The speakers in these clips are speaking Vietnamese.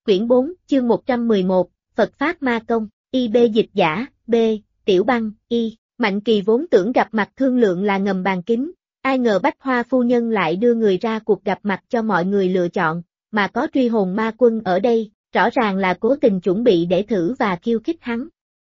Quyển 4, chương 111, Phật Pháp Ma Công, IB dịch giả, B, Tiểu Băng, Y. Mạnh Kỳ vốn tưởng gặp mặt thương lượng là ngầm bàn kính, ai ngờ Bách Hoa phu nhân lại đưa người ra cuộc gặp mặt cho mọi người lựa chọn, mà có Truy Hồn Ma Quân ở đây, rõ ràng là cố tình chuẩn bị để thử và khiêu khích hắn.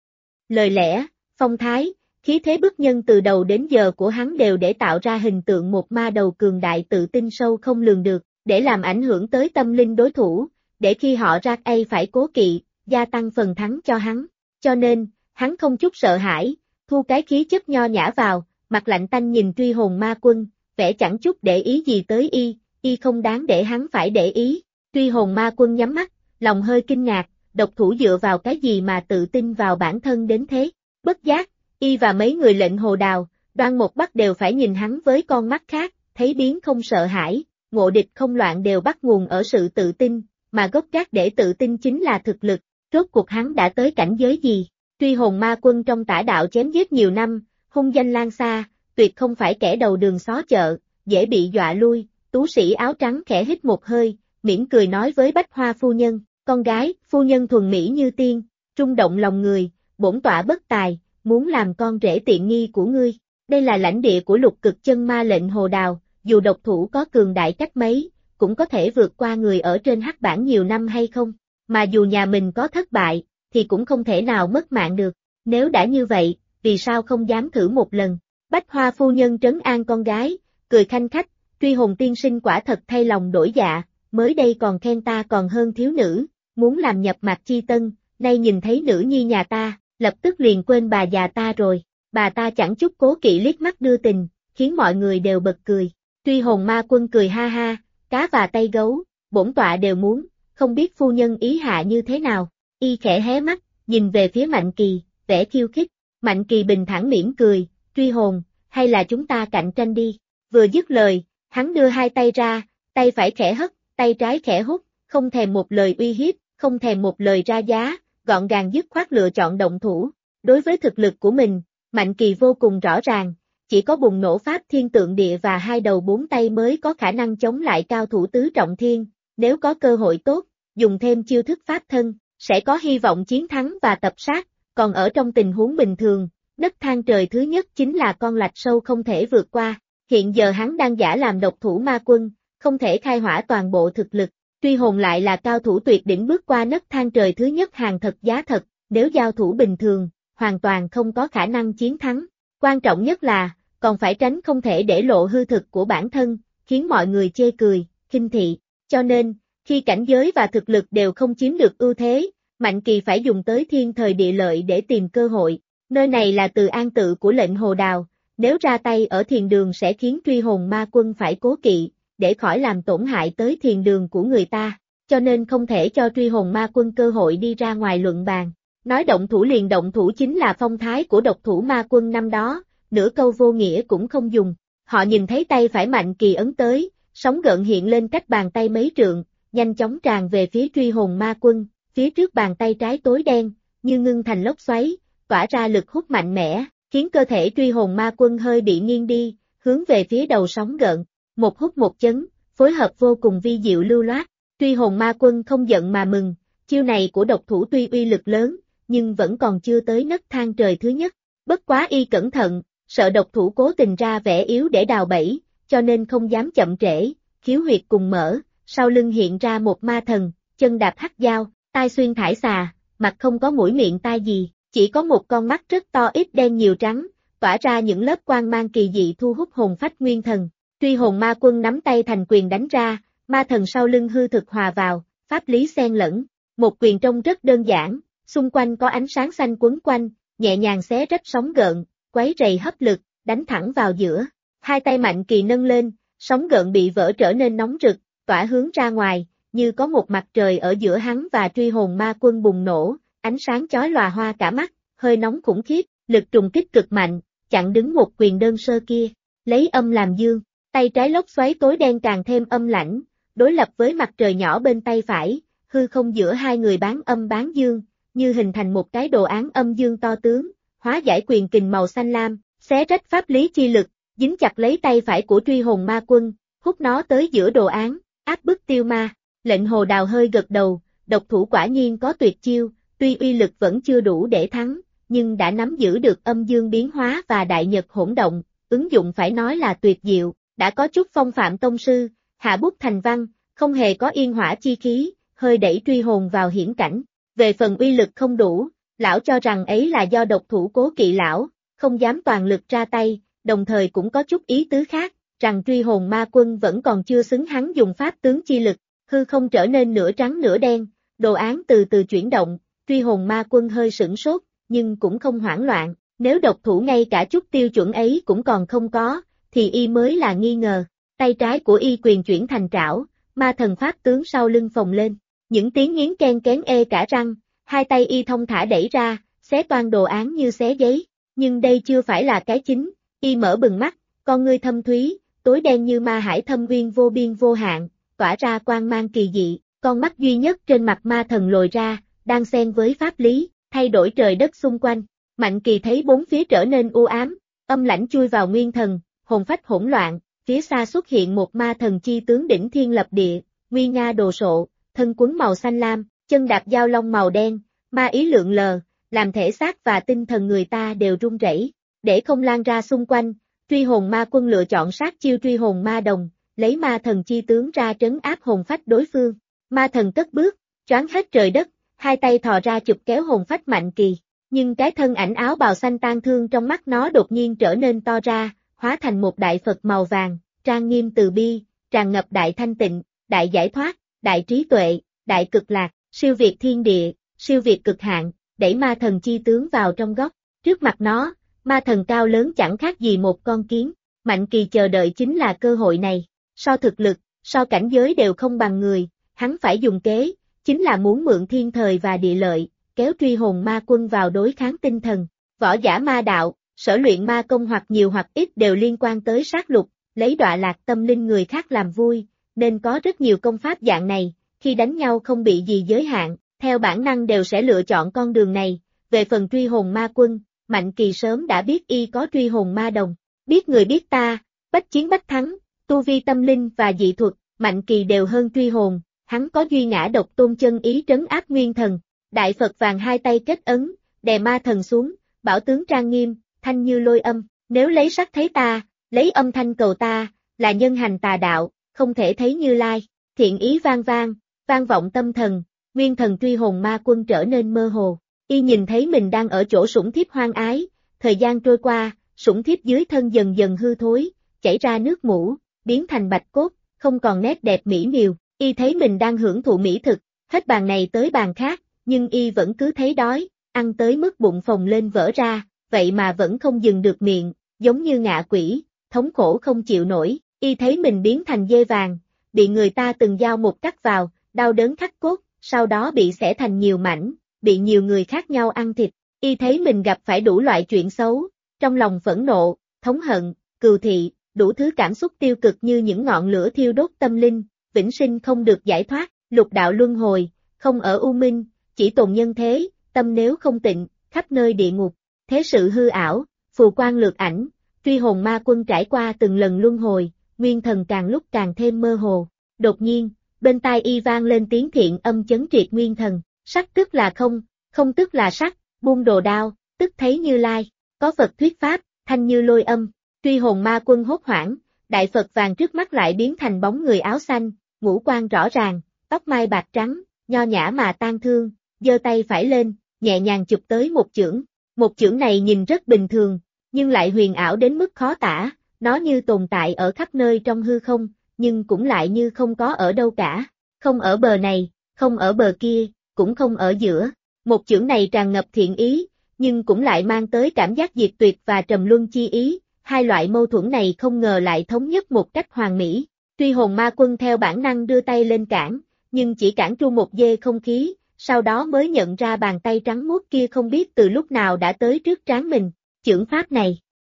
Lời lẽ, phong thái, khí thế bức nhân từ đầu đến giờ của hắn đều để tạo ra hình tượng một ma đầu cường đại tự tin sâu không lường được, để làm ảnh hưởng tới tâm linh đối thủ, để khi họ ra tay phải cố kỵ, gia tăng phần thắng cho hắn. Cho nên, hắn không chút sợ hãi, thu cái khí chất nho nhã vào, mặt lạnh tanh nhìn Truy Hồn Ma Quân, vẻ chẳng chút để ý gì tới y không đáng để hắn phải để ý. Truy Hồn Ma Quân nhắm mắt, lòng hơi kinh ngạc, độc thủ dựa vào cái gì mà tự tin vào bản thân đến thế. Bất giác, y và mấy người lệnh Hồ Đào, Đoan Một Bắc đều phải nhìn hắn với con mắt khác, thấy biến không sợ hãi, ngộ địch không loạn đều bắt nguồn ở sự tự tin, mà gốc gác để tự tin chính là thực lực. Rốt cuộc hắn đã tới cảnh giới gì? Truy Hồn Ma Quân trong tả đạo chém giết nhiều năm, hung danh lan xa, tuyệt không phải kẻ đầu đường xó chợ, dễ bị dọa lui. Tú sĩ áo trắng khẽ hít một hơi, mỉm cười nói với Bách Hoa phu nhân, con gái, phu nhân thuần mỹ như tiên, rung động lòng người, bổn tọa bất tài, muốn làm con rể tiện nghi của ngươi. Đây là lãnh địa của Lục Cực Chân Ma lệnh Hồ Đào, dù độc thủ có cường đại cách mấy, cũng có thể vượt qua người ở trên hắc bảng nhiều năm hay không, mà dù nhà mình có thất bại, thì cũng không thể nào mất mạng được. Nếu đã như vậy, vì sao không dám thử một lần? Bách Hoa phu nhân trấn an con gái, cười khanh khách, Truy Hồn tiên sinh quả thật thay lòng đổi dạ, mới đây còn khen ta còn hơn thiếu nữ, muốn làm nhập mạc chi tân, nay nhìn thấy nữ nhi nhà ta, lập tức liền quên bà già ta rồi. Bà ta chẳng chút cố kỵ liếc mắt đưa tình, khiến mọi người đều bật cười. Truy Hồn Ma Quân cười ha ha, cá và tay gấu, bổn tọa đều muốn, không biết phu nhân ý hạ như thế nào. Y khẽ hé mắt, nhìn về phía Mạnh Kỳ, vẻ khiêu khích. Mạnh Kỳ bình thản mỉm cười, Truy Hồn, hay là chúng ta cạnh tranh đi. Vừa dứt lời, hắn đưa hai tay ra, tay phải khẽ hất, tay trái khẽ hút, không thèm một lời uy hiếp, không thèm một lời ra giá, gọn gàng dứt khoát lựa chọn động thủ. Đối với thực lực của mình, Mạnh Kỳ vô cùng rõ ràng, chỉ có bùng nổ pháp thiên tượng địa và hai đầu bốn tay mới có khả năng chống lại cao thủ tứ trọng thiên, nếu có cơ hội tốt, dùng thêm chiêu thức pháp thân, sẽ có hy vọng chiến thắng và tập sát, còn ở trong tình huống bình thường, nấc thang trời thứ nhất chính là con lạch sâu không thể vượt qua. Hiện giờ hắn đang giả làm độc thủ ma quân, không thể khai hỏa toàn bộ thực lực, Truy Hồn lại là cao thủ tuyệt đỉnh bước qua nấc thang trời thứ nhất hàng thật giá thật, nếu giao thủ bình thường, hoàn toàn không có khả năng chiến thắng. Quan trọng nhất là, còn phải tránh không thể để lộ hư thực của bản thân, khiến mọi người chê cười, khinh thị. Cho nên, khi cảnh giới và thực lực đều không chiếm được ưu thế, Mạnh Kỳ phải dùng tới thiên thời địa lợi để tìm cơ hội. Nơi này là Từ An tự của lệnh Hồ Đào, nếu ra tay ở thiền đường sẽ khiến Truy Hồn Ma Quân phải cố kỵ, để khỏi làm tổn hại tới thiền đường của người ta, cho nên không thể cho Truy Hồn Ma Quân cơ hội đi ra ngoài luận bàn. Nói động thủ liền động thủ chính là phong thái của độc thủ ma quân năm đó, nửa câu vô nghĩa cũng không dùng. Họ nhìn thấy tay phải Mạnh Kỳ ấn tới, sóng gợn hiện lên cách bàn tay mấy trượng, nhanh chóng tràn về phía Truy Hồn Ma Quân, phía trước bàn tay trái tối đen, như ngưng thành lốc xoáy, tỏa ra lực hút mạnh mẽ, khiến cơ thể Truy Hồn Ma Quân hơi bị nghiêng đi, hướng về phía đầu sóng gợn, một hút một chấn, phối hợp vô cùng vi diệu lưu loát. Truy Hồn Ma Quân không giận mà mừng, chiêu này của độc thủ tuy uy lực lớn, nhưng vẫn còn chưa tới nấc thang trời thứ nhất. Bất quá y cẩn thận, sợ độc thủ cố tình ra vẻ yếu để đào bẫy, cho nên không dám chậm trễ, khiếu huyệt cùng mở, sau lưng hiện ra một ma thần, chân đạp hắc dao, tai xuyên thải xà, mặt không có mũi miệng tai gì, chỉ có một con mắt rất to ít đen nhiều trắng, tỏa ra những lớp quang mang kỳ dị thu hút hồn phách nguyên thần. Truy Hồn Ma Quân nắm tay thành quyền đánh ra, ma thần sau lưng hư thực hòa vào, pháp lý xen lẫn, một quyền trông rất đơn giản. Xung quanh có ánh sáng xanh quấn quanh, nhẹ nhàng xé rách sóng gợn, quấy rầy hấp lực, đánh thẳng vào giữa. Hai tay Mạnh Kỳ nâng lên, sóng gợn bị vỡ trở nên nóng rực, tỏa hướng ra ngoài, như có một mặt trời ở giữa hắn và Truy Hồn Ma Quân bùng nổ, ánh sáng chói lòa hoa cả mắt, hơi nóng khủng khiếp, lực trùng kích cực mạnh, chặn đứng một quyền đơn sơ kia, lấy âm làm dương, tay trái lốc xoáy tối đen càng thêm âm lãnh, đối lập với mặt trời nhỏ bên tay phải, hư không giữa hai người bán âm bán dương, như hình thành một cái đồ án âm dương to tướng, hóa giải quyền kình màu xanh lam, xé rách pháp lý chi lực, dính chặt lấy tay phải của Truy Hồn Ma Quân, hút nó tới giữa đồ án, áp bức tiêu ma. Lệnh Hồ Đào hơi gật đầu, độc thủ quả nhiên có tuyệt chiêu, tuy uy lực vẫn chưa đủ để thắng, nhưng đã nắm giữ được âm dương biến hóa và đại nhật hỗn động, ứng dụng phải nói là tuyệt diệu, đã có chút phong phạm tông sư, hạ bút thành văn, không hề có yên hỏa chi khí, hơi đẩy truy hồn vào hiểm cảnh. Về phần uy lực không đủ, lão cho rằng ấy là do độc thủ cố kỵ lão, không dám toàn lực ra tay, đồng thời cũng có chút ý tứ khác, rằng truy hồn ma quân vẫn còn chưa xứng hắn dùng pháp tướng chi lực, hư không trở nên nửa trắng nửa đen, đồ án từ từ chuyển động, truy hồn ma quân hơi sửng sốt, nhưng cũng không hoảng loạn, nếu độc thủ ngay cả chút tiêu chuẩn ấy cũng còn không có, thì y mới là nghi ngờ, tay trái của y quyền chuyển thành trảo, ma thần pháp tướng sau lưng phồng lên, những tiếng nghiến ken kén cả răng, hai tay y thông thả đẩy ra, xé toang đồ án như xé giấy, nhưng đây chưa phải là cái chính, y mở bừng mắt, con ngươi thâm thúy, tối đen như ma hải thâm uyên vô biên vô hạn, tỏa ra quang mang kỳ dị, con mắt duy nhất trên mặt ma thần lồi ra, đang xen với pháp lý, thay đổi trời đất xung quanh. Mạnh Kỳ thấy bốn phía trở nên u ám, âm lãnh chui vào nguyên thần, hồn phách hỗn loạn, phía xa xuất hiện một ma thần chi tướng đỉnh thiên lập địa, nguy nga đồ sộ, thân quấn màu xanh lam, chân đạp dao long màu đen, ma ý lượn lờ, làm thể xác và tinh thần người ta đều run rẩy. Để không lan ra xung quanh, truy hồn ma quân lựa chọn sát chiêu truy hồn ma đồng, lấy ma thần chi tướng ra trấn áp hồn phách đối phương. Ma thần cất bước, choáng hết trời đất, hai tay thò ra chụp kéo hồn phách Mạnh Kỳ. Nhưng cái thân ảnh áo bào xanh tang thương trong mắt nó đột nhiên trở nên to ra, hóa thành một đại Phật màu vàng, trang nghiêm từ bi, tràn ngập đại thanh tịnh, đại giải thoát, đại trí tuệ, đại cực lạc, siêu việt thiên địa, siêu việt cực hạn, đẩy ma thần chi tướng vào trong góc. Trước mặt nó, ma thần cao lớn chẳng khác gì một con kiến, Mạnh Kỳ chờ đợi chính là cơ hội này. So thực lực, so cảnh giới đều không bằng người, hắn phải dùng kế, chính là muốn mượn thiên thời và địa lợi, kéo truy hồn ma quân vào đối kháng tinh thần. Võ giả ma đạo, sở luyện ma công hoặc nhiều hoặc ít đều liên quan tới sát lục, lấy đọa lạc tâm linh người khác làm vui, nên có rất nhiều công pháp dạng này, khi đánh nhau không bị gì giới hạn, theo bản năng đều sẽ lựa chọn con đường này. Về phần truy hồn ma quân, Mạnh Kỳ sớm đã biết y có truy hồn ma đồng, biết người biết ta, bách chiến bách thắng, tu vi tâm linh và dị thuật, Mạnh Kỳ đều hơn truy hồn, hắn có duy ngã độc tôn chân ý trấn áp nguyên thần. Đại Phật vàng hai tay kết ấn, đè ma thần xuống, bảo tướng trang nghiêm, thanh như lôi âm, nếu lấy sắc thấy ta, lấy âm thanh cầu ta, là nhân hành tà đạo, không thể thấy Như Lai. Thiện ý vang vang, vang vọng tâm thần, nguyên thần truy hồn ma quân trở nên mơ hồ. Y nhìn thấy mình đang ở chỗ sủng thiếp hoang ái, thời gian trôi qua, sủng thiếp dưới thân dần dần hư thối, chảy ra nước mũ, biến thành bạch cốt, không còn nét đẹp mỹ miều. Y thấy mình đang hưởng thụ mỹ thực, hết bàn này tới bàn khác, nhưng y vẫn cứ thấy đói, ăn tới mức bụng phồng lên vỡ ra, vậy mà vẫn không dừng được miệng, giống như ngạ quỷ, thống khổ không chịu nổi. Y thấy mình biến thành dê vàng, bị người ta từng dao một cắt vào, đau đớn thắt cốt, sau đó bị xẻ thành nhiều mảnh, bị nhiều người khác nhau ăn thịt. Y thấy mình gặp phải đủ loại chuyện xấu, trong lòng phẫn nộ, thống hận, cừu thị, đủ thứ cảm xúc tiêu cực như những ngọn lửa thiêu đốt tâm linh, vĩnh sinh không được giải thoát, lục đạo luân hồi, không ở u minh, chỉ tồn nhân thế, tâm nếu không tịnh, khắp nơi địa ngục, thế sự hư ảo, phù quang lược ảnh, truy hồn ma quân trải qua từng lần luân hồi, nguyên thần càng lúc càng thêm mơ hồ. Đột nhiên, bên tai y vang lên tiếng thiện âm chấn triệt nguyên thần, sắc tức là không, không tức là sắc, buông đồ đao, tức thấy Như Lai, có Phật thuyết pháp, thanh như lôi âm, truy hồn ma quân hốt hoảng, đại Phật vàng trước mắt lại biến thành bóng người áo xanh, ngũ quan rõ ràng, tóc mai bạc trắng, nho nhã mà tang thương, giơ tay phải lên, nhẹ nhàng chụp tới một chưởng. Một chưởng này nhìn rất bình thường, nhưng lại huyền ảo đến mức khó tả, nó như tồn tại ở khắp nơi trong hư không, nhưng cũng lại như không có ở đâu cả, không ở bờ này, không ở bờ kia, cũng không ở giữa. Một chưởng này tràn ngập thiện ý, nhưng cũng lại mang tới cảm giác diệt tuyệt và trầm luân chi ý, hai loại mâu thuẫn này không ngờ lại thống nhất một cách hoàn mỹ. Truy hồn ma quân theo bản năng đưa tay lên cản, nhưng chỉ cản tru một dê không khí, sau đó mới nhận ra bàn tay trắng muốt kia không biết từ lúc nào đã tới trước trán mình. Chưởng pháp này,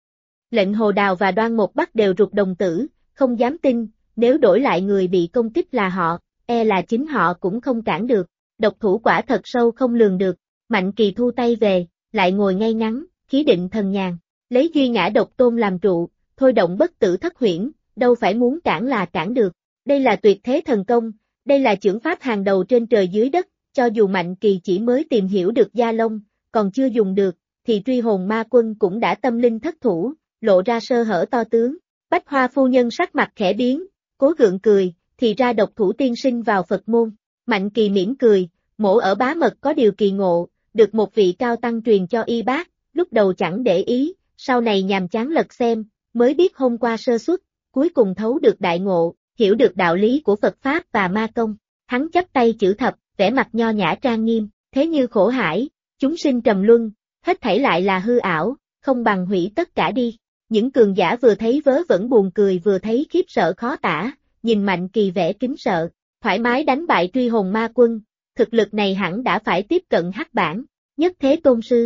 lệnh Hồ Đào và Đoan Một Bắc đều rụt đồng tử, không dám tin, nếu đổi lại người bị công kích là họ, e là chính họ cũng không cản được. Độc thủ quả thật sâu không lường được. Mạnh Kỳ thu tay về, lại ngồi ngay ngắn, khí định thần nhàn, lấy duy ngã độc tôn làm trụ, thôi động bất tử thất huyễn, đâu phải muốn cản là cản được. Đây là tuyệt thế thần công, đây là chưởng pháp hàng đầu trên trời dưới đất, cho dù Mạnh Kỳ chỉ mới tìm hiểu được Gia Long, còn chưa dùng được, thì truy hồn ma quân cũng đã tâm linh thất thủ, lộ ra sơ hở to tướng. Bách Hoa phu nhân sắc mặt khẽ biến, cố gượng cười, thì ra độc thủ tiên sinh vào Phật môn. Mạnh Kỳ mỉm cười, mổ ở Bá Mật có điều kỳ ngộ, được một vị cao tăng truyền cho y bác, lúc đầu chẳng để ý, sau này nhàm chán lật xem, mới biết hôm qua sơ suất, cuối cùng thấu được đại ngộ, hiểu được đạo lý của Phật Pháp và ma công. Hắn chắp tay chữ thập, vẻ mặt nho nhã trang nghiêm, thế như khổ hải, chúng sinh trầm luân, hết thảy lại là hư ảo, không bằng hủy tất cả đi. Những cường giả vừa thấy vớ vẩn buồn cười vừa thấy khiếp sợ khó tả, nhìn Mạnh Kỳ vẻ kính sợ, thoải mái đánh bại truy hồn ma quân, thực lực này hẳn đã phải tiếp cận hắc bản, nhất thế tôn sư.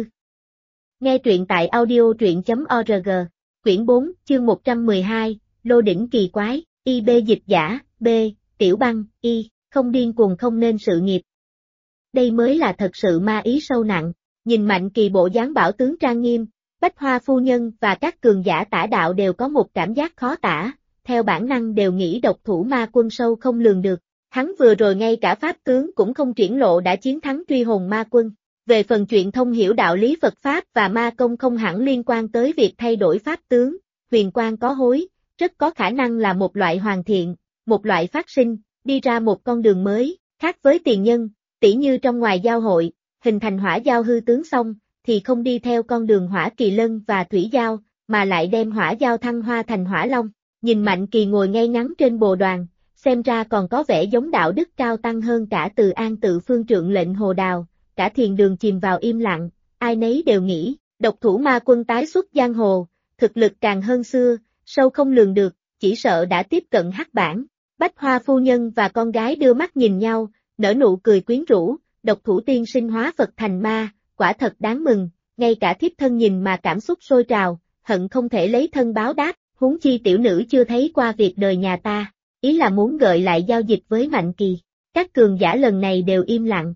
Nghe truyện tại audio.org, quyển 4, chương 112, Lô đỉnh kỳ quái, IB dịch giả, B, Tiểu Băng, Y, không điên cuồng không nên sự nghiệp. Đây mới là thật sự ma ý sâu nặng, nhìn Mạnh Kỳ bộ dáng bảo tướng trang nghiêm, Bách Hoa phu nhân và các cường giả tả đạo đều có một cảm giác khó tả, theo bản năng đều nghĩ độc thủ ma quân sâu không lường được. Hắn vừa rồi ngay cả pháp tướng cũng không triển lộ đã chiến thắng truy hồn ma quân. Về phần chuyện thông hiểu đạo lý Phật Pháp và ma công không hẳn liên quan tới việc thay đổi pháp tướng, huyền quang có hối, rất có khả năng là một loại hoàn thiện, một loại phát sinh, đi ra một con đường mới, khác với tiền nhân, tỉ như trong ngoài giao hội, hình thành hỏa giao hư tướng xong, thì không đi theo con đường hỏa kỳ lân và thủy giao, mà lại đem hỏa giao thăng hoa thành hỏa long. Nhìn Mạnh Kỳ ngồi ngay ngắn trên bồ đoàn, xem ra còn có vẻ giống đạo đức cao tăng hơn cả Từ An tự phương trượng lệnh hồ đào, cả thiền đường chìm vào im lặng, ai nấy đều nghĩ, độc thủ ma quân tái xuất giang hồ, thực lực càng hơn xưa, sâu không lường được, chỉ sợ đã tiếp cận hắc bản. Bách Hoa phu nhân và con gái đưa mắt nhìn nhau, nở nụ cười quyến rũ, độc thủ tiên sinh hóa Phật thành ma, quả thật đáng mừng, ngay cả thiếp thân nhìn mà cảm xúc sôi trào, hận không thể lấy thân báo đáp, huống chi tiểu nữ chưa thấy qua việc đời nhà ta, ý là muốn gợi lại giao dịch với Mạnh Kỳ. Các cường giả lần này đều im lặng.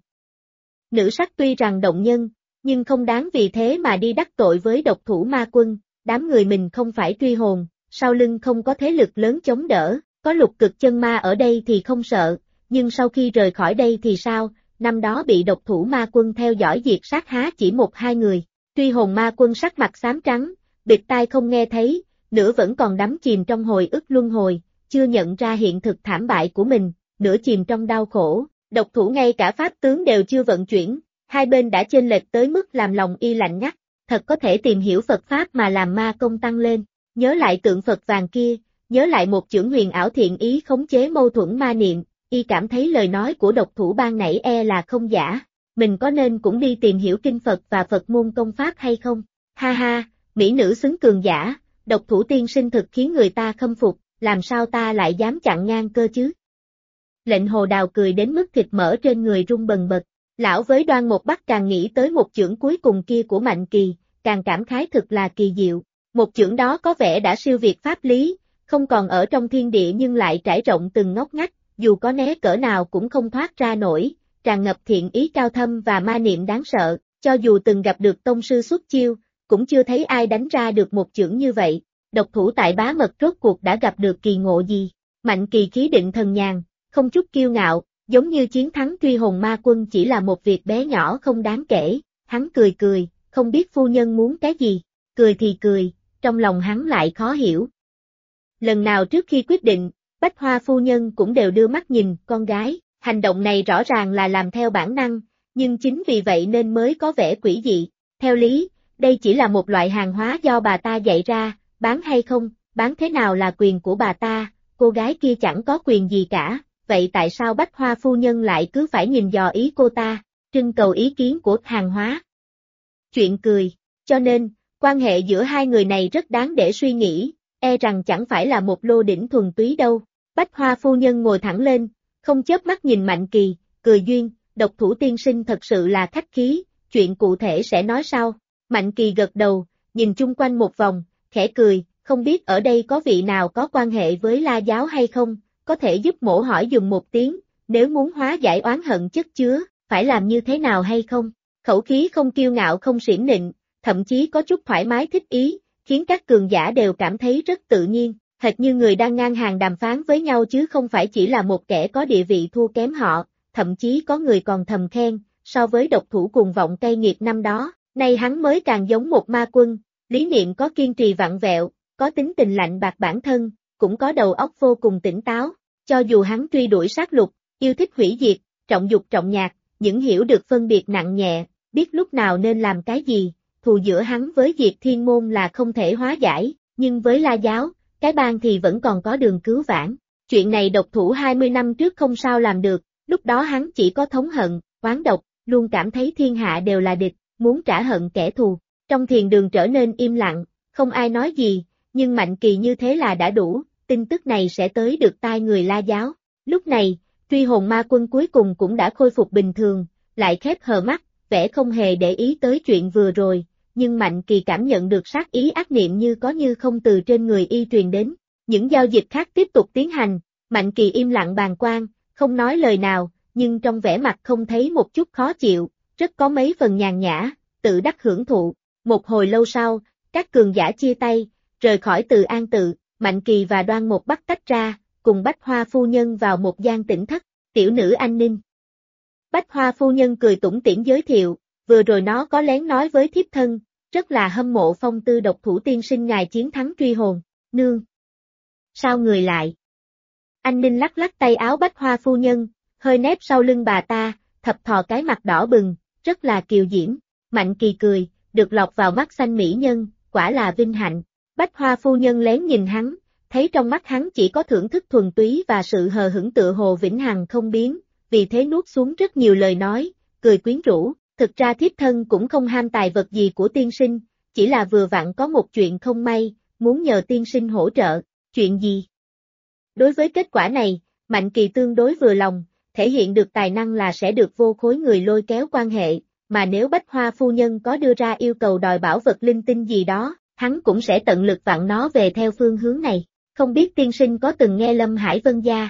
Nữ sắc tuy rằng động nhân, nhưng không đáng vì thế mà đi đắc tội với độc thủ ma quân, đám người mình không phải truy hồn, sau lưng không có thế lực lớn chống đỡ, có lục cực chân ma ở đây thì không sợ, nhưng sau khi rời khỏi đây thì sao, năm đó bị độc thủ ma quân theo dõi diệt sát há chỉ một hai người, truy hồn ma quân sắc mặt xám trắng, bịt tai không nghe thấy, nửa vẫn còn đắm chìm trong hồi ức luân hồi, chưa nhận ra hiện thực thảm bại của mình, nửa chìm trong đau khổ, độc thủ ngay cả pháp tướng đều chưa vận chuyển, hai bên đã chênh lệch tới mức làm lòng y lạnh ngắt, thật có thể tìm hiểu Phật Pháp mà làm ma công tăng lên, nhớ lại tượng Phật vàng kia, nhớ lại một chưởng huyền ảo thiện ý khống chế mâu thuẫn ma niệm, y cảm thấy lời nói của độc thủ ban nãy e là không giả, mình có nên cũng đi tìm hiểu kinh Phật và Phật môn công pháp hay không? Ha ha, mỹ nữ xứng cường giả, độc thủ tiên sinh thực khiến người ta khâm phục, làm sao ta lại dám chặn ngang cơ chứ? Lệnh hồ đào cười đến mức thịt mỡ trên người rung bần bật, lão với Đoan Một Bắc càng nghĩ tới một chưởng cuối cùng kia của Mạnh Kỳ, càng cảm khái thực là kỳ diệu, một chưởng đó có vẻ đã siêu việt pháp lý, không còn ở trong thiên địa nhưng lại trải rộng từng ngóc ngách, dù có né cỡ nào cũng không thoát ra nổi, tràn ngập thiện ý cao thâm và ma niệm đáng sợ, cho dù từng gặp được tông sư xuất chiêu, cũng chưa thấy ai đánh ra được một chưởng như vậy, độc thủ tại Bá Mật rốt cuộc đã gặp được kỳ ngộ gì, Mạnh Kỳ khí định thần nhàn, không chút kiêu ngạo, giống như chiến thắng truy hồn ma quân chỉ là một việc bé nhỏ không đáng kể, hắn cười cười, không biết phu nhân muốn cái gì, cười thì cười, trong lòng hắn lại khó hiểu. Lần nào trước khi quyết định, Bách Hoa phu nhân cũng đều đưa mắt nhìn con gái, hành động này rõ ràng là làm theo bản năng, nhưng chính vì vậy nên mới có vẻ quỷ dị, theo lý, đây chỉ là một loại hàng hóa do bà ta dạy ra, bán hay không, bán thế nào là quyền của bà ta, cô gái kia chẳng có quyền gì cả, vậy tại sao Bách Hoa phu nhân lại cứ phải nhìn dò ý cô ta, trưng cầu ý kiến của hàng hóa? Chuyện cười, cho nên, quan hệ giữa hai người này rất đáng để suy nghĩ, e rằng chẳng phải là một lô đỉnh thuần túy đâu. Bách Hoa phu nhân ngồi thẳng lên, không chớp mắt nhìn Mạnh Kỳ, cười duyên, độc thủ tiên sinh thật sự là khách khí, chuyện cụ thể sẽ nói sau. Mạnh Kỳ gật đầu, nhìn chung quanh một vòng, khẽ cười, không biết ở đây có vị nào có quan hệ với La giáo hay không, có thể giúp mổ hỏi dùng một tiếng, nếu muốn hóa giải oán hận chất chứa, phải làm như thế nào hay không? Khẩu khí không kiêu ngạo không xiển nịnh, thậm chí có chút thoải mái thích ý, khiến các cường giả đều cảm thấy rất tự nhiên, hệt như người đang ngang hàng đàm phán với nhau chứ không phải chỉ là một kẻ có địa vị thua kém họ, thậm chí có người còn thầm khen, so với độc thủ cuồng vọng cay nghiệt năm đó, nay hắn mới càng giống một ma quân, lý niệm có kiên trì vặn vẹo, có tính tình lạnh bạc bản thân, cũng có đầu óc vô cùng tỉnh táo, cho dù hắn truy đuổi sát lục, yêu thích hủy diệt, trọng dục trọng nhạc, những hiểu được phân biệt nặng nhẹ, biết lúc nào nên làm cái gì, thù giữa hắn với Diệt Thiên Môn là không thể hóa giải, nhưng với La Giáo, cái bang thì vẫn còn có đường cứu vãn. Chuyện này độc thủ 20 năm trước không sao làm được, lúc đó hắn chỉ có thống hận, oán độc, luôn cảm thấy thiên hạ đều là địch, muốn trả hận kẻ thù. Trong thiền đường trở nên im lặng, không ai nói gì, nhưng Mạnh Kỳ như thế là đã đủ, tin tức này sẽ tới được tai người La Giáo. Lúc này, truy hồn ma quân cuối cùng cũng đã khôi phục bình thường, lại khép hờ mắt, vẻ không hề để ý tới chuyện vừa rồi, nhưng Mạnh Kỳ cảm nhận được sát ý ác niệm như có như không từ trên người y truyền đến. Những giao dịch khác tiếp tục tiến hành, Mạnh Kỳ im lặng bàng quan, không nói lời nào, nhưng trong vẻ mặt không thấy một chút khó chịu, rất có mấy phần nhàn nhã, tự đắc hưởng thụ. Một hồi lâu sau, các cường giả chia tay, rời khỏi Từ An tự, Mạnh Kỳ và Đoan Mục bắt tách ra, cùng Bách Hoa phu nhân vào một gian tĩnh thất, tiểu nữ An Ninh. Bách Hoa phu nhân cười tủm tỉm giới thiệu, vừa rồi nó có lén nói với thiếp thân, rất là hâm mộ phong tư độc thủ tiên sinh ngài chiến thắng truy hồn, nương. Sao người lại? An Ninh lắc lắc tay áo Bách Hoa phu nhân, hơi nép sau lưng bà ta, thập thò cái mặt đỏ bừng, rất là kiều diễm. Mạnh Kỳ cười, được lọt vào mắt xanh mỹ nhân, quả là vinh hạnh. Bách Hoa phu nhân lén nhìn hắn, thấy trong mắt hắn chỉ có thưởng thức thuần túy và sự hờ hững tựa hồ vĩnh hằng không biến, vì thế nuốt xuống rất nhiều lời nói, cười quyến rũ. Thực ra thiếp thân cũng không ham tài vật gì của tiên sinh, chỉ là vừa vặn có một chuyện không may, muốn nhờ tiên sinh hỗ trợ. Chuyện gì? Đối với kết quả này, Mạnh Kỳ tương đối vừa lòng, thể hiện được tài năng là sẽ được vô khối người lôi kéo quan hệ, mà nếu Bách Hoa phu nhân có đưa ra yêu cầu đòi bảo vật linh tinh gì đó, hắn cũng sẽ tận lực vặn nó về theo phương hướng này. Không biết tiên sinh có từng nghe Lâm Hải Vân gia?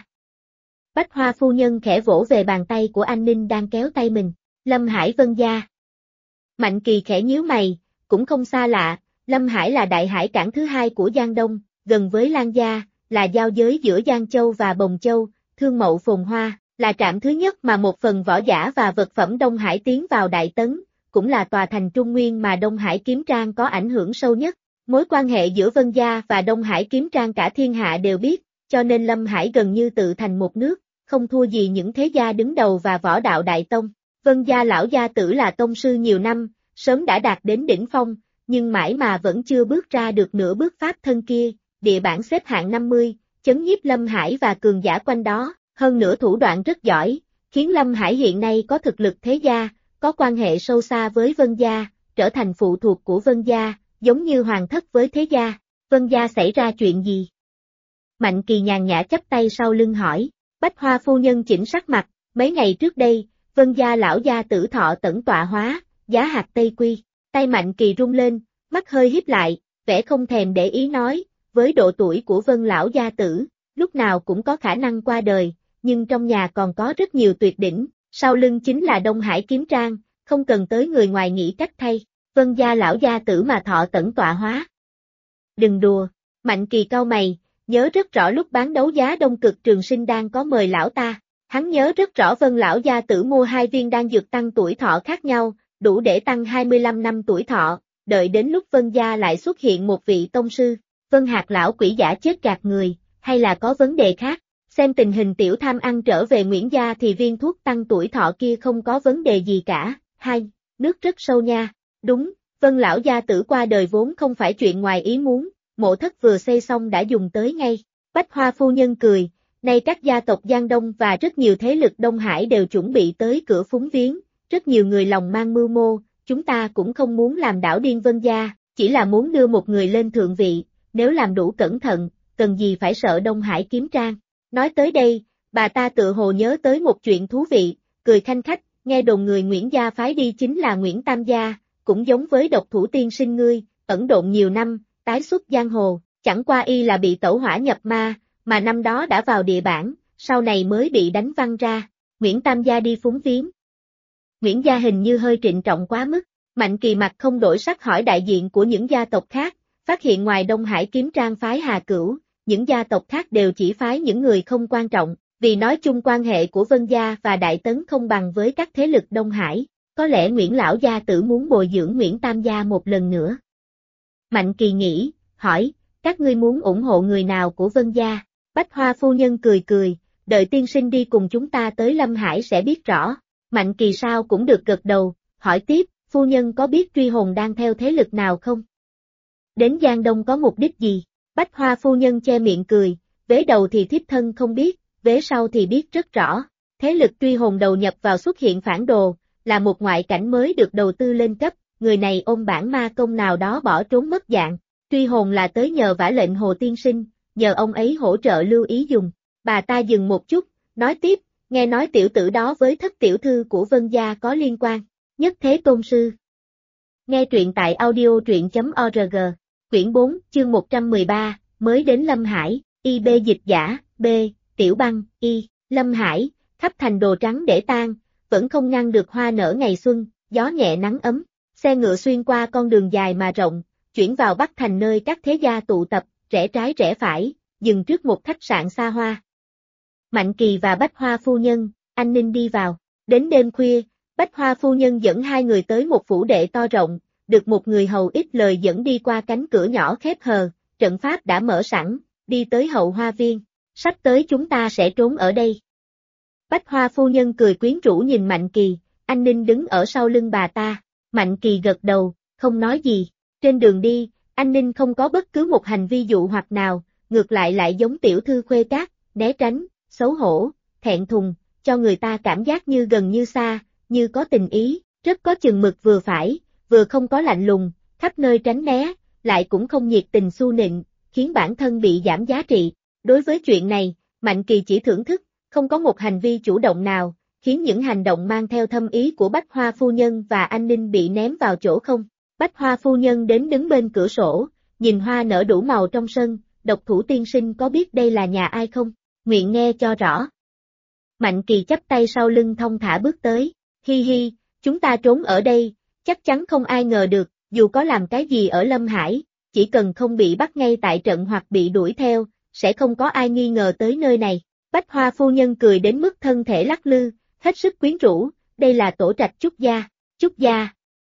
Bách Hoa phu nhân khẽ vỗ về bàn tay của An Ninh đang kéo tay mình. Lâm Hải Vân gia. Mạnh Kỳ khẽ nhíu mày, cũng không xa lạ, Lâm Hải là đại hải cảng thứ hai của Giang Đông, gần với Lan Gia, là giao giới giữa Giang Châu và Bồng Châu, thương mậu phồn hoa, là trạm thứ nhất mà một phần võ giả và vật phẩm Đông Hải tiến vào Đại Tấn, cũng là tòa thành Trung Nguyên mà Đông Hải Kiếm Trang có ảnh hưởng sâu nhất. Mối quan hệ giữa Vân Gia và Đông Hải Kiếm Trang cả thiên hạ đều biết, cho nên Lâm Hải gần như tự thành một nước, không thua gì những thế gia đứng đầu và võ đạo đại tông. Vân Gia lão gia tử là tông sư nhiều năm, sớm đã đạt đến đỉnh phong, nhưng mãi mà vẫn chưa bước ra được nửa bước pháp thân kia, địa bảng xếp hạng 50, chấn nhiếp Lâm Hải và cường giả quanh đó, hơn nữa thủ đoạn rất giỏi, khiến Lâm Hải hiện nay có thực lực thế gia, có quan hệ sâu xa với Vân Gia, trở thành phụ thuộc của Vân Gia, giống như hoàng thất với thế gia. Vân Gia xảy ra chuyện gì? Mạnh Kỳ nhàn nhã chắp tay sau lưng hỏi. Bách Hoa phu nhân chỉnh sắc mặt, mấy ngày trước đây, Vân Gia lão gia tử thọ tẩn tọa hóa, giá hạt Tây Quy. Tay Mạnh Kỳ rung lên, mắt hơi híp lại, vẻ không thèm để ý nói, với độ tuổi của Vân lão gia tử, lúc nào cũng có khả năng qua đời, nhưng trong nhà còn có rất nhiều tuyệt đỉnh, sau lưng chính là Đông Hải Kiếm Trang, không cần tới người ngoài nghĩ cách thay. Vân Gia lão gia tử mà thọ tẩn tọa hóa. Đừng đùa, Mạnh Kỳ cau mày, nhớ rất rõ lúc bán đấu giá Đông Cực Trường Sinh Đan có mời lão ta, hắn nhớ rất rõ Vân lão gia tử mua 2 viên đan dược tăng tuổi thọ khác nhau, đủ để tăng 25 năm tuổi thọ, đợi đến lúc Vân Gia lại xuất hiện một vị tông sư, Vân Hạc lão quỷ giả chết gạt người, hay là có vấn đề khác, xem tình hình tiểu tham ăn trở về Nguyễn Gia thì viên thuốc tăng tuổi thọ kia không có vấn đề gì cả. Hai, nước rất sâu nha. Đúng, Vân lão gia tử qua đời vốn không phải chuyện ngoài ý muốn, mộ thất vừa xây xong đã dùng tới ngay. Bách Hoa phu nhân cười, nay các gia tộc Giang Đông và rất nhiều thế lực Đông Hải đều chuẩn bị tới cửa phúng viếng, rất nhiều người lòng mang mưu mô, chúng ta cũng không muốn làm đảo điên Vân Gia, chỉ là muốn đưa một người lên thượng vị, nếu làm đủ cẩn thận, cần gì phải sợ Đông Hải Kiếm Trang. Nói tới đây, bà ta tự hồ nhớ tới một chuyện thú vị, cười khanh khách, nghe đồn người Nguyễn Gia phái đi chính là Nguyễn Tam Gia, cũng giống với độc thủ tiên sinh ngươi, ẩn độn nhiều năm, tái xuất giang hồ, chẳng qua y là bị tẩu hỏa nhập ma, mà năm đó đã vào địa bản, sau này mới bị đánh văng ra. Nguyễn Tam Gia đi phúng viếng. Nguyễn Gia hình như hơi trịnh trọng quá mức, Mạnh Kỳ mặt không đổi sắc hỏi đại diện của những gia tộc khác, phát hiện ngoài Đông Hải Kiếm Trang phái Hà Cửu, những gia tộc khác đều chỉ phái những người không quan trọng, vì nói chung quan hệ của Vân Gia và Đại Tấn không bằng với các thế lực Đông Hải, có lẽ Nguyễn Lão Gia Tử muốn bồi dưỡng Nguyễn Tam Gia một lần nữa. Mạnh Kỳ nghĩ, hỏi, các ngươi muốn ủng hộ người nào của Vân Gia? Bách Hoa phu nhân cười cười, đợi tiên sinh đi cùng chúng ta tới Lâm Hải sẽ biết rõ. Mạnh Kỳ sao cũng được gật đầu, hỏi tiếp, phu nhân có biết Truy Hồn đang theo thế lực nào không? Đến Giang Đông có mục đích gì? Bách Hoa phu nhân che miệng cười, vế đầu thì thiếp thân không biết, vế sau thì biết rất rõ. Thế lực Truy Hồn đầu nhập vào xuất hiện phản đồ, là một ngoại cảnh mới được đầu tư lên cấp, người này ôm bản ma công nào đó bỏ trốn mất dạng. Truy Hồn là tới nhờ vả lệnh Hồ Tiên Sinh, nhờ ông ấy hỗ trợ lưu ý dùng. Bà ta dừng một chút, nói tiếp, nghe nói tiểu tử đó với thất tiểu thư của Vân Gia có liên quan. Nhất Thế Tôn Sư. Nghe truyện tại audio.org, quyển 4, chương 113, mới đến Lâm Hải, IB dịch giả, B, Tiểu Băng, Y, Lâm Hải, khắp thành đồ trắng để tan, vẫn không ngăn được hoa nở ngày xuân, gió nhẹ nắng ấm, xe ngựa xuyên qua con đường dài mà rộng, chuyển vào Bắc Thành nơi các thế gia tụ tập, rẽ trái rẽ phải, dừng trước một khách sạn xa hoa. Mạnh Kỳ và Bách Hoa phu nhân, An Ninh đi vào, đến đêm khuya, Bách Hoa phu nhân dẫn hai người tới một phủ đệ to rộng, được một người hầu ít lời dẫn đi qua cánh cửa nhỏ khép hờ, trận pháp đã mở sẵn, đi tới hậu hoa viên, sắp tới chúng ta sẽ trốn ở đây. Bách Hoa phu nhân cười quyến rũ nhìn Mạnh Kỳ, An Ninh đứng ở sau lưng bà ta, Mạnh Kỳ gật đầu, không nói gì, trên đường đi, An Ninh không có bất cứ một hành vi dụ hoặc nào, ngược lại giống tiểu thư khuê các, né tránh, xấu hổ, thẹn thùng, cho người ta cảm giác như gần như xa, như có tình ý, rất có chừng mực vừa phải, vừa không có lạnh lùng, khắp nơi tránh né, lại cũng không nhiệt tình xu nịnh, khiến bản thân bị giảm giá trị. Đối với chuyện này, Mạnh Kỳ chỉ thưởng thức, không có một hành vi chủ động nào, khiến những hành động mang theo thâm ý của Bách Hoa phu nhân và An Ninh bị ném vào chỗ không. Bách Hoa phu nhân đến đứng bên cửa sổ, nhìn hoa nở đủ màu trong sân, Độc Thủ tiên sinh có biết đây là nhà ai không? Nguyện nghe cho rõ. Mạnh Kỳ chắp tay sau lưng thong thả bước tới, hi hi, chúng ta trốn ở đây, chắc chắn không ai ngờ được, dù có làm cái gì ở Lâm Hải, chỉ cần không bị bắt ngay tại trận hoặc bị đuổi theo, sẽ không có ai nghi ngờ tới nơi này. Bách Hoa phu nhân cười đến mức thân thể lắc lư, hết sức quyến rũ, đây là tổ trạch Trúc Gia, Trúc Gia.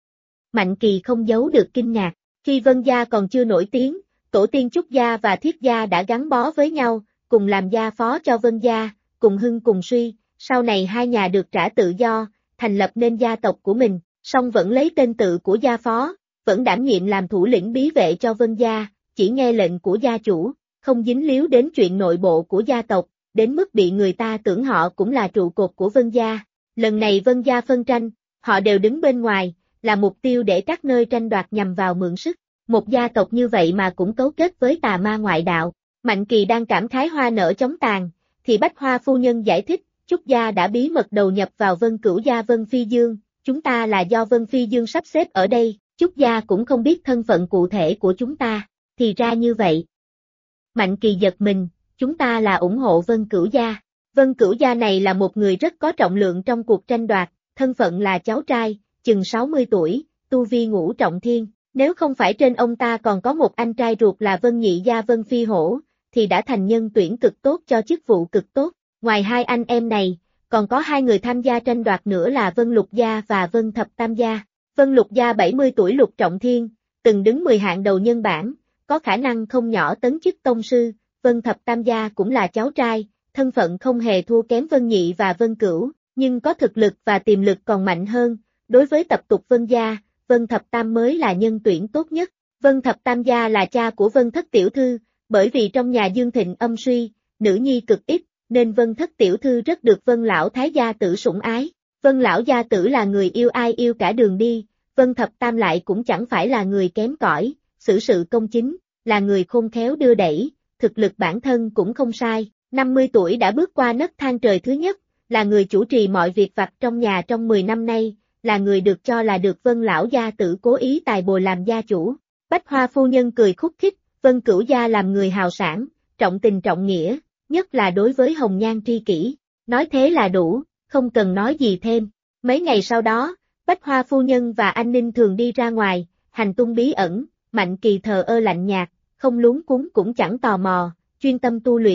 Mạnh Kỳ không giấu được kinh ngạc, khi Vân Gia còn chưa nổi tiếng, tổ tiên Trúc Gia và Thiết Gia đã gắn bó với nhau, cùng làm gia phó cho Vân Gia, cùng hưng cùng suy, sau này hai nhà được trả tự do, thành lập nên gia tộc của mình, song vẫn lấy tên tự của gia phó, vẫn đảm nhiệm làm thủ lĩnh bí vệ cho Vân Gia, chỉ nghe lệnh của gia chủ, không dính líu đến chuyện nội bộ của gia tộc, đến mức bị người ta tưởng họ cũng là trụ cột của Vân Gia. Lần này Vân Gia phân tranh, họ đều đứng bên ngoài, là mục tiêu để các nơi tranh đoạt nhằm vào mượn sức. Một gia tộc như vậy mà cũng cấu kết với tà ma ngoại đạo. Mạnh Kỳ đang cảm khái hoa nở chóng tàn, thì Bách Hoa phu nhân giải thích, Trúc Gia đã bí mật đầu nhập vào Vân Cửu Gia Vân Phi Dương, chúng ta là do Vân Phi Dương sắp xếp ở đây, Trúc Gia cũng không biết thân phận cụ thể của chúng ta, thì ra như vậy. Mạnh Kỳ giật mình, chúng ta là ủng hộ Vân Cửu Gia. Vân Cửu Gia này là một người rất có trọng lượng trong cuộc tranh đoạt, thân phận là cháu trai, chừng 60 tuổi, tu vi ngũ trọng thiên. Nếu không phải trên ông ta còn có một anh trai ruột là Vân Nhị Gia Vân Phi Hổ, thì đã thành nhân tuyển cực tốt cho chức vụ cực tốt. Ngoài hai anh em này, còn có hai người tham gia tranh đoạt nữa là Vân Lục Gia và Vân Thập Tam Gia. Vân Lục Gia 70 tuổi lục trọng thiên, từng đứng 10 hạng đầu nhân bảng, có khả năng không nhỏ tấn chức tông sư. Vân Thập Tam Gia cũng là cháu trai, thân phận không hề thua kém Vân Nhị và Vân Cửu, nhưng có thực lực và tiềm lực còn mạnh hơn. Đối với tập tục Vân Gia, Vân Thập Tam mới là nhân tuyển tốt nhất. Vân Thập Tam Gia là cha của Vân Thất Tiểu Thư, bởi vì trong nhà Dương Thịnh âm suy, nữ nhi cực ít, nên Vân Thất Tiểu Thư rất được Vân Lão Thái Gia Tử sủng ái. Vân Lão Gia Tử là người yêu ai yêu cả đường đi, Vân Thập Tam lại cũng chẳng phải là người kém cỏi, xử sự công chính, là người khôn khéo đưa đẩy, thực lực bản thân cũng không sai, 50 tuổi đã bước qua nấc thang trời thứ nhất, là người chủ trì mọi việc vặt trong nhà trong 10 năm nay, là người được cho là được Vân Lão Gia Tử cố ý tài bồi làm gia chủ. Bách Hoa phu nhân cười khúc khích, Vân Cửu Gia làm người hào sản, trọng tình trọng nghĩa, nhất là đối với Hồng Nhan tri kỷ, nói thế là đủ, không cần nói gì thêm. Mấy ngày sau đó, Bách Hoa phu nhân và An Ninh thường đi ra ngoài, hành tung bí ẩn, Mạnh Kỳ thờ ơ lạnh nhạt, không luống cuống cũng chẳng tò mò, chuyên tâm tu luyện.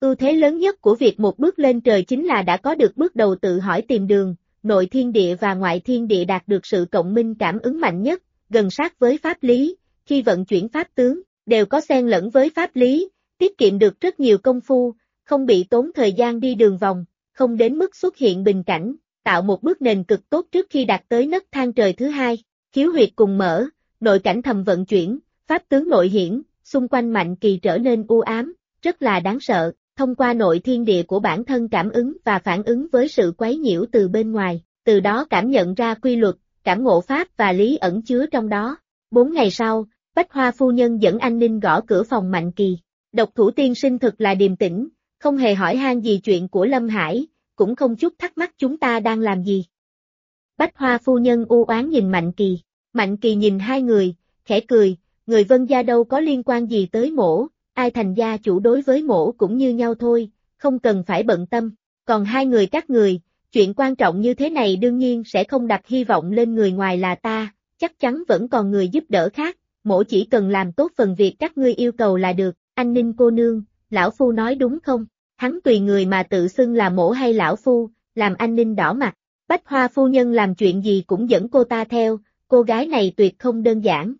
Ưu thế lớn nhất của việc một bước lên trời chính là đã có được bước đầu tự hỏi tìm đường, nội thiên địa và ngoại thiên địa đạt được sự cộng minh cảm ứng mạnh nhất, gần sát với pháp lý, khi vận chuyển pháp tướng, đều có xen lẫn với pháp lý, tiết kiệm được rất nhiều công phu, không bị tốn thời gian đi đường vòng, không đến mức xuất hiện bình cảnh, tạo một bước nền cực tốt trước khi đạt tới nấc thang trời thứ hai, khiếu huyệt cùng mở, nội cảnh thầm vận chuyển, pháp tướng nội hiển, xung quanh Mạnh Kỳ trở nên u ám, rất là đáng sợ, thông qua nội thiên địa của bản thân cảm ứng và phản ứng với sự quấy nhiễu từ bên ngoài, từ đó cảm nhận ra quy luật, cảm ngộ pháp và lý ẩn chứa trong đó. 4 ngày sau, Bách Hoa phu nhân dẫn Anh Ninh gõ cửa phòng Mạnh Kỳ. Độc Thủ tiên sinh thực là điềm tĩnh, không hề hỏi han gì chuyện của Lâm Hải, cũng không chút thắc mắc chúng ta đang làm gì. Bách Hoa phu nhân u oán nhìn Mạnh Kỳ. Mạnh Kỳ nhìn hai người, khẽ cười, người Vân gia đâu có liên quan gì tới mổ, ai thành gia chủ đối với mổ cũng như nhau thôi, không cần phải bận tâm. Còn hai người các người, chuyện quan trọng như thế này đương nhiên sẽ không đặt hy vọng lên người ngoài là ta, chắc chắn vẫn còn người giúp đỡ khác, mổ chỉ cần làm tốt phần việc các ngươi yêu cầu là được. Anh Ninh cô nương, lão phu nói đúng không? Hắn tùy người mà tự xưng là mổ hay lão phu, làm Anh Ninh đỏ mặt. Bách Hoa phu nhân làm chuyện gì cũng dẫn cô ta theo, cô gái này tuyệt không đơn giản.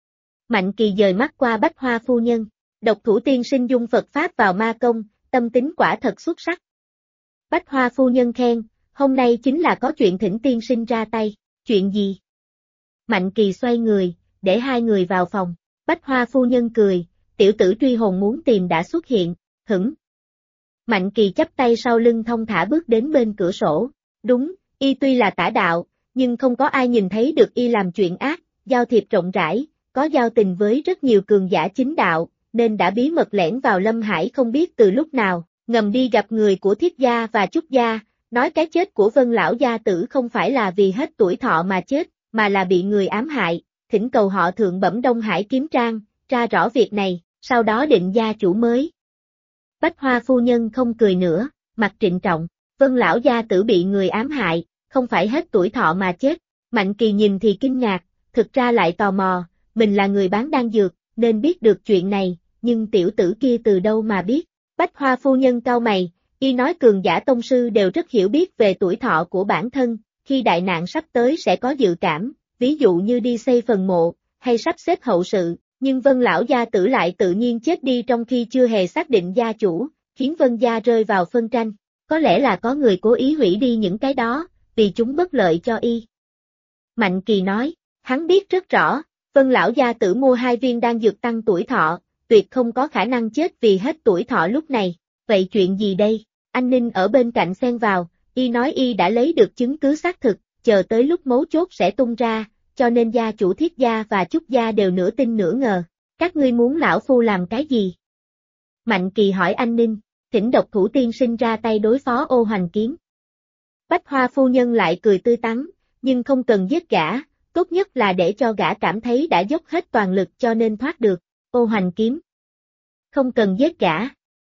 Mạnh Kỳ dời mắt qua Bách Hoa phu nhân. Độc Thủ tiên sinh dung Phật Pháp vào ma công, tâm tính quả thật xuất sắc. Bách Hoa phu nhân khen, hôm nay chính là có chuyện thỉnh tiên sinh ra tay, chuyện gì? Mạnh Kỳ xoay người, để hai người vào phòng. Bách Hoa phu nhân cười, tiểu tử truy hồn muốn tìm đã xuất hiện, hửng. Mạnh Kỳ chắp tay sau lưng thong thả bước đến bên cửa sổ. Đúng, y tuy là tả đạo, nhưng không có ai nhìn thấy được y làm chuyện ác, giao thiệp rộng rãi, có giao tình với rất nhiều cường giả chính đạo, nên đã bí mật lẻn vào Lâm Hải không biết từ lúc nào, ngầm đi gặp người của Thiết gia và Trúc gia, nói cái chết của Vân lão gia tử không phải là vì hết tuổi thọ mà chết, mà là bị người ám hại, thỉnh cầu họ thượng bẩm Đông Hải kiếm trang, tra rõ việc này, sau đó định gia chủ mới. Bách Hoa phu nhân không cười nữa, mặt trịnh trọng, Vân lão gia tử bị người ám hại, không phải hết tuổi thọ mà chết. Mạnh Kỳ nhìn thì kinh ngạc, thực ra lại tò mò, mình là người bán đan dược, nên biết được chuyện này, nhưng tiểu tử kia từ đâu mà biết. Bách Hoa phu nhân cau mày, y nói cường giả tông sư đều rất hiểu biết về tuổi thọ của bản thân, khi đại nạn sắp tới sẽ có dự cảm, ví dụ như đi xây phần mộ, hay sắp xếp hậu sự, nhưng Vân lão gia tử lại tự nhiên chết đi trong khi chưa hề xác định gia chủ, khiến Vân gia rơi vào phân tranh. Có lẽ là có người cố ý hủy đi những cái đó, vì chúng bất lợi cho y. Mạnh Kỳ nói, hắn biết rất rõ, Vân lão gia tử mua 2 viên đan dược tăng tuổi thọ, tuyệt không có khả năng chết vì hết tuổi thọ lúc này. Vậy chuyện gì đây? Anh Ninh ở bên cạnh xen vào, y nói y đã lấy được chứng cứ xác thực, chờ tới lúc mấu chốt sẽ tung ra, cho nên gia chủ Thiết gia và Trúc gia đều nửa tin nửa ngờ. Các ngươi muốn lão phu làm cái gì? Mạnh Kỳ hỏi anh Ninh, thỉnh Độc Thủ tiên sinh ra tay đối phó Ô Hoành Kiếm. Bách Hoa phu nhân lại cười tươi tắn, nhưng không cần giết gã, tốt nhất là để cho gã cảm thấy đã dốc hết toàn lực cho nên thoát được. Ô Hoành Kiếm. Không cần giết gã.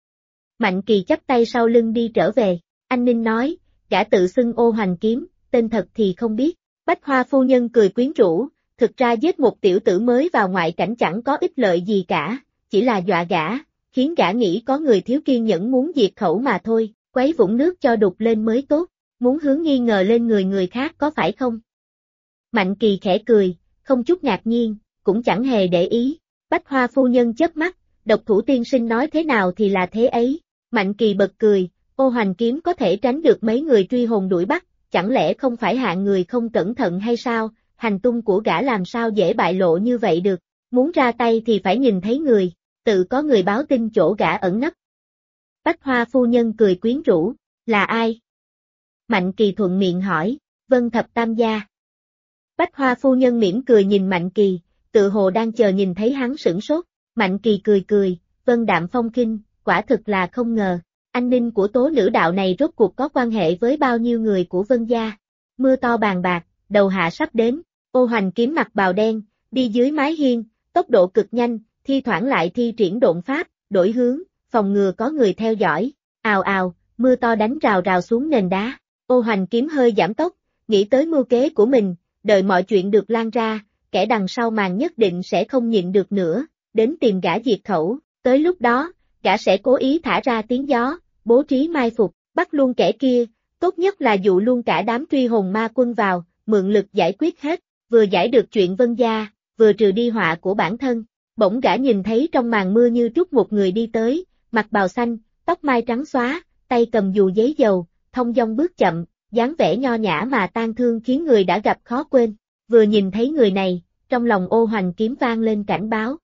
Mạnh Kỳ chắp tay sau lưng đi trở về. Anh Ninh nói, gã tự xưng Ô Hoành Kiếm, tên thật thì không biết. Bách Hoa phu nhân cười quyến rũ, thực ra giết một tiểu tử mới vào ngoại cảnh chẳng có ích lợi gì cả, chỉ là dọa gã, khiến gã nghĩ có người thiếu kiên nhẫn muốn diệt khẩu mà thôi, quấy vũng nước cho đục lên mới tốt, muốn hướng nghi ngờ lên người khác có phải không? Mạnh Kỳ khẽ cười, không chút ngạc nhiên, cũng chẳng hề để ý. Bách Hoa phu nhân chớp mắt, Độc Thủ tiên sinh nói thế nào thì là thế ấy. Mạnh Kỳ bật cười, Ô Hoành Kiếm có thể tránh được mấy người truy hồn đuổi bắt, chẳng lẽ không phải hạng người không cẩn thận hay sao? Hành tung của gã làm sao dễ bại lộ như vậy được, muốn ra tay thì phải nhìn thấy người, tự có người báo tin chỗ gã ẩn nấp. Bách Hoa phu nhân cười quyến rũ, là ai? Mạnh Kỳ thuận miệng hỏi, Vân Thập Tam gia. Bách Hoa phu nhân mỉm cười nhìn Mạnh Kỳ, tự hồ đang chờ nhìn thấy hắn sửng sốt. Mạnh Kỳ cười cười, Vân đạm phong khinh, quả thực là không ngờ, anh Ninh của tố nữ đạo này rốt cuộc có quan hệ với bao nhiêu người của Vân gia. Mưa to bàn bạc, đầu hạ sắp đến, Ô Hoành Kiếm mặc bào đen, đi dưới mái hiên, tốc độ cực nhanh, thi thoảng lại thi triển độn pháp, đổi hướng, phòng ngừa có người theo dõi. Ào ào, mưa to đánh rào rào xuống nền đá. Ô Hoành Kiếm hơi giảm tốc, nghĩ tới mưu kế của mình, đợi mọi chuyện được lan ra, kẻ đằng sau màn nhất định sẽ không nhịn được nữa, đến tìm gã diệt khẩu, tới lúc đó, gã sẽ cố ý thả ra tiếng gió, bố trí mai phục, bắt luôn kẻ kia, tốt nhất là dụ luôn cả đám truy hồn ma quân vào, mượn lực giải quyết hết, vừa giải được chuyện Vân gia, vừa trừ đi họa của bản thân. Bỗng gã nhìn thấy trong màn mưa như trút một người đi tới, mặc bào xanh, tóc mai trắng xóa, tay cầm dù giấy dầu, thong dong bước chậm, dáng vẻ nho nhã mà tang thương khiến người đã gặp khó quên. Vừa nhìn thấy người này, trong lòng Ô Hoành Kiếm vang lên cảnh báo.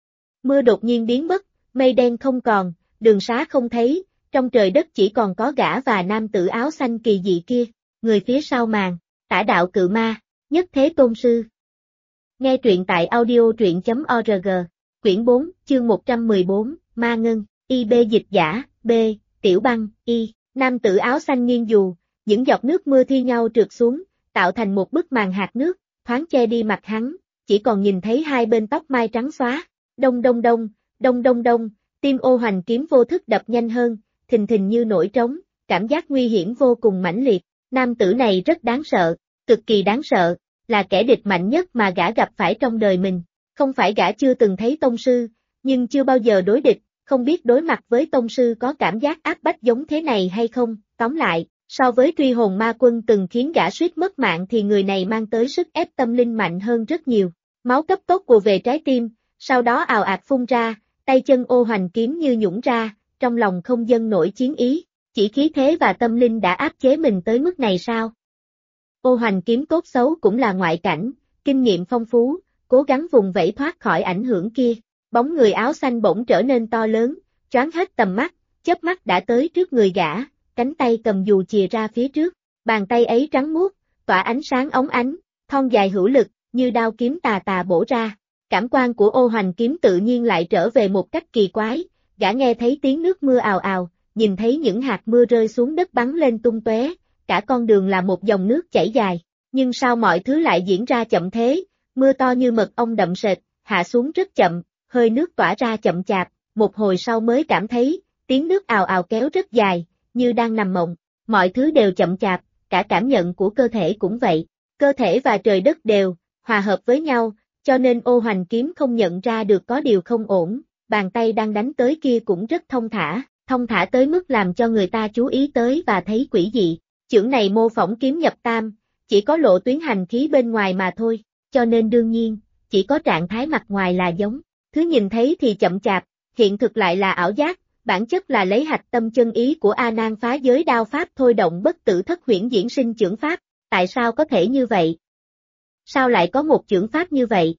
Mưa đột nhiên biến mất, mây đen không còn, đường xá không thấy, trong trời đất chỉ còn có gã và nam tử áo xanh kỳ dị kia, người phía sau màn, Tả Đạo Cự Ma, Nhất Thế Tôn Sư. Nghe truyện tại audio.org, quyển 4, chương 114, Ma Ngân, IB dịch giả, B, Tiểu Băng, Y, nam tử áo xanh nghiêng dù, những giọt nước mưa thi nhau trượt xuống, tạo thành một bức màn hạt nước, thoáng che đi mặt hắn, chỉ còn nhìn thấy hai bên tóc mai trắng xóa. Đông đông đông, đông đông đông, tim Ô Hoành Kiếm vô thức đập nhanh hơn, thình thình như nổi trống, cảm giác nguy hiểm vô cùng mãnh liệt. Nam tử này rất đáng sợ, cực kỳ đáng sợ, là kẻ địch mạnh nhất mà gã gặp phải trong đời mình. Không phải gã chưa từng thấy tông sư, nhưng chưa bao giờ đối địch, không biết đối mặt với tông sư có cảm giác áp bách giống thế này hay không. Tóm lại, so với truy hồn ma quân từng khiến gã suýt mất mạng thì người này mang tới sức ép tâm linh mạnh hơn rất nhiều. Máu cấp tốc ùa về trái tim, sau đó ào ạt phun ra, tay chân Ô Hoành Kiếm như nhũn ra, trong lòng không dâng nổi chiến ý, chỉ khí thế và tâm linh đã áp chế mình tới mức này sao? Ô Hoành Kiếm tốt xấu cũng là ngoại cảnh, kinh nghiệm phong phú, cố gắng vùng vẫy thoát khỏi ảnh hưởng kia. Bóng người áo xanh bỗng trở nên to lớn, choáng hết tầm mắt, chớp mắt đã tới trước người gã, cánh tay cầm dù chìa ra phía trước, bàn tay ấy trắng muốt, tỏa ánh sáng óng ánh, thon dài hữu lực, như đao kiếm tà tà bổ ra. Cảm quan của Ô Hoành Kiếm tự nhiên lại trở về một cách kỳ quái, gã nghe thấy tiếng nước mưa ào ào, nhìn thấy những hạt mưa rơi xuống đất bắn lên tung tóe, cả con đường là một dòng nước chảy dài, nhưng sao mọi thứ lại diễn ra chậm thế, mưa to như mật ong đậm sệt, hạ xuống rất chậm, hơi nước tỏa ra chậm chạp, một hồi sau mới cảm thấy, tiếng nước ào ào kéo rất dài, như đang nằm mộng, mọi thứ đều chậm chạp, cả cảm nhận của cơ thể cũng vậy, cơ thể và trời đất đều hòa hợp với nhau. Cho nên Ô Hoành Kiếm không nhận ra được có điều không ổn, bàn tay đang đánh tới kia cũng rất thông thả tới mức làm cho người ta chú ý tới và thấy quỷ dị. Chưởng này mô phỏng kiếm nhập tam, chỉ có lộ tuyến hành khí bên ngoài mà thôi, cho nên đương nhiên, chỉ có trạng thái mặt ngoài là giống. Thứ nhìn thấy thì chậm chạp, hiện thực lại là ảo giác, bản chất là lấy hạch tâm chân ý của A Nan phá giới đao pháp thôi động bất tử thất huyễn diễn sinh chưởng pháp, tại sao có thể như vậy? Sao lại có một chưởng pháp như vậy?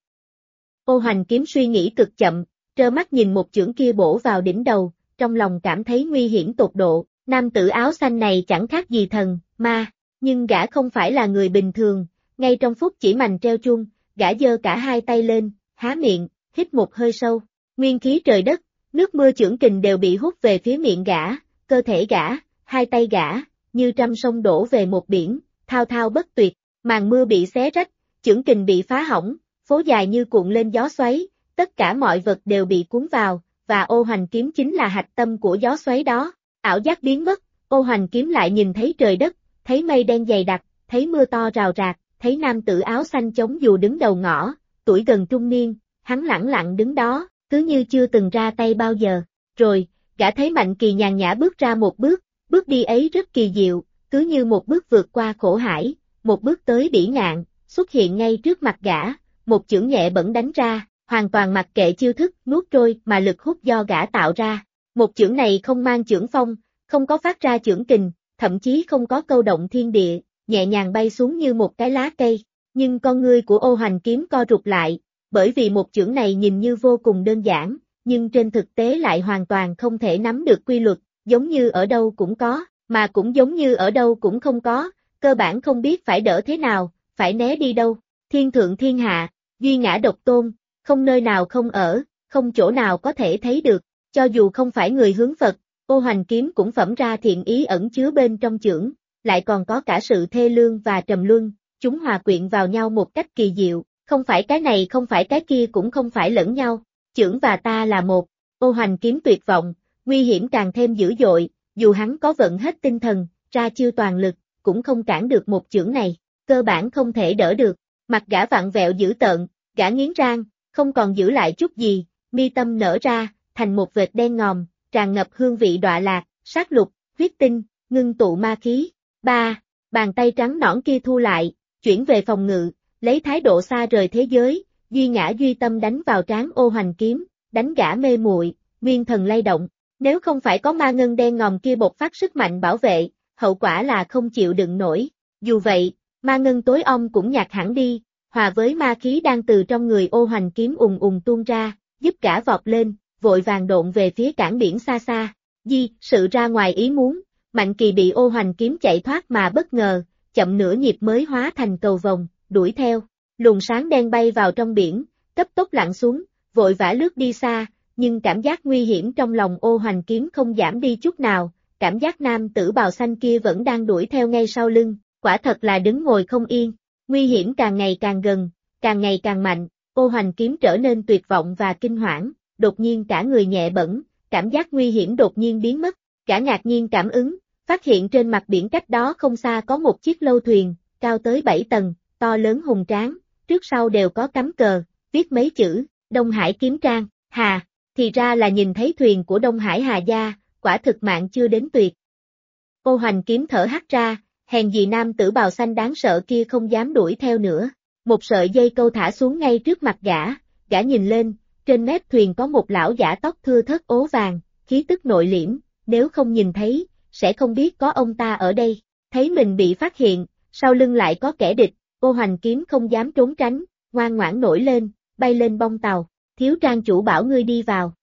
Ô Hoành Kiếm suy nghĩ cực chậm, trơ mắt nhìn một chưởng kia bổ vào đỉnh đầu, trong lòng cảm thấy nguy hiểm tột độ. Nam tử áo xanh này chẳng khác gì thần, ma, nhưng gã không phải là người bình thường, ngay trong phút chỉ mành treo chuông, gã giơ cả hai tay lên, há miệng, hít một hơi sâu, nguyên khí trời đất, nước mưa chưởng kình đều bị hút về phía miệng gã, cơ thể gã, hai tay gã, như trăm sông đổ về một biển, thao thao bất tuyệt, màn mưa bị xé rách, chưởng kình bị phá hỏng, phố dài như cuộn lên gió xoáy, tất cả mọi vật đều bị cuốn vào, và Ô Hoành Kiếm chính là hạch tâm của gió xoáy đó. Ảo giác biến mất, Ô Hoành Kiếm lại nhìn thấy trời đất, thấy mây đen dày đặc, thấy mưa to rào rạc, thấy nam tử áo xanh chống dù đứng đầu ngõ, tuổi gần trung niên, hắn lẳng lặng đứng đó, cứ như chưa từng ra tay bao giờ. Rồi, gã thấy Mạnh Kỳ nhàn nhã bước ra một bước đi ấy rất kỳ diệu, cứ như một bước vượt qua khổ hải, một bước tới bỉ ngạn, xuất hiện ngay trước mặt gã, một chưởng nhẹ bẫng đánh ra, hoàn toàn mặc kệ chiêu thức nuốt trôi mà lực hút do gã tạo ra. Một chưởng này không mang chưởng phong, không có phát ra chưởng kình, thậm chí không có câu động thiên địa, nhẹ nhàng bay xuống như một cái lá cây. Nhưng con ngươi của Ô Hoành Kiếm co rụt lại, bởi vì một chưởng này nhìn như vô cùng đơn giản, nhưng trên thực tế lại hoàn toàn không thể nắm được quy luật, giống như ở đâu cũng có, mà cũng giống như ở đâu cũng không có, cơ bản không biết phải đỡ thế nào, phải né đi đâu. Thiên thượng thiên hạ, duy ngã độc tôn, không nơi nào không ở, không chỗ nào có thể thấy được, cho dù không phải người hướng Phật, Ô Hoành Kiếm cũng phẩm ra thiện ý ẩn chứa bên trong chưởng, lại còn có cả sự thê lương và trầm luân, chúng hòa quyện vào nhau một cách kỳ diệu, không phải cái này không phải cái kia cũng không phải lẫn nhau, chưởng và ta là một. Ô Hoành Kiếm tuyệt vọng, nguy hiểm càng thêm dữ dội, dù hắn có vận hết tinh thần, ra chiêu toàn lực, cũng không cản được một chưởng này, cơ bản không thể đỡ được. Mặt gã vặn vẹo dữ tợn, gã nghiến răng, không còn giữ lại chút gì, mi tâm nở ra, thành một vệt đen ngòm, tràn ngập hương vị đọa lạc, sát lục, huyết tinh, ngưng tụ ma khí. 3. Bàn tay trắng nõn kia thu lại, chuyển về phòng ngự, lấy thái độ xa rời thế giới, duy ngã duy tâm đánh vào trán Ô Hoành Kiếm, đánh gã mê muội, nguyên thần lay động. Nếu không phải có ma ngân đen ngòm kia bộc phát sức mạnh bảo vệ, hậu quả là không chịu đựng nổi. Dù vậy, ma ngân tối om cũng nhạt hẳn đi, hòa với ma khí đang từ trong người Ô Hoành Kiếm ùng ùng tuôn ra, giúp gã vọt lên, vội vàng độn về phía cảng biển xa xa. Sự ra ngoài ý muốn, Mạnh Kỳ bị Ô Hoành Kiếm chạy thoát mà bất ngờ, chậm nửa nhịp mới hóa thành cầu vồng, đuổi theo. Luồng sáng đen bay vào trong biển, cấp tốc lặn xuống, vội vã lướt đi xa, nhưng cảm giác nguy hiểm trong lòng Ô Hoành Kiếm không giảm đi chút nào, cảm giác nam tử bào xanh kia vẫn đang đuổi theo ngay sau lưng, quả thật là đứng ngồi không yên. Nguy hiểm càng ngày càng gần, càng ngày càng mạnh, Ô Hoành Kiếm trở nên tuyệt vọng và kinh hoảng, đột nhiên cả người nhẹ bẫng, cảm giác nguy hiểm đột nhiên biến mất, cả ngạc nhiên cảm ứng, phát hiện trên mặt biển cách đó không xa có một chiếc lâu thuyền, cao tới 7 tầng, to lớn hùng tráng, trước sau đều có cắm cờ, viết mấy chữ, Đông Hải Kiếm Trang, Hà, thì ra là nhìn thấy thuyền của Đông Hải Hà gia, quả thực mạng chưa đến tuyệt. Ô Hoành Kiếm thở hắt ra, hèn gì nam tử bào xanh đáng sợ kia không dám đuổi theo nữa. Một sợi dây câu thả xuống ngay trước mặt gã nhìn lên, trên mép thuyền có một lão giả tóc thưa thớt ố vàng, khí tức nội liễm, nếu không nhìn thấy, sẽ không biết có ông ta ở đây. Thấy mình bị phát hiện, sau lưng lại có kẻ địch, Ô Hoành Kiếm không dám trốn tránh, ngoan ngoãn nổi lên, bay lên bông tàu, thiếu trang chủ bảo ngươi đi vào.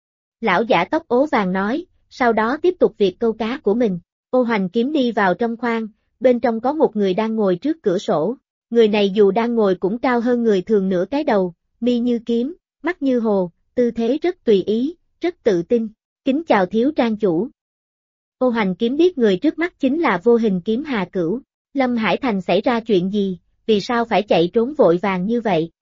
Lão giả tóc ố vàng nói, sau đó tiếp tục việc câu cá của mình. Ô Hoành Kiếm đi vào trong khoang, bên trong có một người đang ngồi trước cửa sổ. Người này dù đang ngồi cũng cao hơn người thường nửa cái đầu, mi như kiếm, mắt như hồ, tư thế rất tùy ý, rất tự tin. Kính chào thiếu trang chủ. Ô Hoành Kiếm biết người trước mắt chính là Vô Hình Kiếm Hà Cửu. Lâm Hải Thành xảy ra chuyện gì, vì sao phải chạy trốn vội vàng như vậy?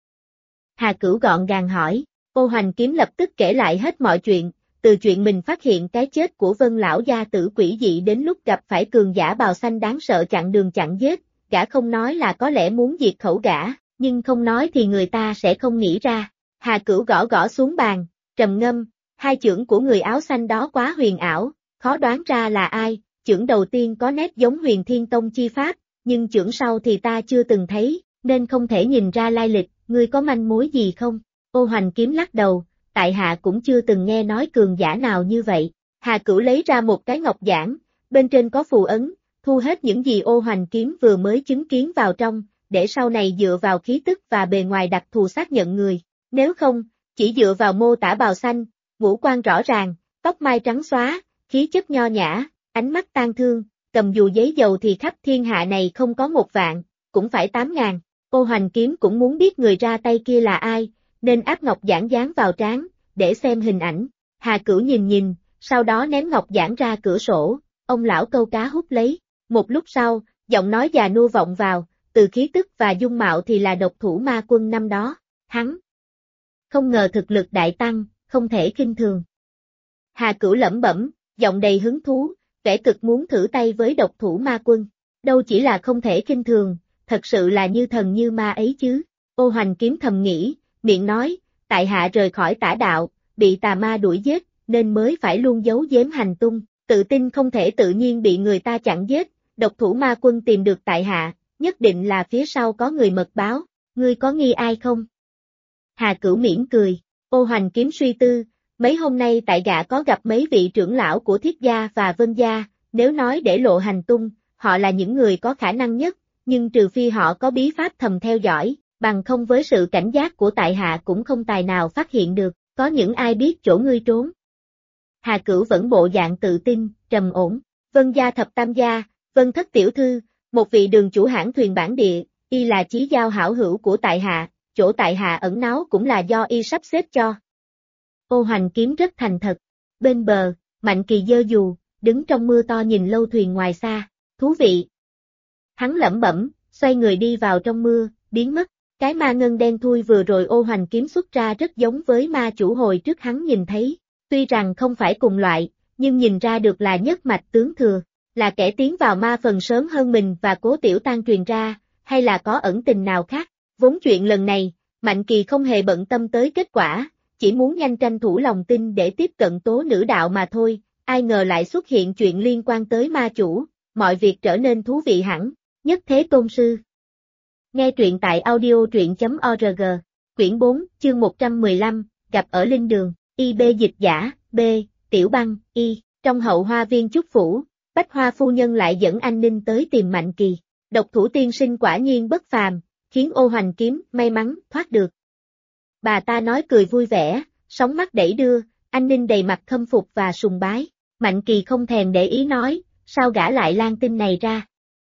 Hà Cửu gọn gàng hỏi. Ô Hoành Kiếm lập tức kể lại hết mọi chuyện, từ chuyện mình phát hiện cái chết của Vân lão gia tử quỷ dị đến lúc gặp phải cường giả bào xanh đáng sợ chặn đường chặn giết. Gã không nói là có lẽ muốn diệt khẩu gã, nhưng không nói thì người ta sẽ không nghĩ ra. Hà Cửu gõ gõ xuống bàn, trầm ngâm, hai chưởng của người áo xanh đó quá huyền ảo, khó đoán ra là ai. Chưởng đầu tiên có nét giống Huyền Thiên Tông chi pháp, nhưng chưởng sau thì ta chưa từng thấy, nên không thể nhìn ra lai lịch. Ngươi có manh mối gì không? Ô Hoành Kiếm lắc đầu, tại hạ cũng chưa từng nghe nói cường giả nào như vậy. Hà Cửu lấy ra một cái ngọc giản, bên trên có phù ấn, thu hết những gì Ô Hoành Kiếm vừa mới chứng kiến vào trong, để sau này dựa vào khí tức và bề ngoài đặc thù xác nhận người. Nếu không, chỉ dựa vào mô tả bào xanh, ngũ quan rõ ràng, tóc mai trắng xóa, khí chất nho nhã, ánh mắt tang thương, cầm dù giấy dầu thì khắp thiên hạ này không có 1.000, cũng phải 8.000. Ô Hoành Kiếm cũng muốn biết người ra tay kia là ai, nên áp ngọc giản dán vào trán, để xem hình ảnh. Hà Cửu nhìn, sau đó ném ngọc giản ra cửa sổ, ông lão câu cá hút lấy. Một lúc sau, giọng nói già nua vọng vào, từ khí tức và dung mạo thì là độc thủ ma quân năm đó. Hắn không ngờ thực lực đại tăng, không thể khinh thường. Hà Cửu lẩm bẩm, giọng đầy hứng thú, vẻ cực muốn thử tay với độc thủ ma quân. Đâu chỉ là không thể khinh thường, thật sự là như thần như ma ấy chứ. Ô Hoành Kiếm thầm nghĩ, miệng nói, tại hạ rời khỏi tả đạo, bị tà ma đuổi giết, nên mới phải luôn giấu giếm hành tung, tự tin không thể tự nhiên bị người ta chặn giết. Độc thủ ma quân tìm được tại hạ, nhất định là phía sau có người mật báo, ngươi có nghi ai không? Hà Cửu mỉm cười, Ô Hoành Kiếm suy tư, mấy hôm nay tại gã có gặp mấy vị trưởng lão của Thiết gia và Vân gia, nếu nói để lộ hành tung, họ là những người có khả năng nhất, nhưng trừ phi họ có bí pháp thầm theo dõi, bằng không với sự cảnh giác của tại hạ cũng không tài nào phát hiện được, có những ai biết chỗ ngươi trốn. Hà Cửu vẫn bộ dạng tự tin, trầm ổn, Vân gia thập tam gia, Vân thất tiểu thư, một vị đường chủ hãng thuyền bản địa, y là chí giao hảo hữu của tại hạ, chỗ tại hạ ẩn náu cũng là do y sắp xếp cho. Ô Hoành Kiếm rất thành thật, bên bờ, Mạnh Kỳ giơ dù, đứng trong mưa to nhìn lâu thuyền ngoài xa, thú vị. Hắn lẩm bẩm, xoay người đi vào trong mưa, biến mất, cái ma ngân đen thui vừa rồi Ô Hoành Kiếm xuất ra rất giống với ma chủ hồi trước hắn nhìn thấy, tuy rằng không phải cùng loại, nhưng nhìn ra được là nhất mạch tướng thừa. Là kẻ tiến vào ma phần sớm hơn mình và Cố Tiểu Tan truyền ra, hay là có ẩn tình nào khác? Vốn chuyện lần này, Mạnh Kỳ không hề bận tâm tới kết quả, chỉ muốn nhanh tranh thủ lòng tin để tiếp cận tố nữ đạo mà thôi, ai ngờ lại xuất hiện chuyện liên quan tới ma chủ, mọi việc trở nên thú vị hẳn, nhất thế tôn sư. Nghe truyện tại audio truyện.org, quyển 4, chương 115, gặp ở linh đường, IB dịch giả, B, Tiểu Băng, Y, trong hậu hoa viên chúc phủ, Bách Hoa phu nhân lại dẫn Anh Ninh tới tìm Mạnh Kỳ, độc thủ tiên sinh quả nhiên bất phàm, khiến Ô Hoành Kiếm may mắn thoát được. Bà ta nói cười vui vẻ, sóng mắt đẩy đưa, Anh Ninh đầy mặt khâm phục và sùng bái, Mạnh Kỳ không thèm để ý nói, sao gã lại lan tin này ra?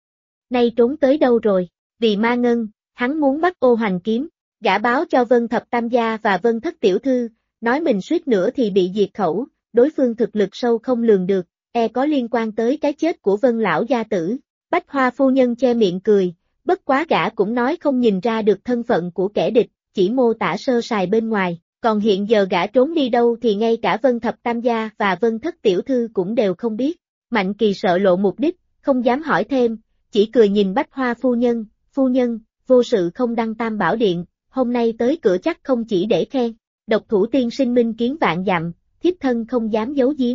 Nay trốn tới đâu rồi? Vì ma ngân, hắn muốn bắt Ô Hoành Kiếm, gã báo cho Vân Thập Tam Gia và Vân Thất Tiểu Thư, nói mình suýt nữa thì bị diệt khẩu, đối phương thực lực sâu không lường được, có liên quan tới cái chết của Vân lão gia tử. Bách Hoa phu nhân che miệng cười, bất quá gã cũng nói không nhìn ra được thân phận của kẻ địch, chỉ mô tả sơ sài bên ngoài, còn hiện giờ gã trốn đi đâu thì ngay cả Vân Thập Tam Gia và Vân Thất Tiểu Thư cũng đều không biết. Mạnh Kỳ sợ lộ mục đích, không dám hỏi thêm, chỉ cười nhìn Bách Hoa phu nhân, vô sự không đăng Tam Bảo Điện, hôm nay tới cửa chắc không chỉ để khen, độc thủ tiên sinh minh kiến vạn dặm, thiếp thân không dám giấu giếm.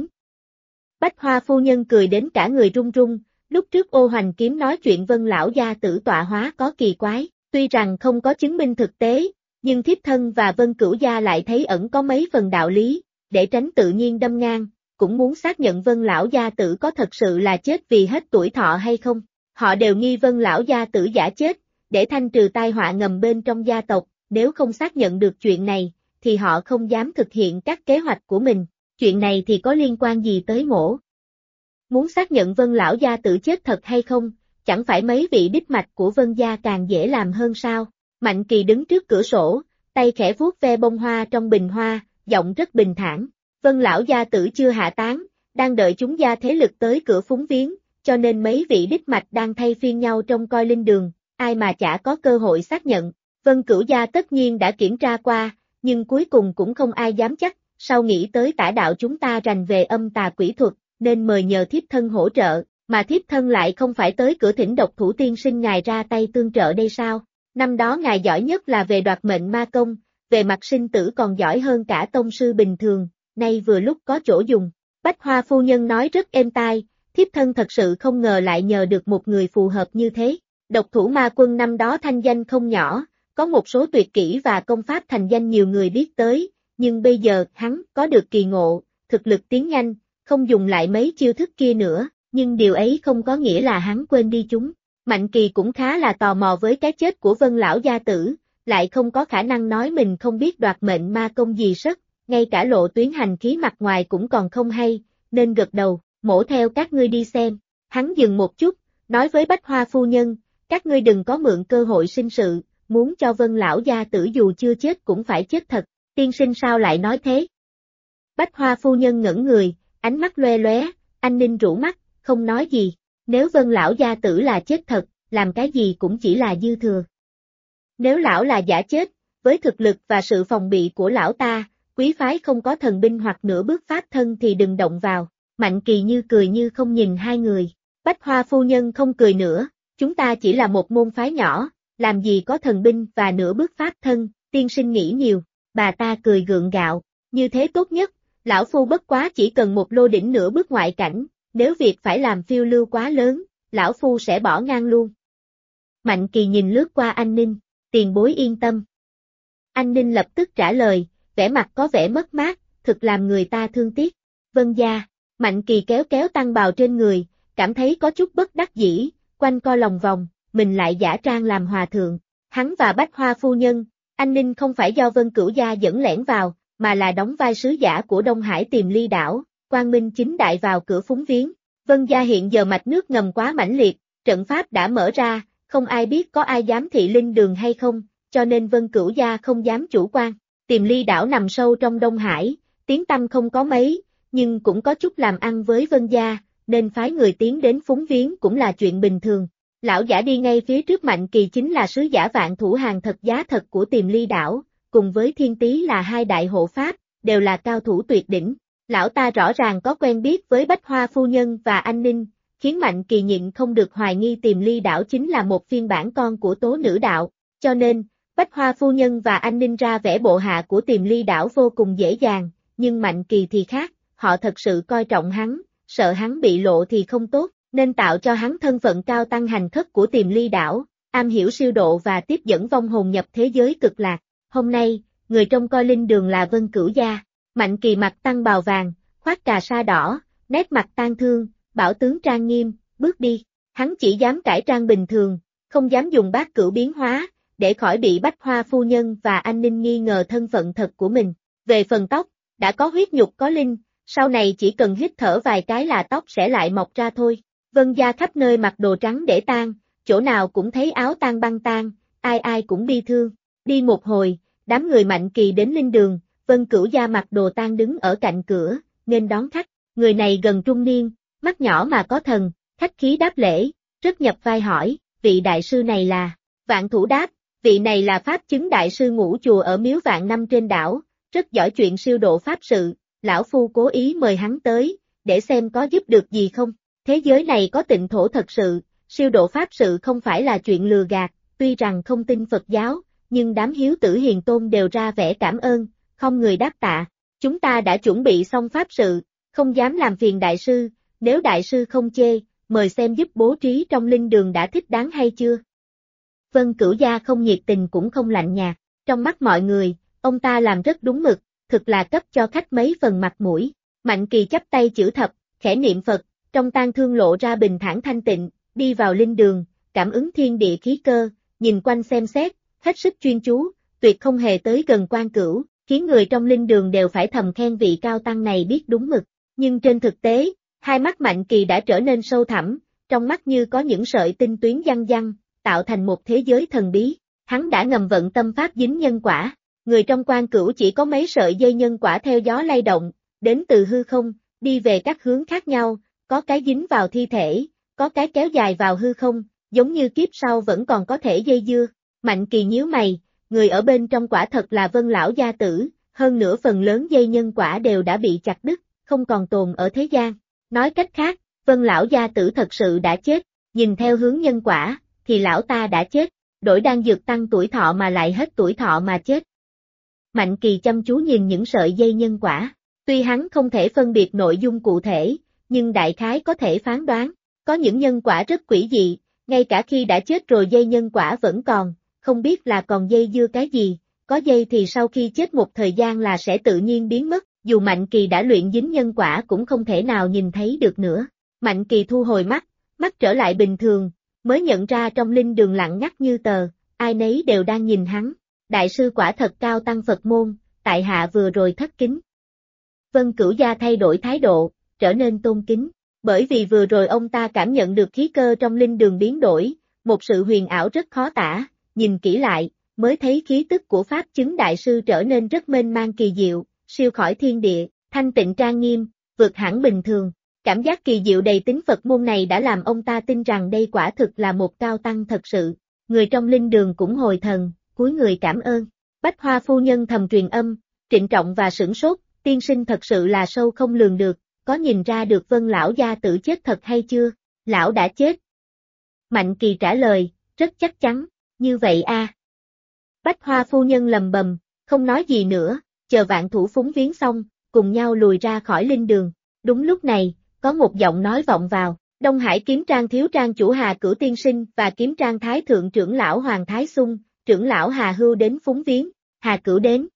Bách Hoa phu nhân cười đến cả người run run, lúc trước Ô Hoành Kiếm nói chuyện Vân lão gia tử tọa hóa có kỳ quái, tuy rằng không có chứng minh thực tế, nhưng thiếp thân và Vân Cửu gia lại thấy ẩn có mấy phần đạo lý, để tránh tự nhiên đâm ngang, cũng muốn xác nhận Vân lão gia tử có thật sự là chết vì hết tuổi thọ hay không. Họ đều nghi Vân lão gia tử giả chết, để thanh trừ tai họa ngầm bên trong gia tộc, nếu không xác nhận được chuyện này, thì họ không dám thực hiện các kế hoạch của mình. Chuyện này thì có liên quan gì tới mổ? Muốn xác nhận Vân lão gia tử chết thật hay không, chẳng phải mấy vị đích mạch của Vân gia càng dễ làm hơn sao? Mạnh Kỳ đứng trước cửa sổ, tay khẽ vuốt ve bông hoa trong bình hoa, giọng rất bình thản. Vân lão gia tử chưa hạ tán, đang đợi chúng gia thế lực tới cửa phúng viếng, cho nên mấy vị đích mạch đang thay phiên nhau trông coi linh đường, ai mà chả có cơ hội xác nhận. Vân Cửu gia tất nhiên đã kiểm tra qua, nhưng cuối cùng cũng không ai dám chắc, sau nghĩ tới tả đạo chúng ta rành về âm tà quỷ thuật, nên mời nhờ thiếp thân hỗ trợ, mà thiếp thân lại không phải tới cửa thỉnh độc thủ tiên sinh ngài ra tay tương trợ đây sao? Năm đó ngài giỏi nhất là về đoạt mệnh ma công, về mặt sinh tử còn giỏi hơn cả tông sư bình thường, nay vừa lúc có chỗ dùng. Bách Hoa phu nhân nói rất êm tai, thiếp thân thật sự không ngờ lại nhờ được một người phù hợp như thế. Độc thủ ma quân năm đó thanh danh không nhỏ, có một số tuyệt kỹ và công pháp thành danh nhiều người biết tới, nhưng bây giờ hắn có được kỳ ngộ, thực lực tiến nhanh, không dùng lại mấy chiêu thức kia nữa, nhưng điều ấy không có nghĩa là hắn quên đi chúng. Mạnh Kỳ cũng khá là tò mò với cái chết của Vân lão gia tử, lại không có khả năng nói mình không biết đoạt mệnh ma công gì sất, ngay cả lộ tuyến hành khí mặt ngoài cũng còn không hay, nên gật đầu, mổ theo các ngươi đi xem. Hắn dừng một chút, nói với Bách Hoa phu nhân, các ngươi đừng có mượn cơ hội sinh sự, muốn cho Vân lão gia tử dù chưa chết cũng phải chết thật, tiên sinh sao lại nói thế? Bách Hoa phu nhân ngẩn người, ánh mắt loe lóe, Anh Ninh rũ mắt, không nói gì, nếu Vân lão gia tử là chết thật, làm cái gì cũng chỉ là dư thừa. Nếu lão là giả chết, với thực lực và sự phòng bị của lão ta, quý phái không có thần binh hoặc nửa bước pháp thân thì đừng động vào. Mạnh Kỳ như cười như không nhìn hai người. Bách Hoa phu nhân không cười nữa, chúng ta chỉ là một môn phái nhỏ, làm gì có thần binh và nửa bước pháp thân, tiên sinh nghĩ nhiều. Bà ta cười gượng gạo, như thế tốt nhất, lão phu bất quá chỉ cần một lô đỉnh nửa bước ngoại cảnh, nếu việc phải làm phiêu lưu quá lớn, lão phu sẽ bỏ ngang luôn. Mạnh Kỳ nhìn lướt qua Anh Ninh, tiền bối yên tâm. Anh Ninh lập tức trả lời, vẻ mặt có vẻ mất mát, thực làm người ta thương tiếc. Vân gia. Mạnh Kỳ kéo kéo tăng bào trên người, cảm thấy có chút bất đắc dĩ, quanh co lòng vòng, mình lại giả trang làm hòa thượng. Hắn và Bách Hoa phu nhân, Anh Ninh không phải do Vân Cửu gia dẫn lẻn vào, mà là đóng vai sứ giả của Đông Hải Tiềm Ly đảo, quang minh chính đại vào cửa phúng viếng. Vân gia hiện giờ mạch nước ngầm quá mãnh liệt, trận pháp đã mở ra, không ai biết có ai dám thị linh đường hay không, cho nên Vân Cửu gia không dám chủ quan. Tiềm Ly đảo nằm sâu trong Đông Hải, tiếng tăm không có mấy, nhưng cũng có chút làm ăn với Vân gia, nên phái người tiến đến phúng viếng cũng là chuyện bình thường. Lão giả đi ngay phía trước Mạnh Kỳ chính là sứ giả vạn thủ hàng thật giá thật của Tiềm Ly đảo, cùng với Thiên Tý là hai đại hộ pháp, đều là cao thủ tuyệt đỉnh. Lão ta rõ ràng có quen biết với Bách Hoa phu nhân và Anh Ninh, khiến Mạnh Kỳ nhịn không được hoài nghi Tiềm Ly đảo chính là một phiên bản con của Tố Nữ đạo, cho nên, Bách Hoa phu nhân và anh Ninh ra vẻ bộ hạ của Tiềm Ly đảo vô cùng dễ dàng, nhưng Mạnh Kỳ thì khác, họ thật sự coi trọng hắn, sợ hắn bị lộ thì không tốt, nên tạo cho hắn thân phận cao tăng hành khất của Tiềm Ly đảo, am hiểu siêu độ và tiếp dẫn vong hồn nhập thế giới cực lạc. Hôm nay, người trông coi linh đường là Vân Cửu Gia. Mạnh Kỳ mặc tăng bào vàng, khoác cà sa đỏ, nét mặt tang thương, bảo tướng trang nghiêm, bước đi. Hắn chỉ dám cải trang bình thường, không dám dùng bát cửu biến hóa, để khỏi bị Bách Hoa phu nhân và anh Ninh nghi ngờ thân phận thật của mình. Về phần tóc, đã có huyết nhục có linh, sau này chỉ cần hít thở vài cái là tóc sẽ lại mọc ra thôi. Vân gia khắp nơi mặc đồ trắng để tang, chỗ nào cũng thấy áo tang băng tang, ai ai cũng bi thương. Đi một hồi, đám người Mạnh Kỳ đến linh đường, Vân Cửu Gia mặc đồ tang đứng ở cạnh cửa, nên đón khách. Người này gần trung niên, mắt nhỏ mà có thần, khách khí đáp lễ, rất nhập vai hỏi, vị đại sư này là? Vạn Thủ đáp, vị này là pháp chứng đại sư ngũ chùa ở miếu Vạn Năm trên đảo, rất giỏi chuyện siêu độ pháp sự, lão phu cố ý mời hắn tới, để xem có giúp được gì không. Thế giới này có tịnh thổ thật sự, siêu độ pháp sự không phải là chuyện lừa gạt, tuy rằng không tin Phật giáo, nhưng đám hiếu tử hiền tôn đều ra vẻ cảm ơn, không người đáp tạ. Chúng ta đã chuẩn bị xong pháp sự, không dám làm phiền đại sư, nếu đại sư không chê, mời xem giúp bố trí trong linh đường đã thích đáng hay chưa. Vân Cửu Gia không nhiệt tình cũng không lạnh nhạt, trong mắt mọi người, ông ta làm rất đúng mực, thực là cấp cho khách mấy phần mặt mũi. Mạnh Kỳ chắp tay chữ thập, khẽ niệm Phật, trong tang thương lộ ra bình thản thanh tịnh, đi vào linh đường, cảm ứng thiên địa khí cơ, nhìn quanh xem xét, hết sức chuyên chú, tuyệt không hề tới gần Quan Cửu, khiến người trong linh đường đều phải thầm khen vị cao tăng này biết đúng mực. Nhưng trên thực tế, hai mắt Mạnh Kỳ đã trở nên sâu thẳm, trong mắt như có những sợi tinh tuyến giăng giăng, tạo thành một thế giới thần bí. Hắn đã ngầm vận tâm pháp dính nhân quả. Người trong Quan Cửu chỉ có mấy sợi dây nhân quả theo gió lay động, đến từ hư không, đi về các hướng khác nhau, có cái dính vào thi thể, có cái kéo dài vào hư không, giống như kiếp sau vẫn còn có thể dây dưa. Mạnh Kỳ nhíu mày, người ở bên trong quả thật là Vân lão gia tử, hơn nữa phần lớn dây nhân quả đều đã bị chặt đứt, không còn tồn ở thế gian. Nói cách khác, Vân lão gia tử thật sự đã chết, nhìn theo hướng nhân quả, thì lão ta đã chết, đổi đan dược tăng tuổi thọ mà lại hết tuổi thọ mà chết. Mạnh Kỳ chăm chú nhìn những sợi dây nhân quả, tuy hắn không thể phân biệt nội dung cụ thể, nhưng đại khái có thể phán đoán, có những nhân quả rất quỷ dị, ngay cả khi đã chết rồi dây nhân quả vẫn còn, không biết là còn dây dưa cái gì, có dây thì sau khi chết một thời gian là sẽ tự nhiên biến mất, dù Mạnh Kỳ đã luyện dính nhân quả cũng không thể nào nhìn thấy được nữa. Mạnh Kỳ thu hồi mắt trở lại bình thường, mới nhận ra trong linh đường lặng ngắt như tờ, ai nấy đều đang nhìn hắn. Đại sư quả thật cao tăng Phật môn, tại hạ vừa rồi thất kính. Vân Cửu Gia thay đổi thái độ, trở nên tôn kính, bởi vì vừa rồi ông ta cảm nhận được khí cơ trong linh đường biến đổi, một sự huyền ảo rất khó tả, nhìn kỹ lại, mới thấy khí tức của pháp chứng đại sư trở nên rất mênh mang kỳ diệu, siêu khỏi thiên địa, thanh tịnh trang nghiêm, vượt hẳn bình thường. Cảm giác kỳ diệu đầy tính Phật môn này đã làm ông ta tin rằng đây quả thực là một cao tăng thật sự. Người trong linh đường cũng hồi thần, cúi người cảm ơn. Bách Hoa phu nhân thầm truyền âm, trịnh trọng và sửng sốt, tiên sinh thật sự là sâu không lường được, có nhìn ra được Vân lão gia tử chết thật hay chưa? Lão đã chết. Mạnh Kỳ trả lời, rất chắc chắn, như vậy a. Bách Hoa phu nhân lầm bầm, không nói gì nữa, chờ Vạn Thủ phúng viếng xong, cùng nhau lùi ra khỏi linh đường. Đúng lúc này, có một giọng nói vọng vào, Đông Hải kiếm trang thiếu trang chủ Hà Cửu tiên sinh và kiếm trang thái thượng trưởng lão Hoàng Thái Xung, trưởng lão Hà Hưu đến phúng viếng. Hà Cửu đến.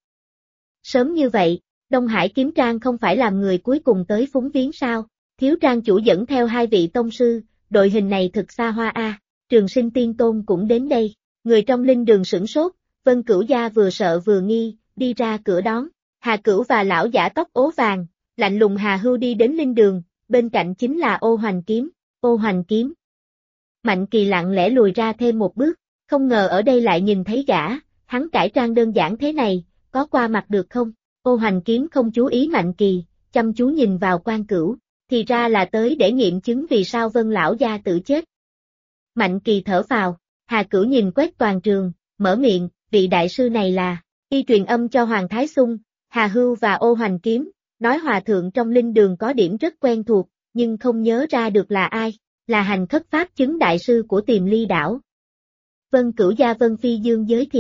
Sớm như vậy, Đông Hải kiếm trang không phải làm người cuối cùng tới phúng viếng sao? Thiếu trang chủ dẫn theo hai vị tông sư, đội hình này thực xa hoa a. Trường Sinh Tiên Tôn cũng đến đây. Người trong linh đường sửng sốt, Vân Cửu Gia vừa sợ vừa nghi, đi ra cửa đón. Hà Cửu và lão giả tóc ố vàng, lạnh lùng Hà Hưu đi đến linh đường, bên cạnh chính là Ô Hoành kiếm. Ô Hoành kiếm. Mạnh Kỳ lặng lẽ lùi ra thêm một bước, không ngờ ở đây lại nhìn thấy gã, hắn cải trang đơn giản thế này, có qua mặt được không? Ô Hoành kiếm không chú ý Mạnh Kỳ, chăm chú nhìn vào Quan Cửu, thì ra là tới để nghiệm chứng vì sao Vân lão gia tử chết. Mạnh Kỳ thở phào, Hà Cửu nhìn quét toàn trường, mở miệng, vị đại sư này là, y truyền âm cho Hoàng Thái Xung, Hà Hưu và Ô Hoành kiếm, nói hòa thượng trong linh đường có điểm rất quen thuộc, nhưng không nhớ ra được là ai, là hành khất pháp chứng đại sư của Tiềm Ly đảo. Vân Cửu Gia Vân Phi Dương giới thiệu,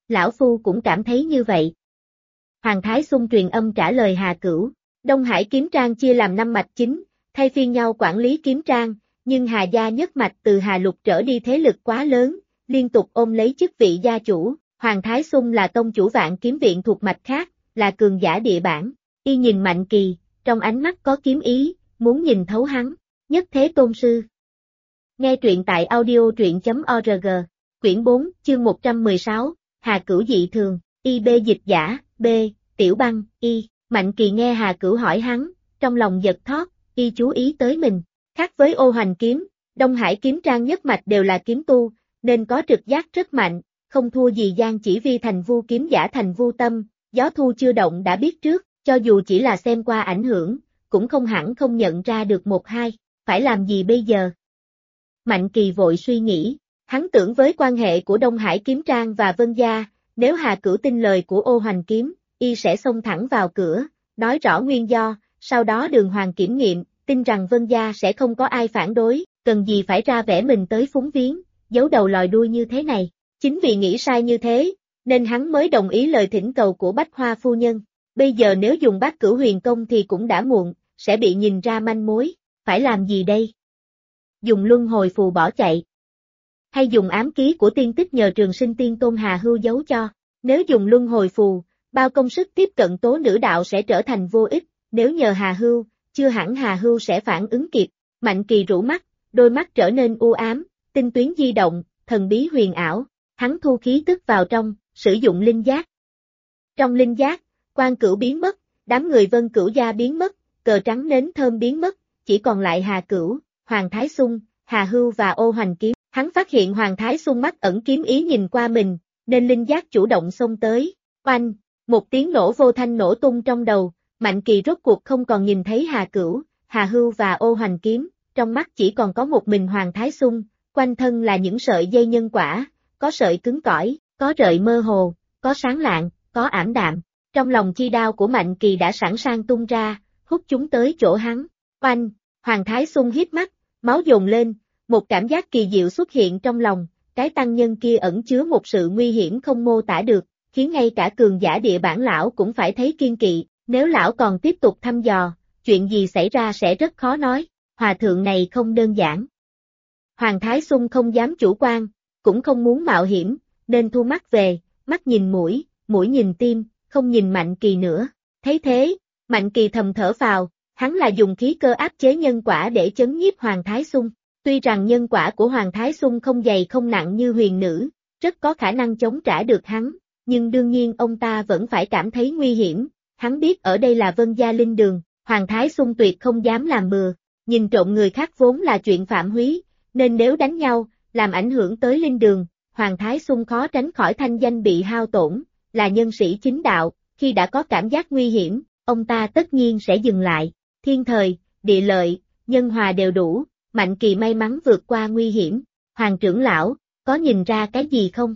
Lão Phu cũng cảm thấy như vậy. Hoàng Thái Xung truyền âm trả lời Hà Cửu. Đông Hải kiếm trang chia làm 5 mạch chính, thay phiên nhau quản lý kiếm trang, nhưng Hà gia nhất mạch từ Hà Lục trở đi thế lực quá lớn, liên tục ôm lấy chức vị gia chủ. Hoàng Thái Xung là tông chủ Vạn Kiếm Viện thuộc mạch khác, là cường giả địa bản. Y nhìn Mạnh Kỳ, trong ánh mắt có kiếm ý, muốn nhìn thấu hắn. Nhất Thế Tôn Sư. Nghe truyện tại audio.org. Quyển 4, chương 116, Hà Cửu dị thường, Y B dịch giả, B, Tiểu Băng, Y. Mạnh Kỳ nghe Hà Cửu hỏi hắn, trong lòng giật thót, Y chú ý tới mình. Khác với Ô Hoành kiếm, Đông Hải kiếm trang nhất mạch đều là kiếm tu, nên có trực giác rất mạnh, không thua gì Giang Chỉ Vi thành Vu kiếm giả thành Vu Tâm, gió thu chưa động đã biết trước, cho dù chỉ là xem qua ảnh hưởng, cũng không hẳn không nhận ra được một hai, phải làm gì bây giờ? Mạnh Kỳ vội suy nghĩ, hắn tưởng với quan hệ của Đông Hải kiếm trang và Vân Gia, nếu Hà Cửu tin lời của Ô Hoành kiếm, Y sẽ xông thẳng vào cửa, nói rõ nguyên do, sau đó đường hoàng kiểm nghiệm, tin rằng Vân Gia sẽ không có ai phản đối, cần gì phải ra vẻ mình tới phúng viếng, giấu đầu lòi đuôi như thế này. Chính vì nghĩ sai như thế, nên hắn mới đồng ý lời thỉnh cầu của Bách Hoa phu nhân. Bây giờ nếu dùng Bát Cửu Huyền Công thì cũng đã muộn, sẽ bị nhìn ra manh mối, phải làm gì đây? Dùng luân hồi phù bỏ chạy. Hay dùng ám ký của tiên tích nhờ Trường Sinh Tiên Tôn Hà Hưu giấu cho. Nếu dùng luân hồi phù, bao công sức tiếp cận tố nữ đạo sẽ trở thành vô ích, nếu nhờ Hà Hưu, chưa hẳn Hà Hưu sẽ phản ứng kịp. Mạnh Kỳ rũ mắt, đôi mắt trở nên u ám, tinh tuyến di động, thần bí huyền ảo. Hắn thu khí tức vào trong, sử dụng linh giác. Trong linh giác, Quan Cửu biến mất, đám người Vân Cửu gia biến mất, cờ trắng nến thơm biến mất, chỉ còn lại Hà Cửu, Hoàng Thái Xung, Hà Hưu và Ô Hoành kiếm. Hắn phát hiện Hoàng Thái Xung mắt ẩn kiếm ý nhìn qua mình, nên linh giác chủ động xông tới. Oanh, một tiếng nổ vô thanh nổ tung trong đầu, Mạnh Kỳ rốt cuộc không còn nhìn thấy Hà Cửu, Hà Hưu và Ô Hoành kiếm, trong mắt chỉ còn có một mình Hoàng Thái Xung, quanh thân là những sợi dây nhân quả. Có sợi cứng cỏi, có rợi mơ hồ, có sáng lạng, có ảm đạm. Trong lòng chi đao của Mạnh Kỳ đã sẵn sàng tung ra, hút chúng tới chỗ hắn. Oanh, Hoàng Thái Xung hít mắt, máu dồn lên, một cảm giác kỳ diệu xuất hiện trong lòng, cái tăng nhân kia ẩn chứa một sự nguy hiểm không mô tả được, khiến ngay cả cường giả địa bản lão cũng phải thấy kiêng kỵ, nếu lão còn tiếp tục thăm dò, chuyện gì xảy ra sẽ rất khó nói, hòa thượng này không đơn giản. Hoàng Thái Xung không dám chủ quan, cũng không muốn mạo hiểm, nên thu mắt về, mắt nhìn mũi, mũi nhìn tim, không nhìn Mạnh Kỳ nữa. Thấy thế, Mạnh Kỳ thầm thở phào, hắn là dùng khí cơ áp chế nhân quả để chấn nhiếp Hoàng Thái Xung. Tuy rằng nhân quả của Hoàng Thái Xung không dày không nặng như huyền nữ, rất có khả năng chống trả được hắn, nhưng đương nhiên ông ta vẫn phải cảm thấy nguy hiểm. Hắn biết ở đây là Vân Gia Linh Đường, Hoàng Thái Xung tuyệt không dám làm bừa, nhìn trộm người khác vốn là chuyện phạm húy, nên nếu đánh nhau, làm ảnh hưởng tới Linh Đường, Hoàng Thái Xung khó tránh khỏi thanh danh bị hao tổn, là nhân sĩ chính đạo, khi đã có cảm giác nguy hiểm, ông ta tất nhiên sẽ dừng lại. Thiên thời, địa lợi, nhân hòa đều đủ, Mạnh Kỳ may mắn vượt qua nguy hiểm. Hoàng trưởng lão, có nhìn ra cái gì không?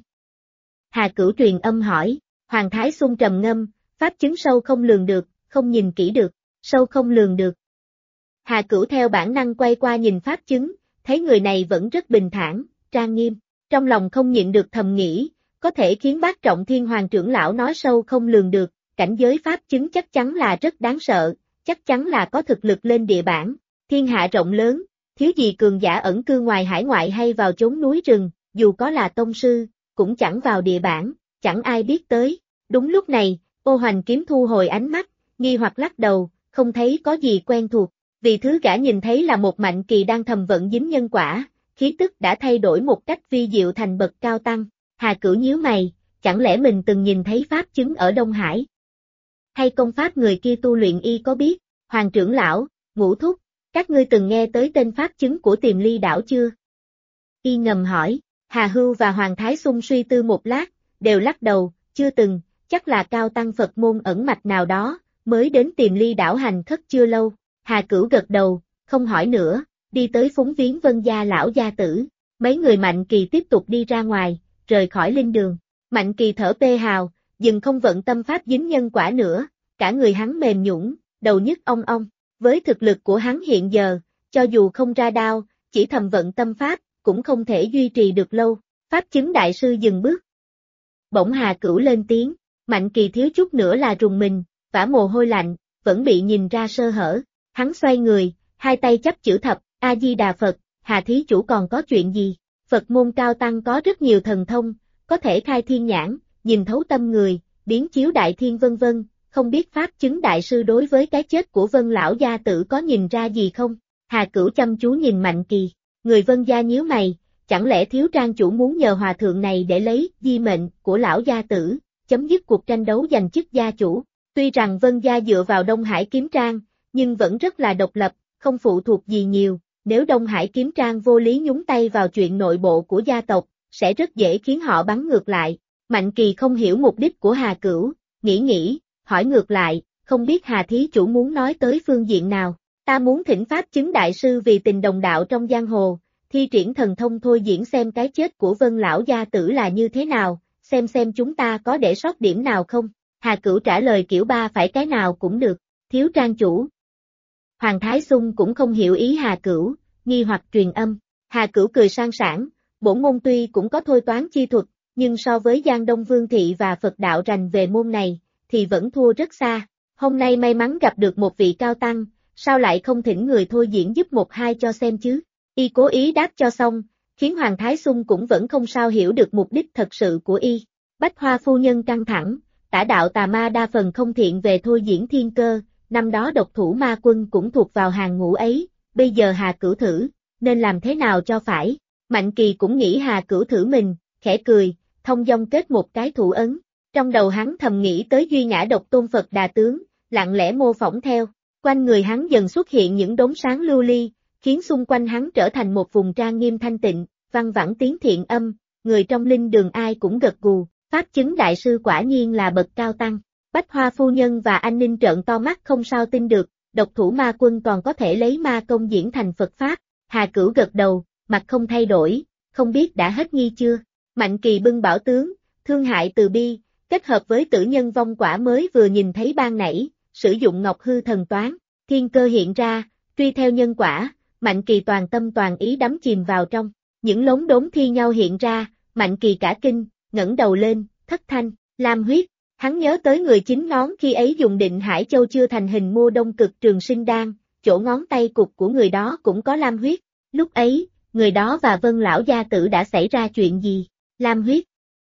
Hà Cửu truyền âm hỏi. Hoàng Thái Xung trầm ngâm, pháp chứng sâu không lường được, không nhìn kỹ được, sâu không lường được. Hà Cửu theo bản năng quay qua nhìn pháp chứng, thấy người này vẫn rất bình thản, trang nghiêm, trong lòng không nhịn được thầm nghĩ, có thể khiến Bát Trọng Thiên Hoàng trưởng lão nói sâu không lường được, cảnh giới pháp chứng chắc chắn là rất đáng sợ, chắc chắn là có thực lực lên địa bản. Thiên hạ rộng lớn, thiếu gì cường giả ẩn cư ngoài hải ngoại hay vào chốn núi rừng, dù có là tông sư, cũng chẳng vào địa bản, chẳng ai biết tới. Đúng lúc này, Ô Hoành kiếm thu hồi ánh mắt, nghi hoặc lắc đầu, không thấy có gì quen thuộc, vì thứ gã nhìn thấy là một Mạnh Kỳ đang thầm vận dính nhân quả, khí tức đã thay đổi một cách vi diệu thành bậc cao tăng. Hà Cửu nhíu mày, chẳng lẽ mình từng nhìn thấy pháp chứng ở Đông Hải? Hay công pháp người kia tu luyện y có biết? Hoàng trưởng lão, Ngũ thúc, các ngươi từng nghe tới tên pháp chứng của Tiềm Ly đảo chưa? Y ngầm hỏi. Hà Hưu và Hoàng Thái Xung suy tư một lát, đều lắc đầu, chưa từng, chắc là cao tăng Phật môn ẩn mạch nào đó, mới đến Tiềm Ly đảo hành khất chưa lâu. Hà Cửu gật đầu, không hỏi nữa, đi tới phúng viếng Vân Gia lão gia tử. Mấy người Mạnh Kỳ tiếp tục đi ra ngoài, rời khỏi linh đường. Mạnh Kỳ thở phê hào, dừng không vận tâm pháp dính nhân quả nữa, cả người hắn mềm nhũn, đầu nhức ong ong. Với thực lực của hắn hiện giờ, cho dù không ra đao, chỉ thầm vận tâm pháp, cũng không thể duy trì được lâu. Pháp chứng đại sư dừng bước. Bỗng Hà Cửu lên tiếng, Mạnh Kỳ thiếu chút nữa là rùng mình, vã mồ hôi lạnh, vẫn bị nhìn ra sơ hở. Hắn xoay người, hai tay chắp chữ thập, A-di-đà Phật, Hà thí chủ còn có chuyện gì? Phật môn cao tăng có rất nhiều thần thông, có thể khai thiên nhãn, nhìn thấu tâm người, biến chiếu đại thiên vân vân, không biết pháp chứng đại sư đối với cái chết của Vân lão gia tử có nhìn ra gì không? Hà Cửu chăm chú nhìn Mạnh Kỳ, người Vân gia nhíu mày, chẳng lẽ thiếu trang chủ muốn nhờ hòa thượng này để lấy di mệnh của lão gia tử, chấm dứt cuộc tranh đấu giành chức gia chủ. Tuy rằng Vân gia dựa vào Đông Hải kiếm trang, nhưng vẫn rất là độc lập, không phụ thuộc gì nhiều, nếu Đông Hải kiếm trang vô lý nhúng tay vào chuyện nội bộ của gia tộc, sẽ rất dễ khiến họ bắn ngược lại. Mạnh Kỳ không hiểu mục đích của Hà Cửu, nghĩ, hỏi ngược lại, không biết Hà thí chủ muốn nói tới phương diện nào? Ta muốn thỉnh pháp chứng đại sư vì tình đồng đạo trong giang hồ, thi triển thần thông thôi diễn xem cái chết của Vân lão gia tử là như thế nào, xem chúng ta có để sót điểm nào không? Hà Cửu trả lời kiểu ba phải cái nào cũng được, thiếu trang chủ. Hoàng Thái Xung cũng không hiểu ý Hà Cửu, nghi hoặc truyền âm. Hà Cửu cười sang sảng, bổn môn tuy cũng có thôi toán chi thuật, nhưng so với Giang Đông Vương Thị và Phật đạo rành về môn này, thì vẫn thua rất xa. Hôm nay may mắn gặp được một vị cao tăng, sao lại không thỉnh người thôi diễn giúp một hai cho xem chứ? Y cố ý đáp cho xong, khiến Hoàng Thái Xung cũng vẫn không sao hiểu được mục đích thật sự của Y. Bách Hoa phu nhân căng thẳng, tả đạo tà ma đa phần không thiện về thôi diễn thiên cơ, năm đó độc thủ ma quân cũng thuộc vào hàng ngũ ấy, bây giờ Hà Cửu thử, nên làm thế nào cho phải? Mạnh Kỳ cũng nghĩ Hà Cửu thử mình, khẽ cười, thông dong kết một cái thủ ấn. Trong đầu hắn thầm nghĩ tới duy ngã độc tôn Phật Đà tướng, lặng lẽ mô phỏng theo. Quanh người hắn dần xuất hiện những đốm sáng lưu ly, khiến xung quanh hắn trở thành một vùng trang nghiêm thanh tịnh, văng vẳng tiếng thiện âm, người trong linh đường ai cũng gật gù, pháp chứng đại sư quả nhiên là bậc cao tăng. Bách Hoa phu nhân và An Ninh trợn to mắt không sao tin được, độc thủ ma quân còn có thể lấy ma công diễn thành Phật pháp. Hà Cửu gật đầu, mặt không thay đổi, không biết đã hết nghi chưa? Mạnh Kỳ bưng bảo tướng, thương hại từ bi, kết hợp với tử nhân vong quả mới vừa nhìn thấy ban nãy, sử dụng ngọc hư thần toán, thiên cơ hiện ra, truy theo nhân quả, Mạnh Kỳ toàn tâm toàn ý đắm chìm vào trong, những lống đốm thi nhau hiện ra, Mạnh Kỳ cả kinh, ngẩng đầu lên, thất thanh, lam huyết, hắn nhớ tới người chính ngón khi ấy dùng Định Hải Châu chưa thành hình mua Đông Cực Trường Sinh Đan, chỗ ngón tay cục của người đó cũng có lam huyết, lúc ấy, người đó và Vân lão gia tử đã xảy ra chuyện gì? Lam huyết.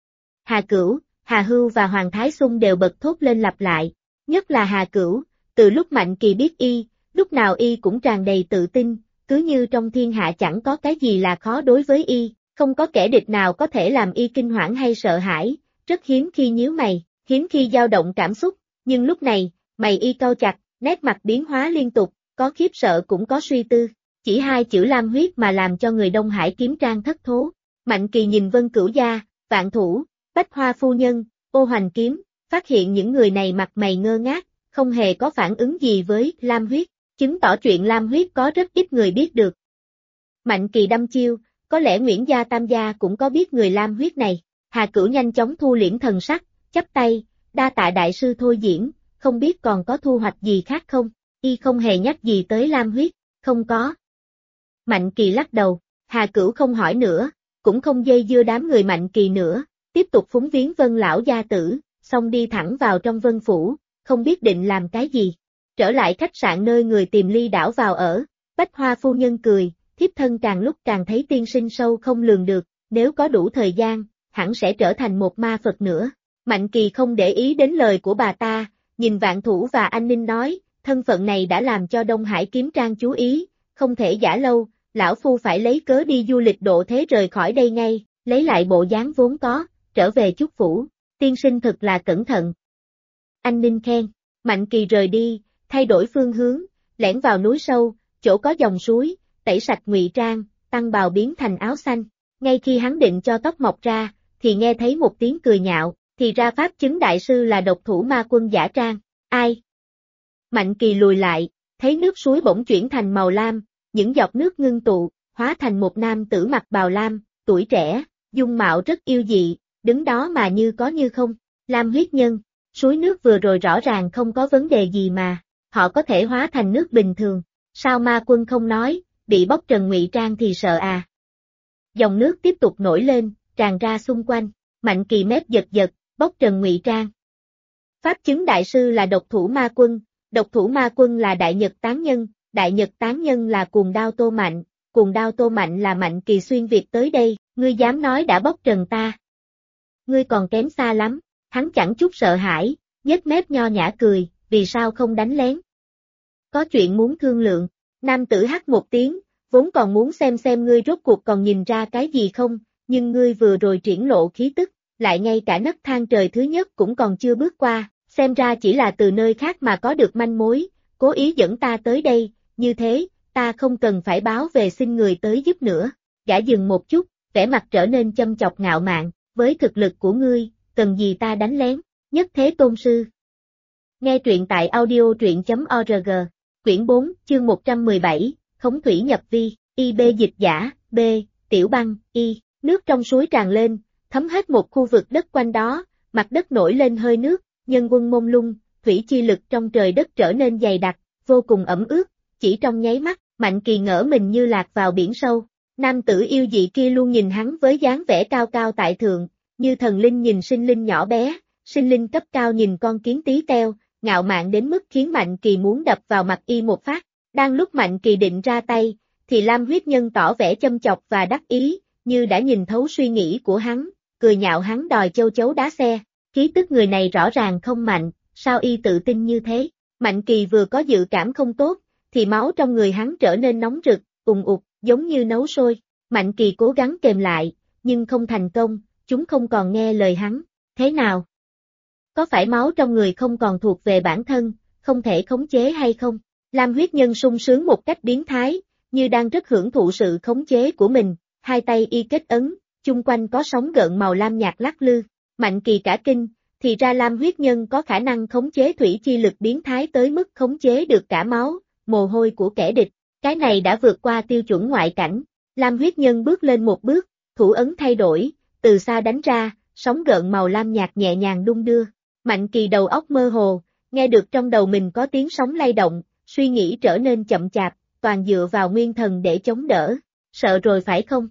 Hà Cửu, Hà Hưu và Hoàng Thái Xung đều bật thốt lên lặp lại, nhất là Hà Cửu, từ lúc Mạnh Kỳ biết Y, lúc nào Y cũng tràn đầy tự tin, cứ như trong thiên hạ chẳng có cái gì là khó đối với Y, không có kẻ địch nào có thể làm Y kinh hoảng hay sợ hãi, rất hiếm khi nhíu mày, hiếm khi dao động cảm xúc, nhưng lúc này, mày Y cau chặt, nét mặt biến hóa liên tục, có khiếp sợ cũng có suy tư, chỉ hai chữ lam huyết mà làm cho người Đông Hải kiếm trang thất thố. Mạnh Kỳ nhìn Vân Cửu gia, Vạn Thủ, Bách Hoa phu nhân, Ô Hoành kiếm, phát hiện những người này mặt mày ngơ ngác, không hề có phản ứng gì với lam huyết, chứng tỏ chuyện lam huyết có rất ít người biết được. Mạnh Kỳ đâm chiêu, có lẽ Nguyễn gia Tam gia cũng có biết người lam huyết này. Hà Cửu nhanh chóng thu liễm thần sắc, chắp tay, đa tạ đại sư thôi diễn, không biết còn có thu hoạch gì khác không? Y không hề nhắc gì tới lam huyết, không có. Mạnh Kỳ lắc đầu, Hà Cửu không hỏi nữa, cũng không dây dưa đám người Mạnh Kỳ nữa, tiếp tục phúng viếng Vân lão gia tử, xong đi thẳng vào trong Vân phủ, không biết định làm cái gì. Trở lại khách sạn nơi người tìm ly đảo vào ở, Bách Hoa phu nhân cười, thiếp thân càng lúc càng thấy tiên sinh sâu không lường được, nếu có đủ thời gian, hẳn sẽ trở thành một ma Phật nữa. Mạnh Kỳ không để ý đến lời của bà ta, nhìn Vạn Thủ và An Ninh nói, thân phận này đã làm cho Đông Hải kiếm trang chú ý, không thể giả lâu, lão phu phải lấy cớ đi du lịch độ thế rời khỏi đây ngay, lấy lại bộ dáng vốn có, trở về chúc phủ, tiên sinh thật là cẩn thận. An Ninh khen, Mạnh Kỳ rời đi, thay đổi phương hướng, lẻn vào núi sâu, chỗ có dòng suối, tẩy sạch ngụy trang, tăng bào biến thành áo xanh. Ngay khi hắn định cho tóc mọc ra, thì nghe thấy một tiếng cười nhạo, thì ra pháp chứng đại sư là độc thủ ma quân giả trang. Ai? Mạnh Kỳ lùi lại, thấy nước suối bỗng chuyển thành màu lam, những giọt nước ngưng tụ, hóa thành một nam tử mặc bào lam, tuổi trẻ, dung mạo rất yêu dị, đứng đó mà như có như không. Lam huyết nhân, suối nước vừa rồi rõ ràng không có vấn đề gì mà, họ có thể hóa thành nước bình thường, sao ma quân không nói, bị bóc trần ngụy trang thì sợ à. Dòng nước tiếp tục nổi lên, tràn ra xung quanh, Mạnh Kỳ mép giật giật, bóc trần ngụy trang. Pháp chứng đại sư là độc thủ ma quân là đại nhật tán nhân là cuồng đao tô mạnh là Mạnh Kỳ xuyên Việt tới đây, ngươi dám nói đã bóc trần ta. Ngươi còn kém xa lắm, hắn chẳng chút sợ hãi, nhếch mép nho nhã cười, vì sao không đánh lén? Có chuyện muốn thương lượng, nam tử hắt một tiếng, vốn còn muốn xem ngươi rốt cuộc còn nhìn ra cái gì không, nhưng ngươi vừa rồi triển lộ khí tức, lại ngay cả nấc thang trời thứ nhất cũng còn chưa bước qua, xem ra chỉ là từ nơi khác mà có được manh mối, cố ý dẫn ta tới đây, như thế, ta không cần phải báo về xin người tới giúp nữa. Gã dừng một chút, vẻ mặt trở nên châm chọc ngạo mạn, với thực lực của ngươi, cần gì ta đánh lén, nhất thế tôn sư. Nghe truyện tại audio.truyện.org, quyển 4, chương 117, Khống thủy nhập vi, IB dịch giả, B, tiểu băng, Y, nước trong suối tràn lên, thấm hết một khu vực đất quanh đó, mặt đất nổi lên hơi nước, nhân quân mông lung, thủy chi lực trong trời đất trở nên dày đặc, vô cùng ẩm ướt, chỉ trong nháy mắt, Mạnh Kỳ ngỡ mình như lạc vào biển sâu. Nam tử yêu dị kia luôn nhìn hắn với dáng vẻ cao cao tại thượng, như thần linh nhìn sinh linh nhỏ bé, sinh linh cấp cao nhìn con kiến tí teo, ngạo mạn đến mức khiến Mạnh Kỳ muốn đập vào mặt y một phát. Đang lúc Mạnh Kỳ định ra tay, thì Lam huyết nhân tỏ vẻ châm chọc và đắc ý, như đã nhìn thấu suy nghĩ của hắn, cười nhạo hắn đòi châu chấu đá xe. Khí tức người này rõ ràng không mạnh, sao y tự tin như thế? Mạnh Kỳ vừa có dự cảm không tốt, thì máu trong người hắn trở nên nóng rực, ùn ụt, giống như nấu sôi. Mạnh Kỳ cố gắng kềm lại, nhưng không thành công, chúng không còn nghe lời hắn. Thế nào? Có phải máu trong người không còn thuộc về bản thân, không thể khống chế hay không? Lam huyết nhân sung sướng một cách biến thái, như đang rất hưởng thụ sự khống chế của mình, hai tay y kết ấn, chung quanh có sóng gợn màu lam nhạt lắc lư. Mạnh Kỳ cả kinh, thì ra Lam huyết nhân có khả năng khống chế thủy chi lực biến thái tới mức khống chế được cả máu, mồ hôi của kẻ địch. Cái này đã vượt qua tiêu chuẩn ngoại cảnh. Lam huyết nhân bước lên một bước, thủ ấn thay đổi, từ xa đánh ra, sóng gợn màu lam nhạt nhẹ nhàng đung đưa. Mạnh Kỳ đầu óc mơ hồ, nghe được trong đầu mình có tiếng sóng lay động, suy nghĩ trở nên chậm chạp, toàn dựa vào nguyên thần để chống đỡ. Sợ rồi phải không?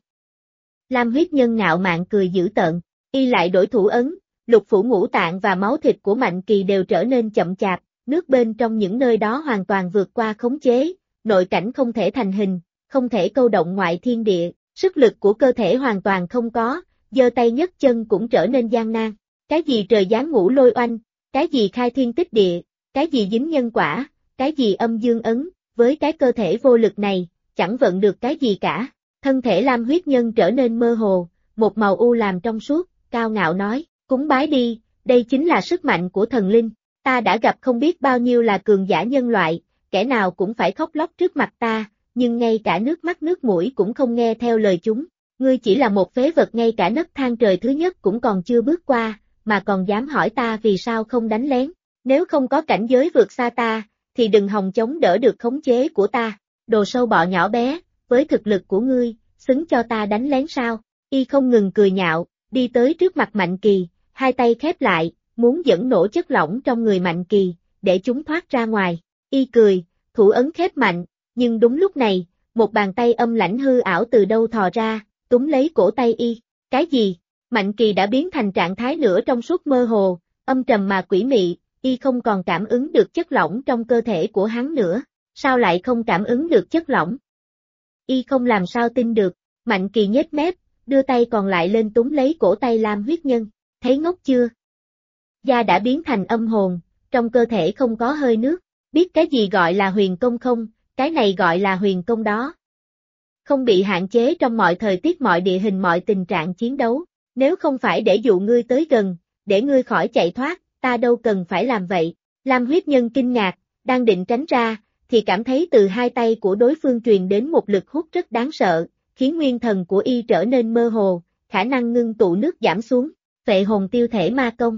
Lam huyết nhân ngạo mạn cười dữ tợn, y lại đổi thủ ấn, lục phủ ngũ tạng và máu thịt của Mạnh Kỳ đều trở nên chậm chạp, nước bên trong những nơi đó hoàn toàn vượt qua khống chế, nội cảnh không thể thành hình, không thể câu động ngoại thiên địa, sức lực của cơ thể hoàn toàn không có, giơ tay nhấc chân cũng trở nên gian nan. Cái gì trời giáng ngũ lôi oanh, cái gì khai thiên tích địa, cái gì dính nhân quả, cái gì âm dương ấn, với cái cơ thể vô lực này, chẳng vận được cái gì cả. Thân thể Lam huyết nhân trở nên mơ hồ, một màu u làm trong suốt, cao ngạo nói, cúng bái đi, đây chính là sức mạnh của thần linh, ta đã gặp không biết bao nhiêu là cường giả nhân loại, kẻ nào cũng phải khóc lóc trước mặt ta, nhưng ngay cả nước mắt nước mũi cũng không nghe theo lời chúng. Ngươi chỉ là một phế vật, ngay cả nấc thang trời thứ nhất cũng còn chưa bước qua, mà còn dám hỏi ta vì sao không đánh lén. Nếu không có cảnh giới vượt xa ta, thì đừng hòng chống đỡ được khống chế của ta. Đồ sâu bọ nhỏ bé, với thực lực của ngươi, xứng cho ta đánh lén sao? Y không ngừng cười nhạo, đi tới trước mặt Mạnh Kỳ, hai tay khép lại, muốn dẫn nổ chất lỏng trong người Mạnh Kỳ, để chúng thoát ra ngoài. Y cười, thủ ấn khép mạnh, nhưng đúng lúc này, một bàn tay âm lãnh hư ảo từ đâu thò ra, túm lấy cổ tay y. Cái gì? Mạnh Kỳ đã biến thành trạng thái nửa trong suốt mơ hồ, âm trầm mà quỷ mị, y không còn cảm ứng được chất lỏng trong cơ thể của hắn nữa. Sao lại không cảm ứng được chất lỏng? Y không làm sao tin được. Mạnh Kỳ nhếch mép, đưa tay còn lại lên túm lấy cổ tay Lam huyết nhân. Thấy ngốc chưa? Da đã biến thành âm hồn, trong cơ thể không có hơi nước. Biết cái gì gọi là huyền công không? Cái này gọi là huyền công đó. Không bị hạn chế trong mọi thời tiết, mọi địa hình, mọi tình trạng chiến đấu. Nếu không phải để dụ ngươi tới gần, để ngươi khỏi chạy thoát, ta đâu cần phải làm vậy. Lam huyết nhân kinh ngạc, đang định tránh ra, thì cảm thấy từ hai tay của đối phương truyền đến một lực hút rất đáng sợ, khiến nguyên thần của y trở nên mơ hồ, khả năng ngưng tụ nước giảm xuống. Phệ hồn tiêu thể ma công.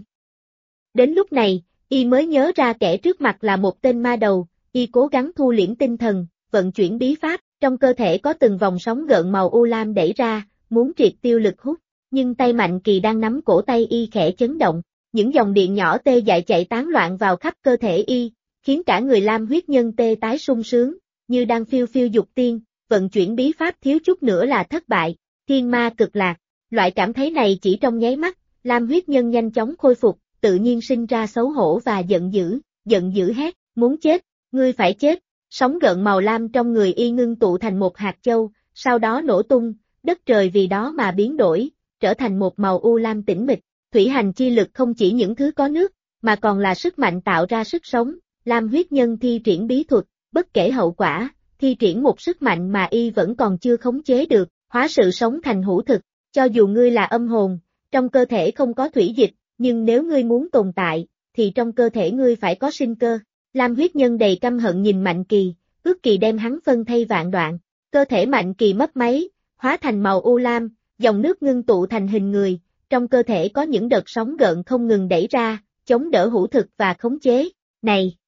Đến lúc này, y mới nhớ ra kẻ trước mặt là một tên ma đầu, y cố gắng thu liễm tinh thần, vận chuyển bí pháp, trong cơ thể có từng vòng sóng gợn màu u lam đẩy ra, muốn triệt tiêu lực hút, nhưng tay Mạnh Kỳ đang nắm cổ tay y khẽ chấn động, những dòng điện nhỏ tê dại chạy tán loạn vào khắp cơ thể y, khiến cả người Lam huyết nhân tê tái sung sướng, như đang phiêu phiêu dục tiên, vận chuyển bí pháp thiếu chút nữa là thất bại. Thiên ma cực lạc, loại cảm thấy này chỉ trong nháy mắt, Lam huyết nhân nhanh chóng khôi phục, tự nhiên sinh ra xấu hổ và giận dữ hét, muốn chết, ngươi phải chết, sóng gợn màu lam trong người y ngưng tụ thành một hạt châu, sau đó nổ tung, đất trời vì đó mà biến đổi, trở thành một màu u lam tĩnh mịch, thủy hành chi lực không chỉ những thứ có nước, mà còn là sức mạnh tạo ra sức sống, Lam huyết nhân thi triển bí thuật, bất kể hậu quả, thi triển một sức mạnh mà y vẫn còn chưa khống chế được, hóa sự sống thành hữu thực, cho dù ngươi là âm hồn, trong cơ thể không có thủy dịch, nhưng nếu ngươi muốn tồn tại, thì trong cơ thể ngươi phải có sinh cơ. Lam huyết nhân đầy căm hận nhìn Mạnh Kỳ, ước kỳ đem hắn phân thay vạn đoạn, cơ thể Mạnh Kỳ mất máy, hóa thành màu u lam, dòng nước ngưng tụ thành hình người, trong cơ thể có những đợt sóng gợn không ngừng đẩy ra, chống đỡ hữu thực và khống chế. Này!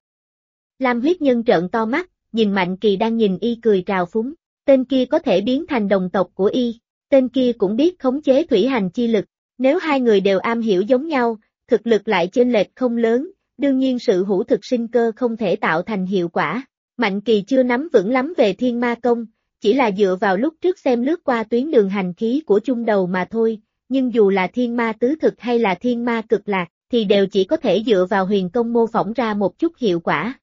Lam huyết nhân trợn to mắt, nhìn Mạnh Kỳ đang nhìn y cười trào phúng, tên kia có thể biến thành đồng tộc của y, tên kia cũng biết khống chế thủy hành chi lực, nếu hai người đều am hiểu giống nhau, thực lực lại chênh lệch không lớn, đương nhiên sự hữu thực sinh cơ không thể tạo thành hiệu quả. Mạnh Kỳ chưa nắm vững lắm về thiên ma công, chỉ là dựa vào lúc trước xem lướt qua tuyến đường hành khí của chung đầu mà thôi, nhưng dù là thiên ma tứ thực hay là thiên ma cực lạc, thì đều chỉ có thể dựa vào huyền công mô phỏng ra một chút hiệu quả.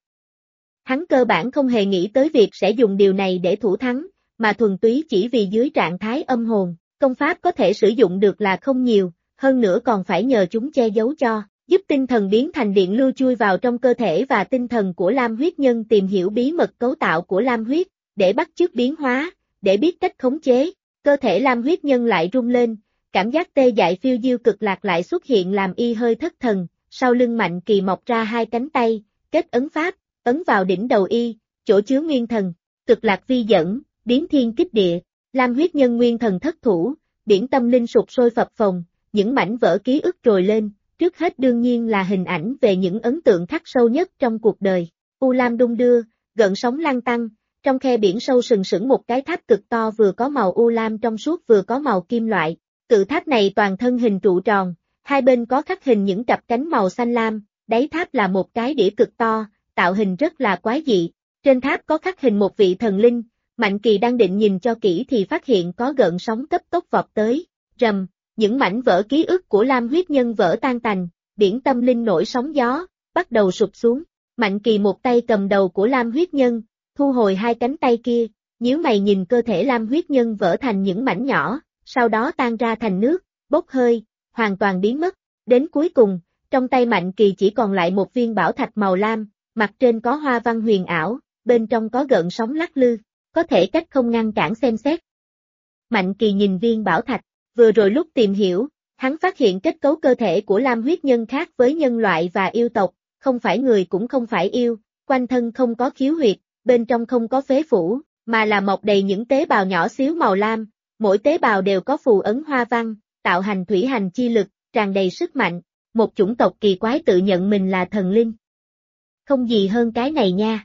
Hắn cơ bản không hề nghĩ tới việc sẽ dùng điều này để thủ thắng, mà thuần túy chỉ vì dưới trạng thái âm hồn, công pháp có thể sử dụng được là không nhiều, hơn nữa còn phải nhờ chúng che giấu cho, giúp tinh thần biến thành điện lưu chui vào trong cơ thể và tinh thần của Lam huyết nhân tìm hiểu bí mật cấu tạo của Lam huyết, để bắt chước biến hóa, để biết cách khống chế, cơ thể Lam huyết nhân lại rung lên, cảm giác tê dại phiêu diêu cực lạc lại xuất hiện làm y hơi thất thần, sau lưng Mạnh Kỳ mọc ra hai cánh tay, kết ấn pháp, ấn vào đỉnh đầu y, chỗ chứa nguyên thần, cực lạc vi dẫn, biến thiên kích địa, Lam huyết nhân nguyên thần thất thủ, biển tâm linh sụp sôi phập phồng, những mảnh vỡ ký ức trồi lên, trước hết đương nhiên là hình ảnh về những ấn tượng khắc sâu nhất trong cuộc đời. U lam đung đưa, gợn sóng lan tăng, trong khe biển sâu sừng sững một cái tháp cực to vừa có màu u lam trong suốt vừa có màu kim loại. Cự tháp này toàn thân hình trụ tròn, hai bên có khắc hình những cặp cánh màu xanh lam, đáy tháp là một cái đĩa cực to, tạo hình rất là quái dị. Trên tháp có khắc hình một vị thần linh, Mạnh Kỳ đang định nhìn cho kỹ thì phát hiện có gợn sóng cấp tốc vọt tới, rầm. Những mảnh vỡ ký ức của Lam huyết nhân vỡ tan tành, biển tâm linh nổi sóng gió, bắt đầu sụp xuống. Mạnh Kỳ một tay cầm đầu của Lam huyết nhân, thu hồi hai cánh tay kia, nhíu mày nhìn cơ thể Lam huyết nhân vỡ thành những mảnh nhỏ, sau đó tan ra thành nước, bốc hơi, hoàn toàn biến mất. Đến cuối cùng, trong tay Mạnh Kỳ chỉ còn lại một viên bảo thạch màu lam, mặt trên có hoa văn huyền ảo, bên trong có gợn sóng lắc lư, có thể cách không ngăn cản xem xét. Mạnh Kỳ nhìn viên bảo thạch. Vừa rồi lúc tìm hiểu, hắn phát hiện kết cấu cơ thể của Lam huyết nhân khác với nhân loại và yêu tộc, không phải người cũng không phải yêu, quanh thân không có khiếu huyệt, bên trong không có phế phủ, mà là mọc đầy những tế bào nhỏ xíu màu lam, mỗi tế bào đều có phù ấn hoa văn, tạo hành thủy hành chi lực, tràn đầy sức mạnh, một chủng tộc kỳ quái tự nhận mình là thần linh. Không gì hơn cái này nha.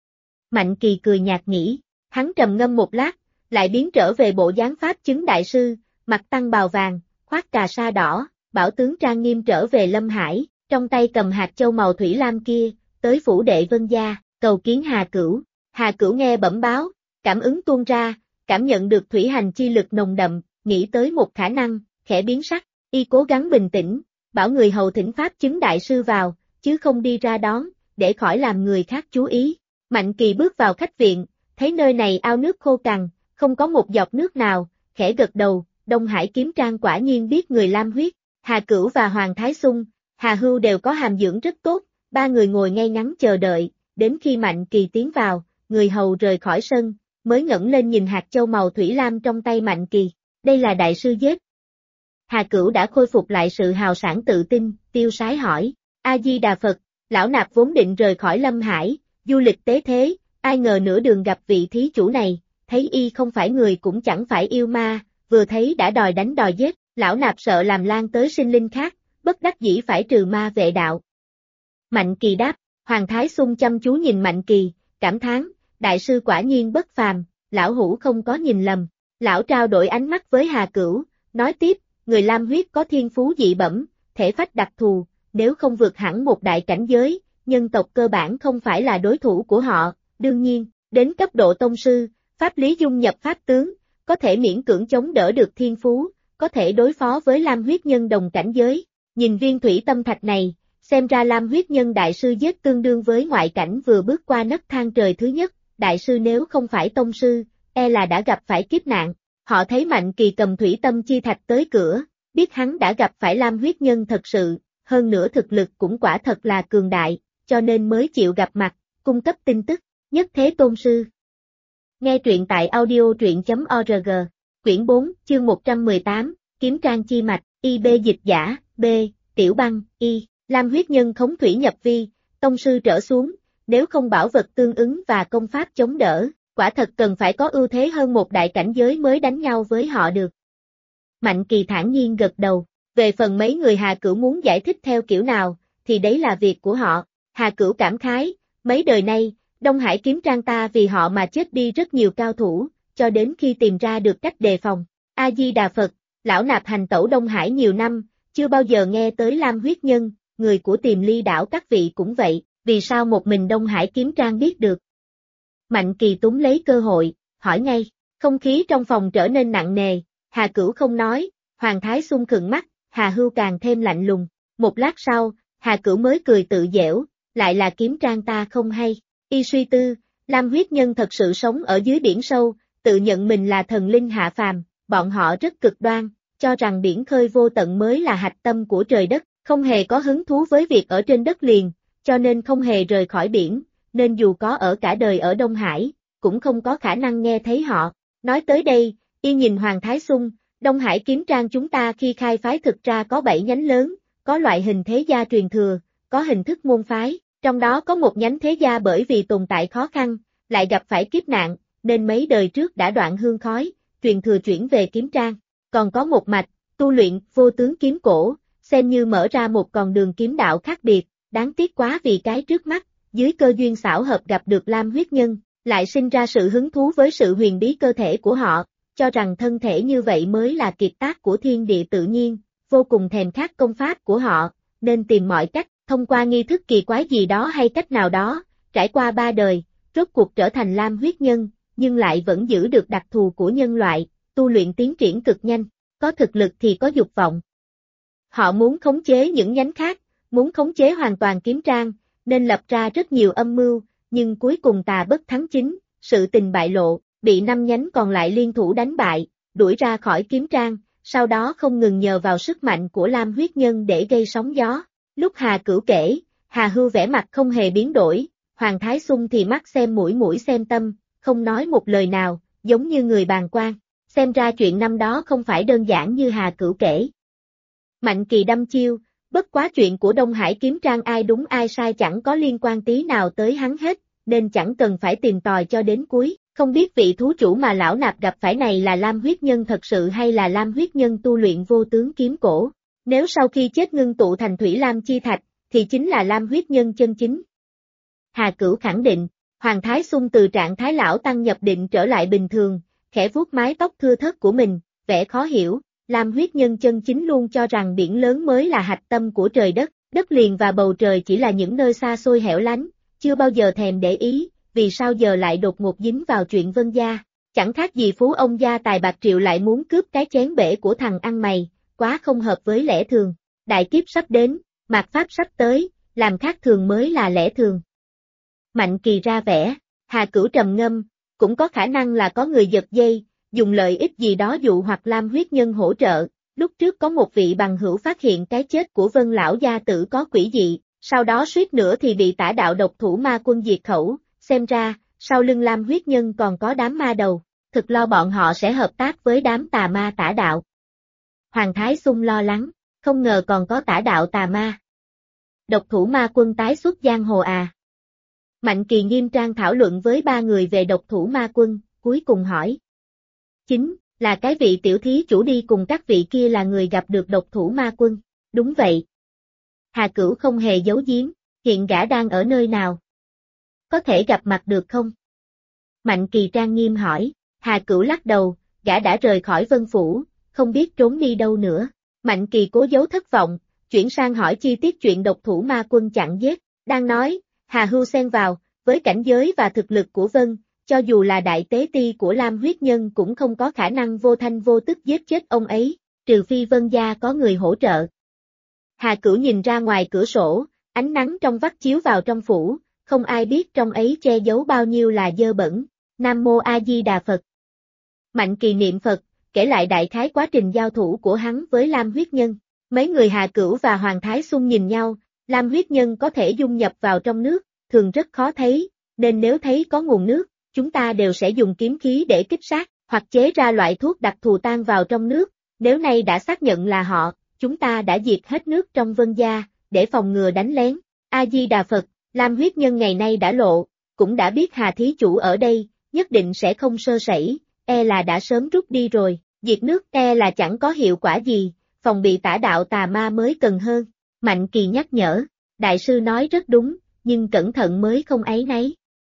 Mạnh Kỳ cười nhạt nghĩ, hắn trầm ngâm một lát, lại biến trở về bộ dáng pháp chứng đại sư, mặt tăng bào vàng, khoác cà sa đỏ, bảo tướng trang nghiêm trở về Lâm Hải, trong tay cầm hạt châu màu thủy lam kia, tới phủ đệ Vân Gia, cầu kiến Hà Cửu. Hà Cửu nghe bẩm báo, cảm ứng tuôn ra, cảm nhận được thủy hành chi lực nồng đậm, nghĩ tới một khả năng, khẽ biến sắc, y cố gắng bình tĩnh, bảo người hầu thỉnh pháp chứng đại sư vào, chứ không đi ra đón, để khỏi làm người khác chú ý. Mạnh Kỳ bước vào khách viện, thấy nơi này ao nước khô cằn, không có một giọt nước nào, khẽ gật đầu. Đông Hải kiếm trang quả nhiên biết người Lam huyết, Hà Cửu và Hoàng Thái Xung, Hà Hưu đều có hàm dưỡng rất tốt, ba người ngồi ngay ngắn chờ đợi, đến khi Mạnh Kỳ tiến vào, người hầu rời khỏi sân, mới ngẩng lên nhìn hạt châu màu thủy lam trong tay Mạnh Kỳ, đây là đại sư giết. Hà Cửu đã khôi phục lại sự hào sảng tự tin, tiêu sái hỏi, A-di-đà Phật, lão nạp vốn định rời khỏi Lâm Hải, du lịch tế thế, ai ngờ nửa đường gặp vị thí chủ này, thấy y không phải người cũng chẳng phải yêu ma. Vừa thấy đã đòi đánh đòi giết, lão nạp sợ làm lan tới sinh linh khác, bất đắc dĩ phải trừ ma vệ đạo. Mạnh Kỳ đáp, Hoàng Thái Xung chăm chú nhìn Mạnh Kỳ, cảm thán, đại sư quả nhiên bất phàm, lão hữu không có nhìn lầm. Lão trao đổi ánh mắt với Hà Cửu, nói tiếp, người Lam huyết có thiên phú dị bẩm, thể phách đặc thù, nếu không vượt hẳn một đại cảnh giới, nhân tộc cơ bản không phải là đối thủ của họ, đương nhiên, đến cấp độ tông sư, pháp lý dung nhập pháp tướng, có thể miễn cưỡng chống đỡ được thiên phú, có thể đối phó với Lam huyết nhân đồng cảnh giới, Nhìn viên thủy tâm thạch này, xem ra Lam huyết nhân đại sư giết tương đương với ngoại cảnh vừa bước qua nấc thang trời thứ nhất, đại sư nếu không phải tông sư, là đã gặp phải kiếp nạn. Họ thấy Mạnh Kỳ cầm thủy tâm chi thạch tới cửa, biết hắn đã gặp phải Lam huyết nhân thật sự, hơn nữa thực lực cũng quả thật là cường đại, cho nên mới chịu gặp mặt, cung cấp tin tức, nhất thế tôn sư. Nghe truyện tại audio truyện.org, quyển 4, chương 118, kiếm trang chi mạch, IB dịch giả, B, tiểu băng, Y, Lam huyết nhân khống thủy nhập vi, tông sư trở xuống, nếu không bảo vật tương ứng và công pháp chống đỡ, quả thật cần phải có ưu thế hơn một đại cảnh giới mới đánh nhau với họ được. Mạnh Kỳ thản nhiên gật đầu, về phần mấy người Hà Cửu muốn giải thích theo kiểu nào, thì đấy là việc của họ. Hà Cửu cảm khái, mấy đời nay, Đông Hải kiếm trang ta vì họ mà chết đi rất nhiều cao thủ, cho đến khi tìm ra được cách đề phòng. A-di-đà Phật, lão nạp hành tẩu Đông Hải nhiều năm, chưa bao giờ nghe tới Lam huyết nhân, người của Tiềm Ly đảo các vị cũng vậy, vì sao một mình Đông Hải kiếm trang biết được? Mạnh Kỳ túm lấy cơ hội, hỏi ngay, không khí trong phòng trở nên nặng nề, Hà Cửu không nói, Hoàng Thái Xung khựng mắt, Hà Hưu càng thêm lạnh lùng, một lát sau, Hà Cửu mới cười tự giễu, lại là kiếm trang ta không hay, y suy tư, Lam huyết nhân thật sự sống ở dưới biển sâu, tự nhận mình là thần linh hạ phàm, bọn họ rất cực đoan, cho rằng biển khơi vô tận mới là hạch tâm của trời đất, không hề có hứng thú với việc ở trên đất liền, cho nên không hề rời khỏi biển, nên dù có ở cả đời ở Đông Hải, cũng không có khả năng nghe thấy họ. Nói tới đây, y nhìn Hoàng Thái Xung, Đông Hải kiếm trang chúng ta khi khai phái thực ra có 7 nhánh lớn, có loại hình thế gia truyền thừa, có hình thức môn phái, trong đó có một nhánh thế gia bởi vì tồn tại khó khăn, lại gặp phải kiếp nạn, nên mấy đời trước đã đoạn hương khói, truyền thừa chuyển về kiếm trang. Còn có một mạch, tu luyện vô tướng kiếm cổ, xem như mở ra một con đường kiếm đạo khác biệt, đáng tiếc quá vì cái trước mắt, dưới cơ duyên xảo hợp gặp được Lam huyết nhân, lại sinh ra sự hứng thú với sự huyền bí cơ thể của họ, cho rằng thân thể như vậy mới là kiệt tác của thiên địa tự nhiên, vô cùng thèm khát công pháp của họ, nên tìm mọi cách, thông qua nghi thức kỳ quái gì đó hay cách nào đó, trải qua 3 đời, rốt cuộc trở thành Lam huyết nhân, nhưng lại vẫn giữ được đặc thù của nhân loại, tu luyện tiến triển cực nhanh, có thực lực thì có dục vọng. Họ muốn khống chế những nhánh khác, muốn khống chế hoàn toàn kiếm trang, nên lập ra rất nhiều âm mưu, nhưng cuối cùng tà bất thắng chính, sự tình bại lộ, bị 5 nhánh còn lại liên thủ đánh bại, đuổi ra khỏi kiếm trang, sau đó không ngừng nhờ vào sức mạnh của Lam huyết nhân để gây sóng gió. Lúc Hà Cửu kể, Hà Hưu vẻ mặt không hề biến đổi, Hoàng Thái Xung thì mắt xem mũi mũi xem tâm, không nói một lời nào, giống như người bàng quan. Xem ra chuyện năm đó không phải đơn giản như Hà Cửu kể. Mạnh Kỳ đâm chiêu, bất quá chuyện của Đông Hải kiếm trang ai đúng ai sai chẳng có liên quan tí nào tới hắn hết, nên chẳng cần phải tìm tòi cho đến cuối, không biết vị thú chủ mà lão nạp gặp phải này là Lam huyết nhân thật sự hay là Lam huyết nhân tu luyện vô tướng kiếm cổ. Nếu sau khi chết ngưng tụ thành thủy lam chi thạch, thì chính là Lam huyết nhân chân chính. Hà Cửu khẳng định, Hoàng Thái Xung từ trạng thái lão tăng nhập định trở lại bình thường, khẽ vuốt mái tóc thưa thớt của mình, vẻ khó hiểu, Lam huyết nhân chân chính luôn cho rằng biển lớn mới là hạch tâm của trời đất, đất liền và bầu trời chỉ là những nơi xa xôi hẻo lánh, chưa bao giờ thèm để ý, vì sao giờ lại đột ngột dính vào chuyện Vân gia, chẳng khác gì phú ông gia tài bạc triệu lại muốn cướp cái chén bể của thằng ăn mày, quá không hợp với lẽ thường, đại kiếp sắp đến, mạt pháp sắp tới, làm khác thường mới là lẽ thường. Mạnh Kỳ ra vẻ, Hà Cửu trầm ngâm, cũng có khả năng là có người giật dây, dùng lợi ích gì đó dụ hoặc Lam huyết nhân hỗ trợ, lúc trước có một vị bằng hữu phát hiện cái chết của Vân lão gia tử có quỷ dị, sau đó suýt nữa thì bị tả đạo độc thủ ma quân diệt khẩu, xem ra, sau lưng Lam huyết nhân còn có đám ma đầu, thực lo bọn họ sẽ hợp tác với đám tà ma tả đạo. Hoàng Thái Xung lo lắng, không ngờ còn có tả đạo tà ma. Độc thủ ma quân tái xuất giang hồ à? Mạnh Kỳ nghiêm trang thảo luận với 3 người về độc thủ ma quân, cuối cùng hỏi. Chính, là cái vị tiểu thí chủ đi cùng các vị kia là người gặp được độc thủ ma quân, đúng vậy. Hà Cửu không hề giấu giếm, hiện gã đang ở nơi nào? Có thể gặp mặt được không? Mạnh Kỳ trang nghiêm hỏi, Hà Cửu lắc đầu, gã đã rời khỏi Vân Phủ, không biết trốn đi đâu nữa. Mạnh Kỳ cố giấu thất vọng, chuyển sang hỏi chi tiết chuyện độc thủ ma quân chặn giết, đang nói, Hà Hưu xen vào, với cảnh giới và thực lực của Vân, cho dù là đại tế ti của Lam huyết nhân cũng không có khả năng vô thanh vô tức giết chết ông ấy, trừ phi Vân gia có người hỗ trợ. Hà Cửu nhìn ra ngoài cửa sổ, ánh nắng trong vắt chiếu vào trong phủ, không ai biết trong ấy che giấu bao nhiêu là dơ bẩn. Nam Mô A Di Đà Phật. Mạnh Kỳ niệm Phật, kể lại đại khái quá trình giao thủ của hắn với Lam Huyết Nhân. Mấy người Hà Cửu và Hoàng Thái Xuân nhìn nhau, Lam Huyết Nhân có thể dung nhập vào trong nước, thường rất khó thấy, nên nếu thấy có nguồn nước, chúng ta đều sẽ dùng kiếm khí để kích sát, hoặc chế ra loại thuốc đặc thù tan vào trong nước. Nếu nay đã xác nhận là họ, chúng ta đã diệt hết nước trong Vân Gia, để phòng ngừa đánh lén. A Di Đà Phật, Lam Huyết Nhân ngày nay đã lộ, cũng đã biết Hà Thí Chủ ở đây, nhất định sẽ không sơ sẩy, e là đã sớm rút đi rồi, diệt nước e là chẳng có hiệu quả gì, phòng bị tả đạo tà ma mới cần hơn. Mạnh Kỳ nhắc nhở, đại sư nói rất đúng, nhưng cẩn thận mới không áy náy.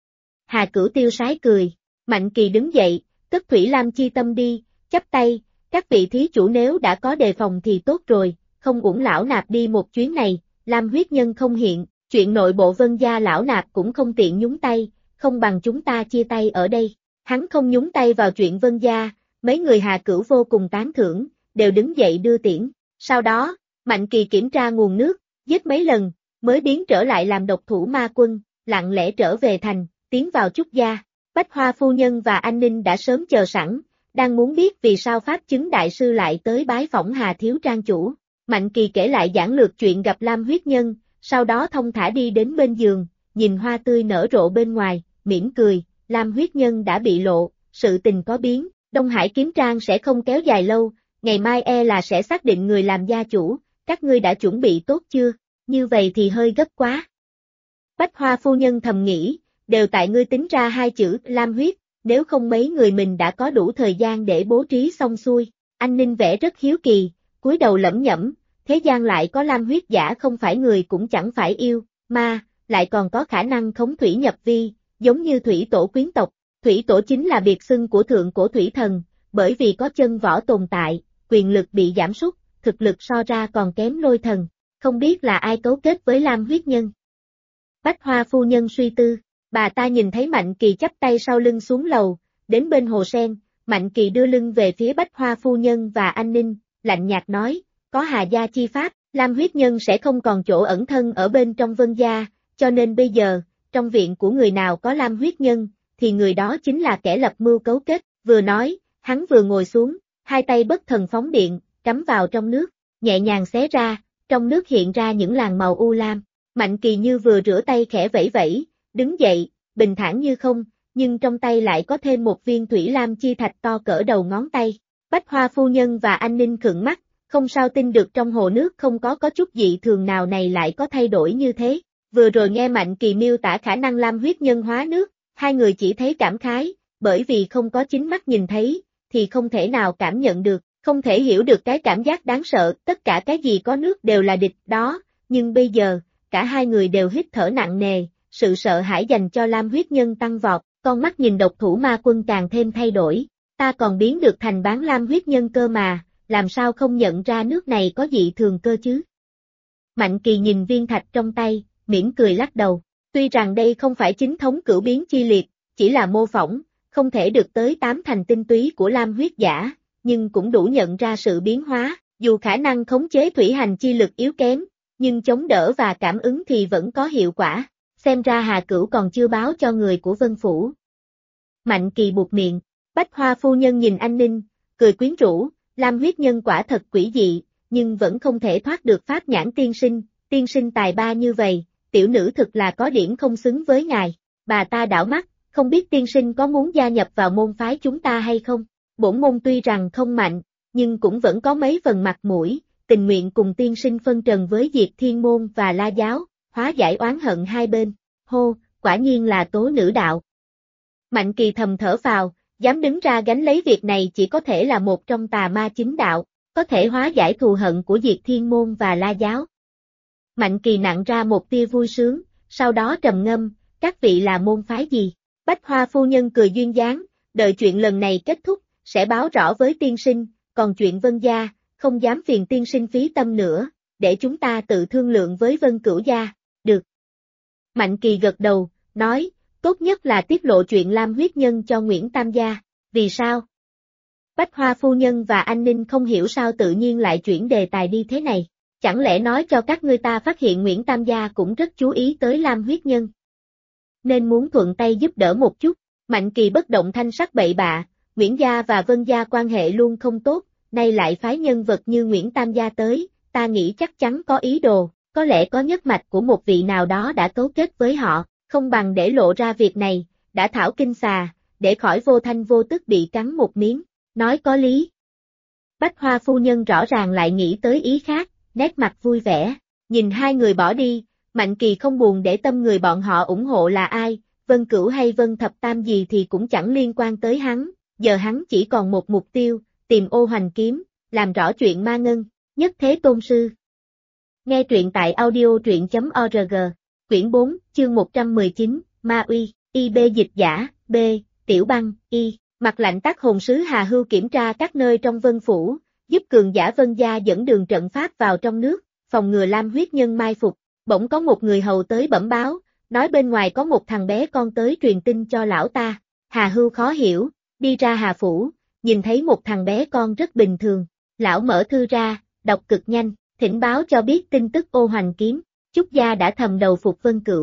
Hà Cửu tiêu sái cười, Mạnh Kỳ đứng dậy, cất Thủy Lam chi tâm đi, chắp tay, các vị thí chủ nếu đã có đề phòng thì tốt rồi, không uổng lão nạp đi một chuyến này. Lam Huyết Nhân không hiện, chuyện nội bộ Vân Gia lão nạp cũng không tiện nhúng tay, không bằng chúng ta chia tay ở đây. Hắn không nhúng tay vào chuyện Vân Gia, mấy người Hà Cửu vô cùng tán thưởng, đều đứng dậy đưa tiễn. Sau đó, Mạnh Kỳ kiểm tra nguồn nước, giết mấy lần, mới biến trở lại làm độc thủ ma quân, lặng lẽ trở về thành, tiến vào Trúc Gia. Bách Hoa phu nhân và Anh Ninh đã sớm chờ sẵn, đang muốn biết vì sao Pháp chứng đại sư lại tới bái phỏng Hà thiếu trang chủ. Mạnh Kỳ kể lại giản lược chuyện gặp Lam Huyết Nhân, sau đó thông thả đi đến bên giường, nhìn hoa tươi nở rộ bên ngoài, mỉm cười, Lam Huyết Nhân đã bị lộ, sự tình có biến, Đông Hải kiếm trang sẽ không kéo dài lâu, ngày mai e là sẽ xác định người làm gia chủ, các ngươi đã chuẩn bị tốt chưa, như vậy thì hơi gấp quá. Bách Hoa phu nhân thầm nghĩ, đều tại ngươi tính ra hai chữ Lam huyết, nếu không mấy người mình đã có đủ thời gian để bố trí xong xuôi. Anh Ninh vẽ rất hiếu kỳ, cúi đầu lẩm nhẩm, thế gian lại có Lam huyết giả không phải người cũng chẳng phải yêu, ma, lại còn có khả năng khống thủy nhập vi, giống như thủy tổ quyến tộc. Thủy tổ chính là biệt xưng của thượng cổ thủy thần, bởi vì có chân võ tồn tại, quyền lực bị giảm sút, thực lực so ra còn kém lôi thần, không biết là ai cấu kết với Lam huyết nhân. Bách Hoa phu nhân suy tư, bà ta nhìn thấy Mạnh Kỳ chắp tay sau lưng xuống lầu, đến bên hồ sen, Mạnh Kỳ đưa lưng về phía Bách Hoa phu nhân và Anh Ninh, lạnh nhạt nói, có Hà gia chi pháp, Lam huyết nhân sẽ không còn chỗ ẩn thân ở bên trong Vân Gia, cho nên bây giờ, trong viện của người nào có Lam huyết nhân, thì người đó chính là kẻ lập mưu cấu kết. Vừa nói, hắn vừa ngồi xuống, hai tay bất thần phóng điện, cắm vào trong nước, nhẹ nhàng xé ra, trong nước hiện ra những làn màu u lam. Mạnh Kỳ như vừa rửa tay khẽ vẫy vẫy, đứng dậy, bình thản như không, nhưng trong tay lại có thêm một viên thủy lam chi thạch to cỡ đầu ngón tay. Bách Hoa phu nhân và Anh Ninh khựng mắt, không sao tin được trong hồ nước không có chút dị thường nào này lại có thay đổi như thế. Vừa rồi nghe Mạnh Kỳ miêu tả khả năng Lam huyết nhân hóa nước, hai người chỉ thấy cảm khái, bởi vì không có chính mắt nhìn thấy, thì không thể nào cảm nhận được, không thể hiểu được cái cảm giác đáng sợ, tất cả cái gì có nước đều là địch đó, nhưng bây giờ, cả hai người đều hít thở nặng nề, sự sợ hãi dành cho Lam huyết nhân tăng vọt, con mắt nhìn độc thủ ma quân càng thêm thay đổi, ta còn biến được thành bán Lam huyết nhân cơ mà, làm sao không nhận ra nước này có dị thường cơ chứ? Mạnh Kỳ nhìn viên thạch trong tay, mỉm cười lắc đầu, tuy rằng đây không phải chính thống cửu biến chi liệt, chỉ là mô phỏng, không thể được tới 8 thành tinh túy của Lam huyết giả, nhưng cũng đủ nhận ra sự biến hóa, dù khả năng khống chế thủy hành chi lực yếu kém, nhưng chống đỡ và cảm ứng thì vẫn có hiệu quả, xem ra Hà Cửu còn chưa báo cho người của Vân Phủ. Mạnh Kỳ buột miệng, Bách Hoa phu nhân nhìn Anh Ninh, cười quyến rũ, Lam huyết nhân quả thật quỷ dị, nhưng vẫn không thể thoát được pháp nhãn tiên sinh tài ba như vậy, tiểu nữ thực là có điểm không xứng với ngài. Bà ta đảo mắt, không biết tiên sinh có muốn gia nhập vào môn phái chúng ta hay không? Bổn môn tuy rằng không mạnh, nhưng cũng vẫn có mấy phần mặt mũi, tình nguyện cùng tiên sinh phân trần với Diệt Thiên Môn và La Giáo, hóa giải oán hận hai bên. Hô, quả nhiên là tố nữ đạo. Mạnh Kỳ thầm thở phào, dám đứng ra gánh lấy việc này chỉ có thể là một trong tà ma chính đạo, có thể hóa giải thù hận của Diệt Thiên Môn và La Giáo. Mạnh Kỳ nặng ra một tia vui sướng, sau đó trầm ngâm, các vị là môn phái gì? Bách Hoa phu nhân cười duyên dáng, đợi chuyện lần này kết thúc, sẽ báo rõ với tiên sinh, còn chuyện Vân Gia, không dám phiền tiên sinh phí tâm nữa, để chúng ta tự thương lượng với Vân Cửu Gia, được. Mạnh Kỳ gật đầu, nói, tốt nhất là tiết lộ chuyện Lam huyết nhân cho Nguyễn Tam Gia, vì sao? Bách Hoa phu nhân và Anh Ninh không hiểu sao tự nhiên lại chuyển đề tài đi thế này, chẳng lẽ nói cho các ngươi ta phát hiện Nguyễn Tam gia cũng rất chú ý tới Lam huyết nhân. Nên muốn thuận tay giúp đỡ một chút, Mạnh Kỳ bất động thanh sắc bậy bạ, Nguyễn gia và Vân gia quan hệ luôn không tốt, nay lại phái nhân vật như Nguyễn Tam gia tới, ta nghĩ chắc chắn có ý đồ, có lẽ có nhất mạch của một vị nào đó đã cấu kết với họ, không bằng để lộ ra việc này, đã thảo kinh xà, để khỏi vô thanh vô tức bị cắn một miếng, nói có lý. Bách Hoa phu nhân rõ ràng lại nghĩ tới ý khác, nét mặt vui vẻ, nhìn hai người bỏ đi, Mạnh Kỳ không buồn để tâm người bọn họ ủng hộ là ai, Vân Cửu hay Vân Thập Tam gì thì cũng chẳng liên quan tới hắn, giờ hắn chỉ còn một mục tiêu, tìm Ô Hoành Kiếm, làm rõ chuyện ma ngân, nhất thế tôn sư. Nghe truyện tại audio truyện.org, quyển 4, chương 119, Ma Uy, IB dịch giả, B, Tiểu Băng, Y, Mặt Lạnh tác hồn sứ Hà Hưu kiểm tra các nơi trong Vân Phủ, giúp cường giả Vân gia dẫn đường trận pháp vào trong nước, phòng ngừa Lam huyết nhân mai phục, bỗng có một người hầu tới bẩm báo, nói bên ngoài có một thằng bé con tới truyền tin cho lão ta, Hà Hưu khó hiểu, đi ra Hà Phủ, nhìn thấy một thằng bé con rất bình thường, lão mở thư ra, đọc cực nhanh, thỉnh báo cho biết tin tức Ô Hoành Kiếm, Chúc gia đã thầm đầu phục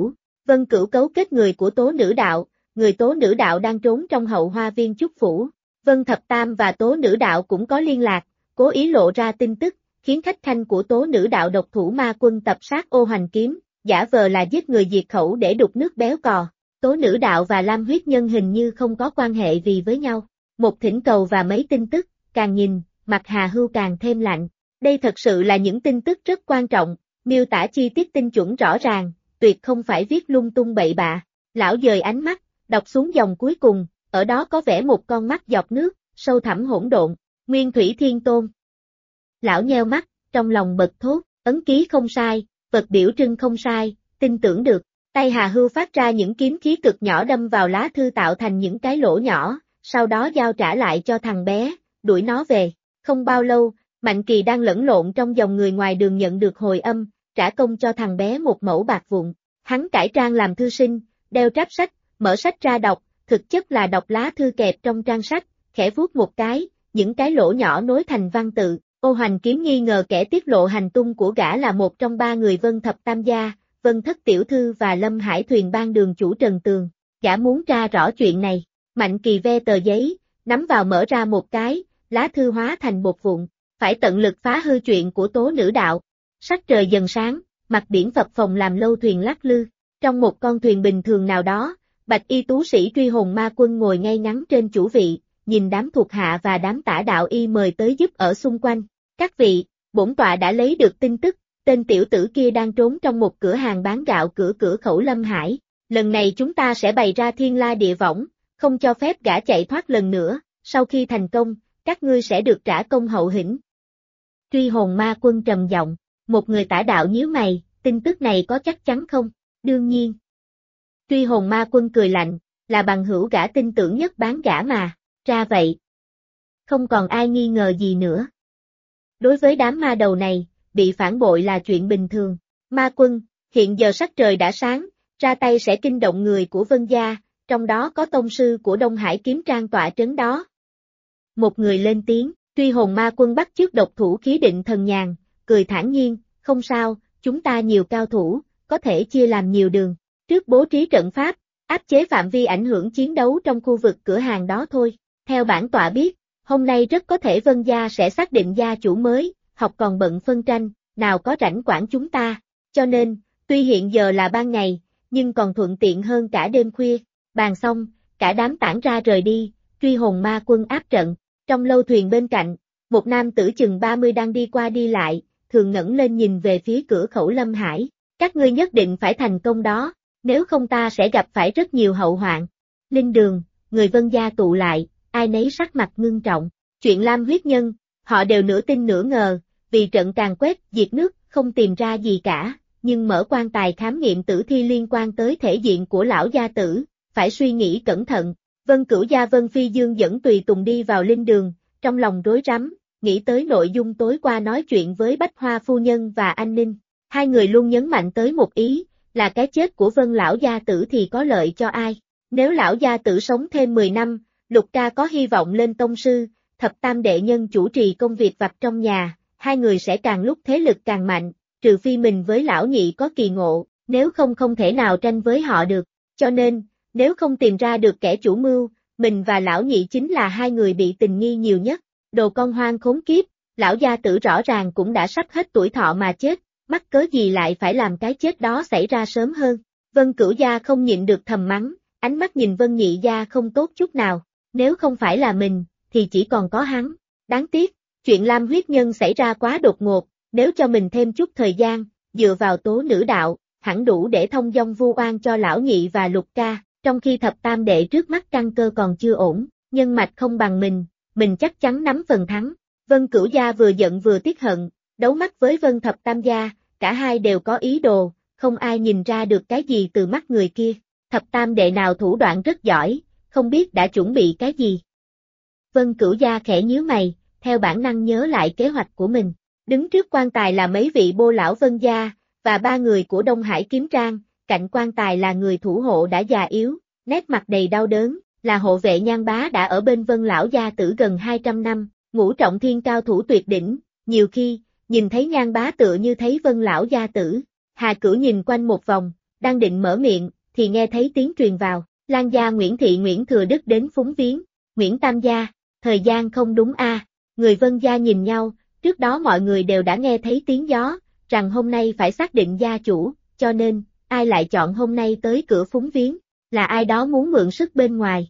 Vân Cửu cấu kết người của Tố Nữ Đạo, người Tố Nữ Đạo đang trốn trong hậu hoa viên Chúc Phủ, Vân Thập Tam và Tố Nữ Đạo cũng có liên lạc, cố ý lộ ra tin tức, khiến khách khanh của Tố Nữ Đạo độc thủ ma quân tập sát Ô Hoành Kiếm, giả vờ là giết người diệt khẩu để đục nước béo cò. Tố Nữ Đạo và Lam huyết nhân hình như không có quan hệ gì với nhau. Một thỉnh cầu và mấy tin tức, càng nhìn, mặt Hà Hưu càng thêm lạnh. Đây thật sự là những tin tức rất quan trọng, miêu tả chi tiết tinh chuẩn rõ ràng, tuyệt không phải viết lung tung bậy bạ. Lão dời ánh mắt, đọc xuống dòng cuối cùng, ở đó có vẽ một con mắt giọt nước, sâu thẳm hỗn độn, Nguyên Thủy Thiên Tôn. Lão nheo mắt, trong lòng bật thốt, ấn ký không sai, vật biểu trưng không sai, tin tưởng được. Tay Hà Hưu phát ra những kiếm khí cực nhỏ đâm vào lá thư tạo thành những cái lỗ nhỏ, sau đó giao trả lại cho thằng bé, đuổi nó về. Không bao lâu, Mạnh Kỳ đang lẫn lộn trong dòng người ngoài đường nhận được hồi âm, trả công cho thằng bé một mẫu bạc vụn. Hắn cải trang làm thư sinh, đeo tráp sách, mở sách ra đọc, thực chất là đọc lá thư kẹp trong trang sách, khẽ vuốt một cái, những cái lỗ nhỏ nối thành văn tự. Ô Hoành Kiếm nghi ngờ kẻ tiết lộ hành tung của gã là một trong ba người Vân Thập Tam gia, Vân Thất Tiểu Thư và Lâm Hải Thuyền ban đường chủ Trần Tường. Gã muốn tra rõ chuyện này. Mạnh Kỳ ve tờ giấy, nắm vào mở ra một cái, lá thư hóa thành bột vụn, phải tận lực phá hư chuyện của Tố Nữ Đạo. Sắc trời dần sáng, mặt biển phập phồng làm lâu thuyền lắc lư. Trong một con thuyền bình thường nào đó, Bạch Y tú sĩ truy hồn ma quân ngồi ngay ngắn trên chủ vị, nhìn đám thuộc hạ và đám tả đạo y mời tới giúp ở xung quanh. Các vị, bổn tọa đã lấy được tin tức, tên tiểu tử kia đang trốn trong một cửa hàng bán gạo cửa khẩu Lâm Hải. Lần này chúng ta sẽ bày ra thiên la địa võng, không cho phép gã chạy thoát lần nữa, sau khi thành công, các ngươi sẽ được trả công hậu hĩnh. Truy hồn ma quân trầm giọng, một người tả đạo nhíu mày, tin tức này có chắc chắn không? Đương nhiên. Truy hồn ma quân cười lạnh, là bằng hữu gã tin tưởng nhất bán gã mà, ra vậy. Không còn ai nghi ngờ gì nữa. Đối với đám ma đầu này, bị phản bội là chuyện bình thường. Ma quân, hiện giờ sắc trời đã sáng, ra tay sẽ kinh động người của Vân gia, trong đó có tông sư của Đông Hải kiếm trang tọa trấn đó. Một người lên tiếng, truy hồn ma quân bắt chước độc thủ khí định thần nhàn, cười thản nhiên, không sao, chúng ta nhiều cao thủ, có thể chia làm nhiều đường. Trước bố trí trận pháp, áp chế phạm vi ảnh hưởng chiến đấu trong khu vực cửa hàng đó thôi. Theo bản tọa biết, hôm nay rất có thể Vân gia sẽ xác định gia chủ mới, học còn bận phân tranh, nào có rảnh quản chúng ta. Cho nên, tuy hiện giờ là ban ngày, nhưng còn thuận tiện hơn cả đêm khuya. Bàn xong, cả đám tản ra rời đi, truy hồn ma quân áp trận. Trong lâu thuyền bên cạnh, một nam tử chừng 30 đang đi qua đi lại, thường ngẩng lên nhìn về phía cửa khẩu Lâm Hải. Các ngươi nhất định phải thành công đó, nếu không ta sẽ gặp phải rất nhiều hậu hoạn. Linh đường, người Vân gia tụ lại, ai nấy sắc mặt ngưng trọng. Chuyện Lam huyết nhân, họ đều nửa tin nửa ngờ, vì trận càn quét, diệt nước, không tìm ra gì cả, nhưng mở quan tài khám nghiệm tử thi liên quan tới thể diện của lão gia tử, phải suy nghĩ cẩn thận. Vân Cửu gia Vân Phi Dương dẫn tùy tùng đi vào linh đường, trong lòng rối rắm, nghĩ tới nội dung tối qua nói chuyện với Bách Hoa phu nhân và Anh Ninh. Hai người luôn nhấn mạnh tới một ý, là cái chết của Vân lão gia tử thì có lợi cho ai. Nếu lão gia tử sống thêm 10 năm, Lục ca có hy vọng lên tông sư, Thập Tam đệ nhân chủ trì công việc vặt trong nhà, hai người sẽ càng lúc thế lực càng mạnh, trừ phi mình với lão nhị có kỳ ngộ, nếu không không thể nào tranh với họ được. Cho nên, nếu không tìm ra được kẻ chủ mưu, mình và lão nhị chính là hai người bị tình nghi nhiều nhất. Đồ con hoang khốn kiếp, lão gia tử rõ ràng cũng đã sắp hết tuổi thọ mà chết, mắc cớ gì lại phải làm cái chết đó xảy ra sớm hơn. Vân Cửu gia không nhịn được thầm mắng, ánh mắt nhìn Vân Nhị gia không tốt chút nào, nếu không phải là mình, thì chỉ còn có hắn. Đáng tiếc, chuyện Lam huyết nhân xảy ra quá đột ngột, nếu cho mình thêm chút thời gian, dựa vào tố nữ đạo, hẳn đủ để thông dong vu oan cho lão nhị và Lục ca, trong khi thập tam đệ trước mắt căn cơ còn chưa ổn, nhân mạch không bằng mình chắc chắn nắm phần thắng. Vân Cửu gia vừa giận vừa tiếc hận, đấu mắt với Vân thập tam gia, cả hai đều có ý đồ, không ai nhìn ra được cái gì từ mắt người kia. Thập tam đệ nào thủ đoạn rất giỏi, không biết đã chuẩn bị cái gì. Vân Cửu gia khẽ nhíu mày, theo bản năng nhớ lại kế hoạch của mình. Đứng trước quan tài là mấy vị bô lão Vân gia, và ba người của Đông Hải Kiếm Trang, cạnh quan tài là người thủ hộ đã già yếu, nét mặt đầy đau đớn, là hộ vệ Nhan Bá đã ở bên Vân lão gia tử gần 200 năm, ngũ trọng thiên cao thủ tuyệt đỉnh, nhiều khi, nhìn thấy Nhan Bá tựa như thấy Vân lão gia tử. Hà Cửu nhìn quanh một vòng, đang định mở miệng, thì nghe thấy tiếng truyền vào, Lan gia Nguyễn Thị Nguyễn Thừa Đức đến phúng viếng, Nguyễn Tam gia, thời gian không đúng a. Người Vân gia nhìn nhau, trước đó mọi người đều đã nghe thấy tiếng gió, rằng hôm nay phải xác định gia chủ, cho nên, ai lại chọn hôm nay tới cửa phúng viếng, là ai đó muốn mượn sức bên ngoài.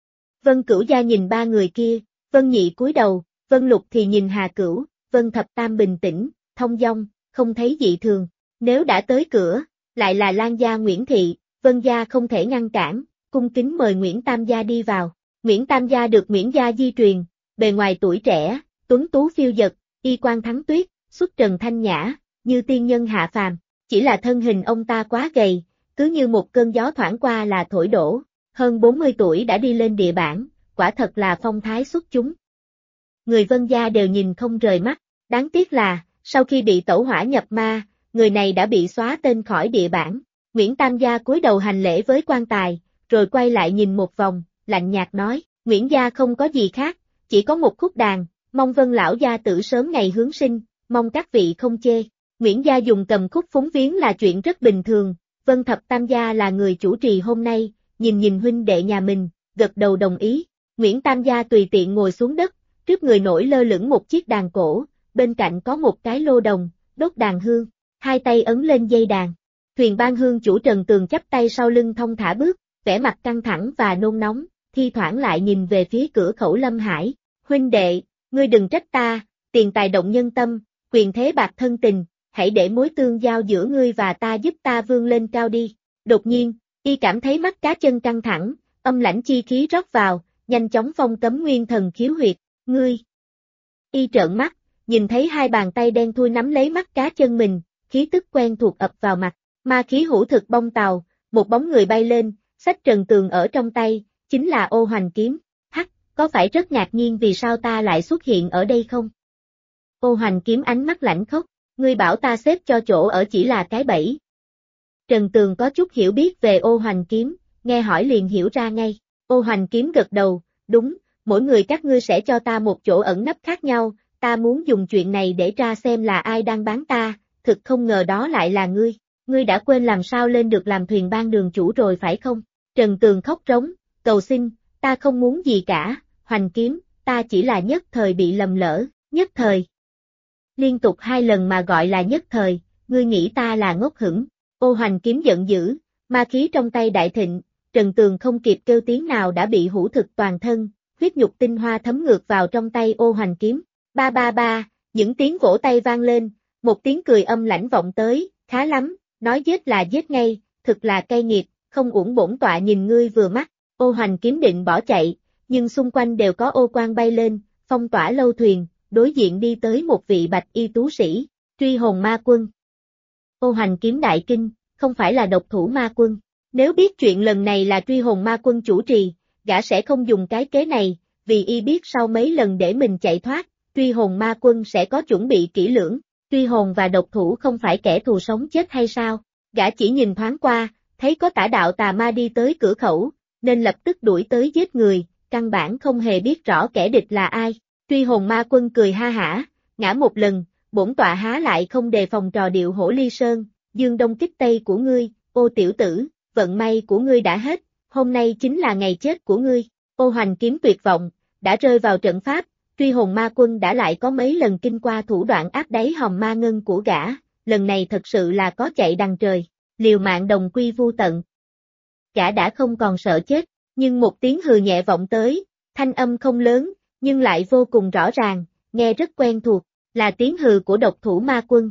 Vân Cửu gia nhìn ba người kia, Vân Nhị cúi đầu, Vân Lục thì nhìn Hà Cửu, Vân Thập Tam bình tĩnh, thông dong, không thấy dị thường. Nếu đã tới cửa, lại là Lan gia Nguyễn Thị, Vân gia không thể ngăn cản, cung kính mời Nguyễn Tam gia đi vào. Nguyễn Tam gia được Nguyễn gia di truyền, bề ngoài tuổi trẻ, tuấn tú phiêu dật, y quan thắng tuyết, xuất trần thanh nhã, như tiên nhân hạ phàm, chỉ là thân hình ông ta quá gầy, cứ như một cơn gió thoảng qua là thổi đổ, hơn 40 tuổi đã đi lên địa bảng, quả thật là phong thái xuất chúng. Người Vân gia đều nhìn không rời mắt, đáng tiếc là, sau khi bị tẩu hỏa nhập ma, người này đã bị xóa tên khỏi địa bảng. Nguyễn Tam gia cúi đầu hành lễ với quan tài, rồi quay lại nhìn một vòng, lạnh nhạt nói, Nguyễn gia không có gì khác, chỉ có một khúc đàn, mong Vân lão gia tử sớm ngày hướng sinh, mong các vị không chê. Nguyễn gia dùng cầm khúc phúng viếng là chuyện rất bình thường, Vân thập tam gia là người chủ trì hôm nay, nhìn huynh đệ nhà mình, gật đầu đồng ý. Nguyễn Tam gia tùy tiện ngồi xuống đất, trước người nổi lơ lửng một chiếc đàn cổ, bên cạnh có một cái lô đồng, đốt đàn hương, hai tay ấn lên dây đàn. Thuyền ban hương chủ Trần Tường chắp tay sau lưng thong thả bước, vẻ mặt căng thẳng và nôn nóng, thi thoảng lại nhìn về phía cửa khẩu Lâm Hải. Huynh đệ, ngươi đừng trách ta, tiền tài động nhân tâm, quyền thế bạc thân tình, hãy để mối tương giao giữa ngươi và ta giúp ta vươn lên cao đi. Đột nhiên, y cảm thấy mắt cá chân căng thẳng, âm lãnh chi khí rót vào, nhanh chóng phong cấm nguyên thần khiếu huyệt. Ngươi! Y trợn mắt, nhìn thấy hai bàn tay đen thui nắm lấy mắt cá chân mình, khí tức quen thuộc ập vào mặt, ma khí hữu thực bông tàu, một bóng người bay lên, xách Trần Tường ở trong tay, chính là Ô Hoành Kiếm. Hắc, có phải rất ngạc nhiên vì sao ta lại xuất hiện ở đây không? Ô Hoành Kiếm ánh mắt lãnh khốc, ngươi bảo ta xếp cho chỗ ở chỉ là cái bẫy. Trần Tường có chút hiểu biết về Ô Hoành Kiếm, nghe hỏi liền hiểu ra ngay. Ô Hoành Kiếm gật đầu, đúng, mỗi người các ngươi sẽ cho ta một chỗ ẩn nấp khác nhau, ta muốn dùng chuyện này để tra xem là ai đang bán ta, thực không ngờ đó lại là ngươi. Ngươi đã quên làm sao lên được làm thuyền ban đường chủ rồi phải không? Trần Tường khóc rống, cầu xin, ta không muốn gì cả, Hoành Kiếm, ta chỉ là nhất thời bị lầm lỡ, nhất thời. Liên tục 2 lần mà gọi là nhất thời, ngươi nghĩ ta là ngốc hững. Ô Hoành Kiếm giận dữ, ma khí trong tay đại thịnh, Trần Tường không kịp kêu tiếng nào đã bị hủ thực toàn thân, huyết nhục tinh hoa thấm ngược vào trong tay Ô Hoành Kiếm. Ba ba ba, những tiếng vỗ tay vang lên, một tiếng cười âm lãnh vọng tới, khá lắm, nói giết là giết ngay, thực là cay nghiệt, không uổng bổn tọa nhìn ngươi vừa mắt. Ô Hoành Kiếm định bỏ chạy, nhưng xung quanh đều có ô quang bay lên, phong tỏa lâu thuyền, đối diện đi tới một vị bạch y tú sĩ, Truy Hồn Ma Quân. Ô Hoành Kiếm đại kinh, không phải là độc thủ ma quân. Nếu biết chuyện lần này là Truy Hồn Ma Quân chủ trì, gã sẽ không dùng cái kế này, vì y biết sau mấy lần để mình chạy thoát, Truy Hồn Ma Quân sẽ có chuẩn bị kỹ lưỡng. Truy hồn và độc thủ không phải kẻ thù sống chết hay sao? Gã chỉ nhìn thoáng qua, thấy có tả đạo tà ma đi tới cửa khẩu, nên lập tức đuổi tới giết người, căn bản không hề biết rõ kẻ địch là ai. Truy Hồn Ma Quân cười ha hả, ngã một lần, bổn tọa há lại không đề phòng trò điệu hổ ly sơn, dương đông kích tây của ngươi, ô tiểu tử, vận may của ngươi đã hết, hôm nay chính là ngày chết của ngươi, ô hoành kiếm tuyệt vọng, đã rơi vào trận pháp, truy hồn ma quân đã lại có mấy lần kinh qua thủ đoạn áp đáy hòm ma ngân của gã, lần này thật sự là có chạy đằng trời, liều mạng đồng quy vu tận. Gã đã không còn sợ chết, nhưng một tiếng hừ nhẹ vọng tới, thanh âm không lớn, nhưng lại vô cùng rõ ràng, nghe rất quen thuộc, là tiếng hừ của độc thủ ma quân.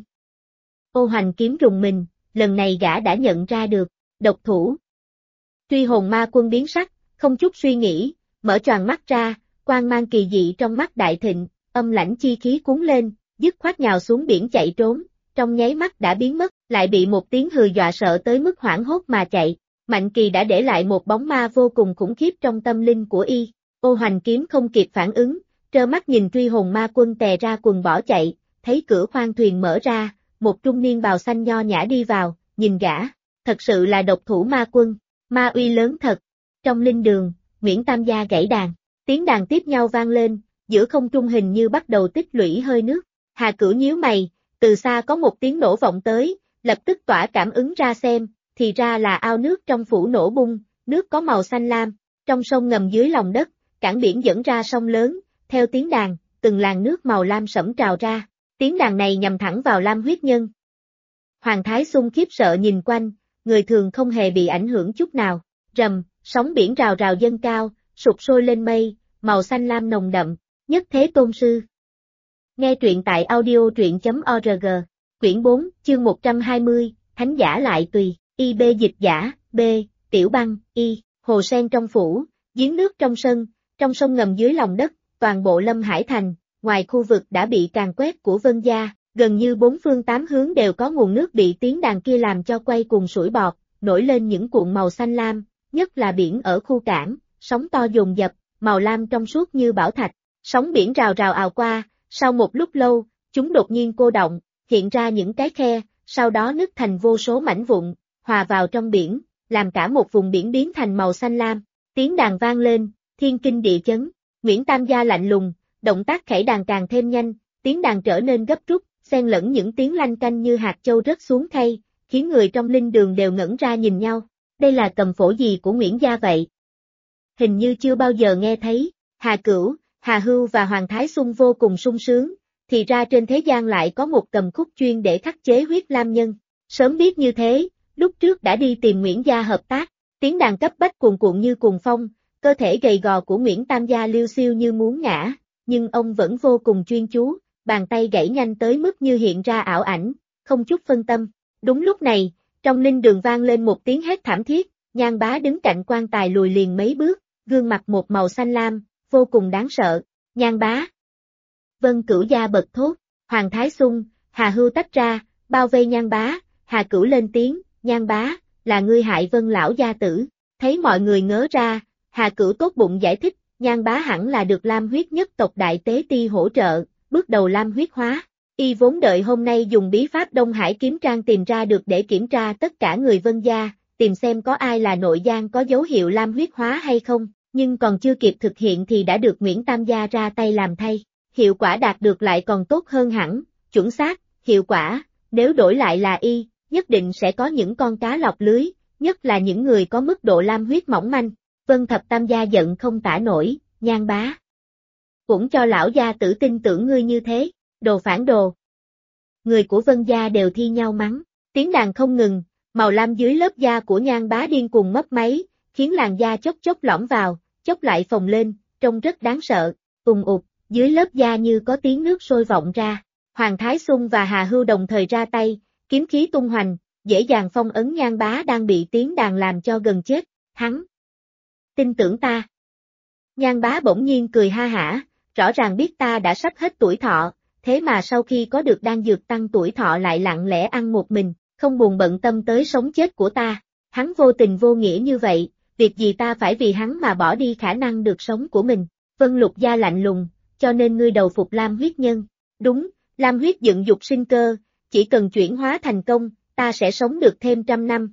Ô hoành kiếm rùng mình, lần này gã đã nhận ra được, độc thủ. Truy hồn ma quân biến sắc, không chút suy nghĩ, mở choàng mắt ra, quang mang kỳ dị trong mắt đại thịnh, âm lãnh chi khí cuốn lên, dứt khoát nhào xuống biển chạy trốn, trong nháy mắt đã biến mất, lại bị một tiếng hừ dọa sợ tới mức hoảng hốt mà chạy. Mạnh Kỳ đã để lại một bóng ma vô cùng khủng khiếp trong tâm linh của y, ô hoành kiếm không kịp phản ứng, trơ mắt nhìn truy hồn ma quân tè ra quần bỏ chạy, thấy cửa khoang thuyền mở ra, một trung niên bào xanh nho nhã đi vào, nhìn gã, thật sự là độc thủ ma quân, ma uy lớn thật. Trong linh đường, Nguyễn Tam Gia gãy đàn, tiếng đàn tiếp nhau vang lên, giữa không trung hình như bắt đầu tích lũy hơi nước, Hà Cửu nhíu mày, từ xa có một tiếng nổ vọng tới, lập tức tỏa cảm ứng ra xem, thì ra là ao nước trong phủ nổ bung, nước có màu xanh lam, trong sông ngầm dưới lòng đất, cảng biển dẫn ra sông lớn, theo tiếng đàn, từng làn nước màu lam sẫm trào ra, tiếng đàn này nhằm thẳng vào Lam huyết nhân. Hoàng Thái Xung khiếp sợ nhìn quanh, người thường không hề bị ảnh hưởng chút nào, rầm, sóng biển rào rào dâng cao, sụp sôi lên mây, màu xanh lam nồng đậm, nhất thế tôn sư. Nghe truyện tại audio.org, quyển 4, chương 120, Thánh giả lại tùy. IB dịch giả, B, Tiểu Băng, Y, hồ sen trong phủ, giếng nước trong sân, trong sông ngầm dưới lòng đất, toàn bộ Lâm Hải Thành, ngoài khu vực đã bị càn quét của Vân Gia, gần như bốn phương tám hướng đều có nguồn nước bị tiếng đàn kia làm cho quay cuồng sủi bọt, nổi lên những cuộn màu xanh lam, nhất là biển ở khu cảng, sóng to dồn dập, màu lam trong suốt như bảo thạch, sóng biển rào rào ào qua, sau một lúc lâu, chúng đột nhiên cô động, hiện ra những cái khe, sau đó nứt thành vô số mảnh vụn, hòa vào trong biển, làm cả một vùng biển biến thành màu xanh lam, tiếng đàn vang lên, thiên kinh địa chấn, Nguyễn Tam Gia lạnh lùng, động tác khẩy đàn càng thêm nhanh, tiếng đàn trở nên gấp rút, xen lẫn những tiếng lanh canh như hạt châu rớt xuống khay, khiến người trong linh đường đều ngẩn ra nhìn nhau, đây là cầm phổ gì của Nguyễn Gia vậy? Hình như chưa bao giờ nghe thấy, Hà Cửu, Hà Hưu và Hoàng Thái Xung vô cùng sung sướng, thì ra trên thế gian lại có một cầm khúc chuyên để khắc chế huyết lam nhân, sớm biết như thế. Lúc trước đã đi tìm Nguyễn Gia hợp tác, tiếng đàn cấp bách cuồn cuộn như cuồng phong, cơ thể gầy gò của Nguyễn Tam Gia liêu xiêu như muốn ngã, nhưng ông vẫn vô cùng chuyên chú, bàn tay gãy nhanh tới mức như hiện ra ảo ảnh, không chút phân tâm. Đúng lúc này, trong linh đường vang lên một tiếng hét thảm thiết, Nhan Bá đứng cạnh quan tài lùi liền mấy bước, gương mặt một màu xanh lam, vô cùng đáng sợ. Nhan Bá. Vân Cửu Gia bật thốt, Hoàng Thái Xung, Hà Hưu tách ra, bao vây Nhan Bá, Hà Cửu lên tiếng. Nhan Bá, là ngươi hại Vân lão gia tử, thấy mọi người ngớ ra, Hà Cửu tốt bụng giải thích, Nhan Bá hẳn là được Lam huyết nhất tộc đại tế ti hỗ trợ, bước đầu Lam huyết hóa, y vốn đợi hôm nay dùng bí pháp Đông Hải kiếm trang tìm ra được để kiểm tra tất cả người Vân gia, tìm xem có ai là nội gian có dấu hiệu Lam huyết hóa hay không, nhưng còn chưa kịp thực hiện thì đã được Nguyễn Tam Gia ra tay làm thay, hiệu quả đạt được lại còn tốt hơn hẳn, chuẩn xác, hiệu quả, nếu đổi lại là y, nhất định sẽ có những con cá lọt lưới, nhất là những người có mức độ lam huyết mỏng manh. Vân Thập Tam Gia giận không tả nổi, Nhan Bá. Cũng cho lão gia tử tin tưởng ngươi như thế, đồ phản đồ. Người của Vân gia đều thi nhau mắng, tiếng đàn không ngừng, màu lam dưới lớp da của Nhan Bá điên cuồng mấp máy, khiến làn da chốc chốc lõm vào, chốc lại phồng lên, trông rất đáng sợ, ụt, dưới lớp da như có tiếng nước sôi vọng ra. Hoàng Thái Xung và Hà Hưu đồng thời ra tay, kiếm khí tung hoành, dễ dàng phong ấn Nhan Bá đang bị tiếng đàn làm cho gần chết, hắn. Tin tưởng ta. Nhan Bá bỗng nhiên cười ha hả, rõ ràng biết ta đã sắp hết tuổi thọ, thế mà sau khi có được đan dược tăng tuổi thọ lại lặng lẽ ăn một mình, không buồn bận tâm tới sống chết của ta. Hắn vô tình vô nghĩa như vậy, việc gì ta phải vì hắn mà bỏ đi khả năng được sống của mình. Vân Lục Gia lạnh lùng, cho nên ngươi đầu phục Lam huyết nhân. Đúng, Lam huyết dựng dục sinh cơ, chỉ cần chuyển hóa thành công, ta sẽ sống được thêm 100 năm.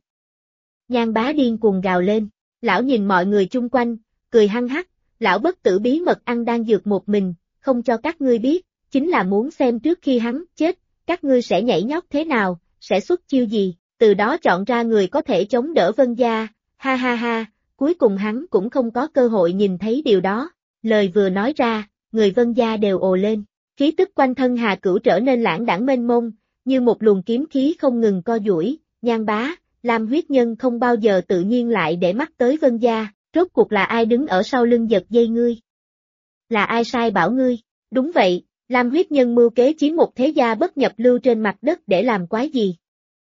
Nhan Bá điên cuồng gào lên, lão nhìn mọi người chung quanh, cười hăng hắc, lão bất tử bí mật ăn đan dược một mình, không cho các ngươi biết, chính là muốn xem trước khi hắn chết, các ngươi sẽ nhảy nhót thế nào, sẽ xuất chiêu gì, từ đó chọn ra người có thể chống đỡ Vân gia, ha ha ha, cuối cùng hắn cũng không có cơ hội nhìn thấy điều đó, lời vừa nói ra, người Vân gia đều ồ lên, khí tức quanh thân Hà Cửu trở nên lãng đãng mênh mông, như một luồng kiếm khí không ngừng co duỗi, Nhan Bá, Lam huyết nhân không bao giờ tự nhiên lại để mắt tới Vân gia, rốt cuộc là ai đứng ở sau lưng giật dây ngươi? Là ai sai bảo ngươi? Đúng vậy, Lam huyết nhân mưu kế chiếm một thế gia bất nhập lưu trên mặt đất để làm quái gì?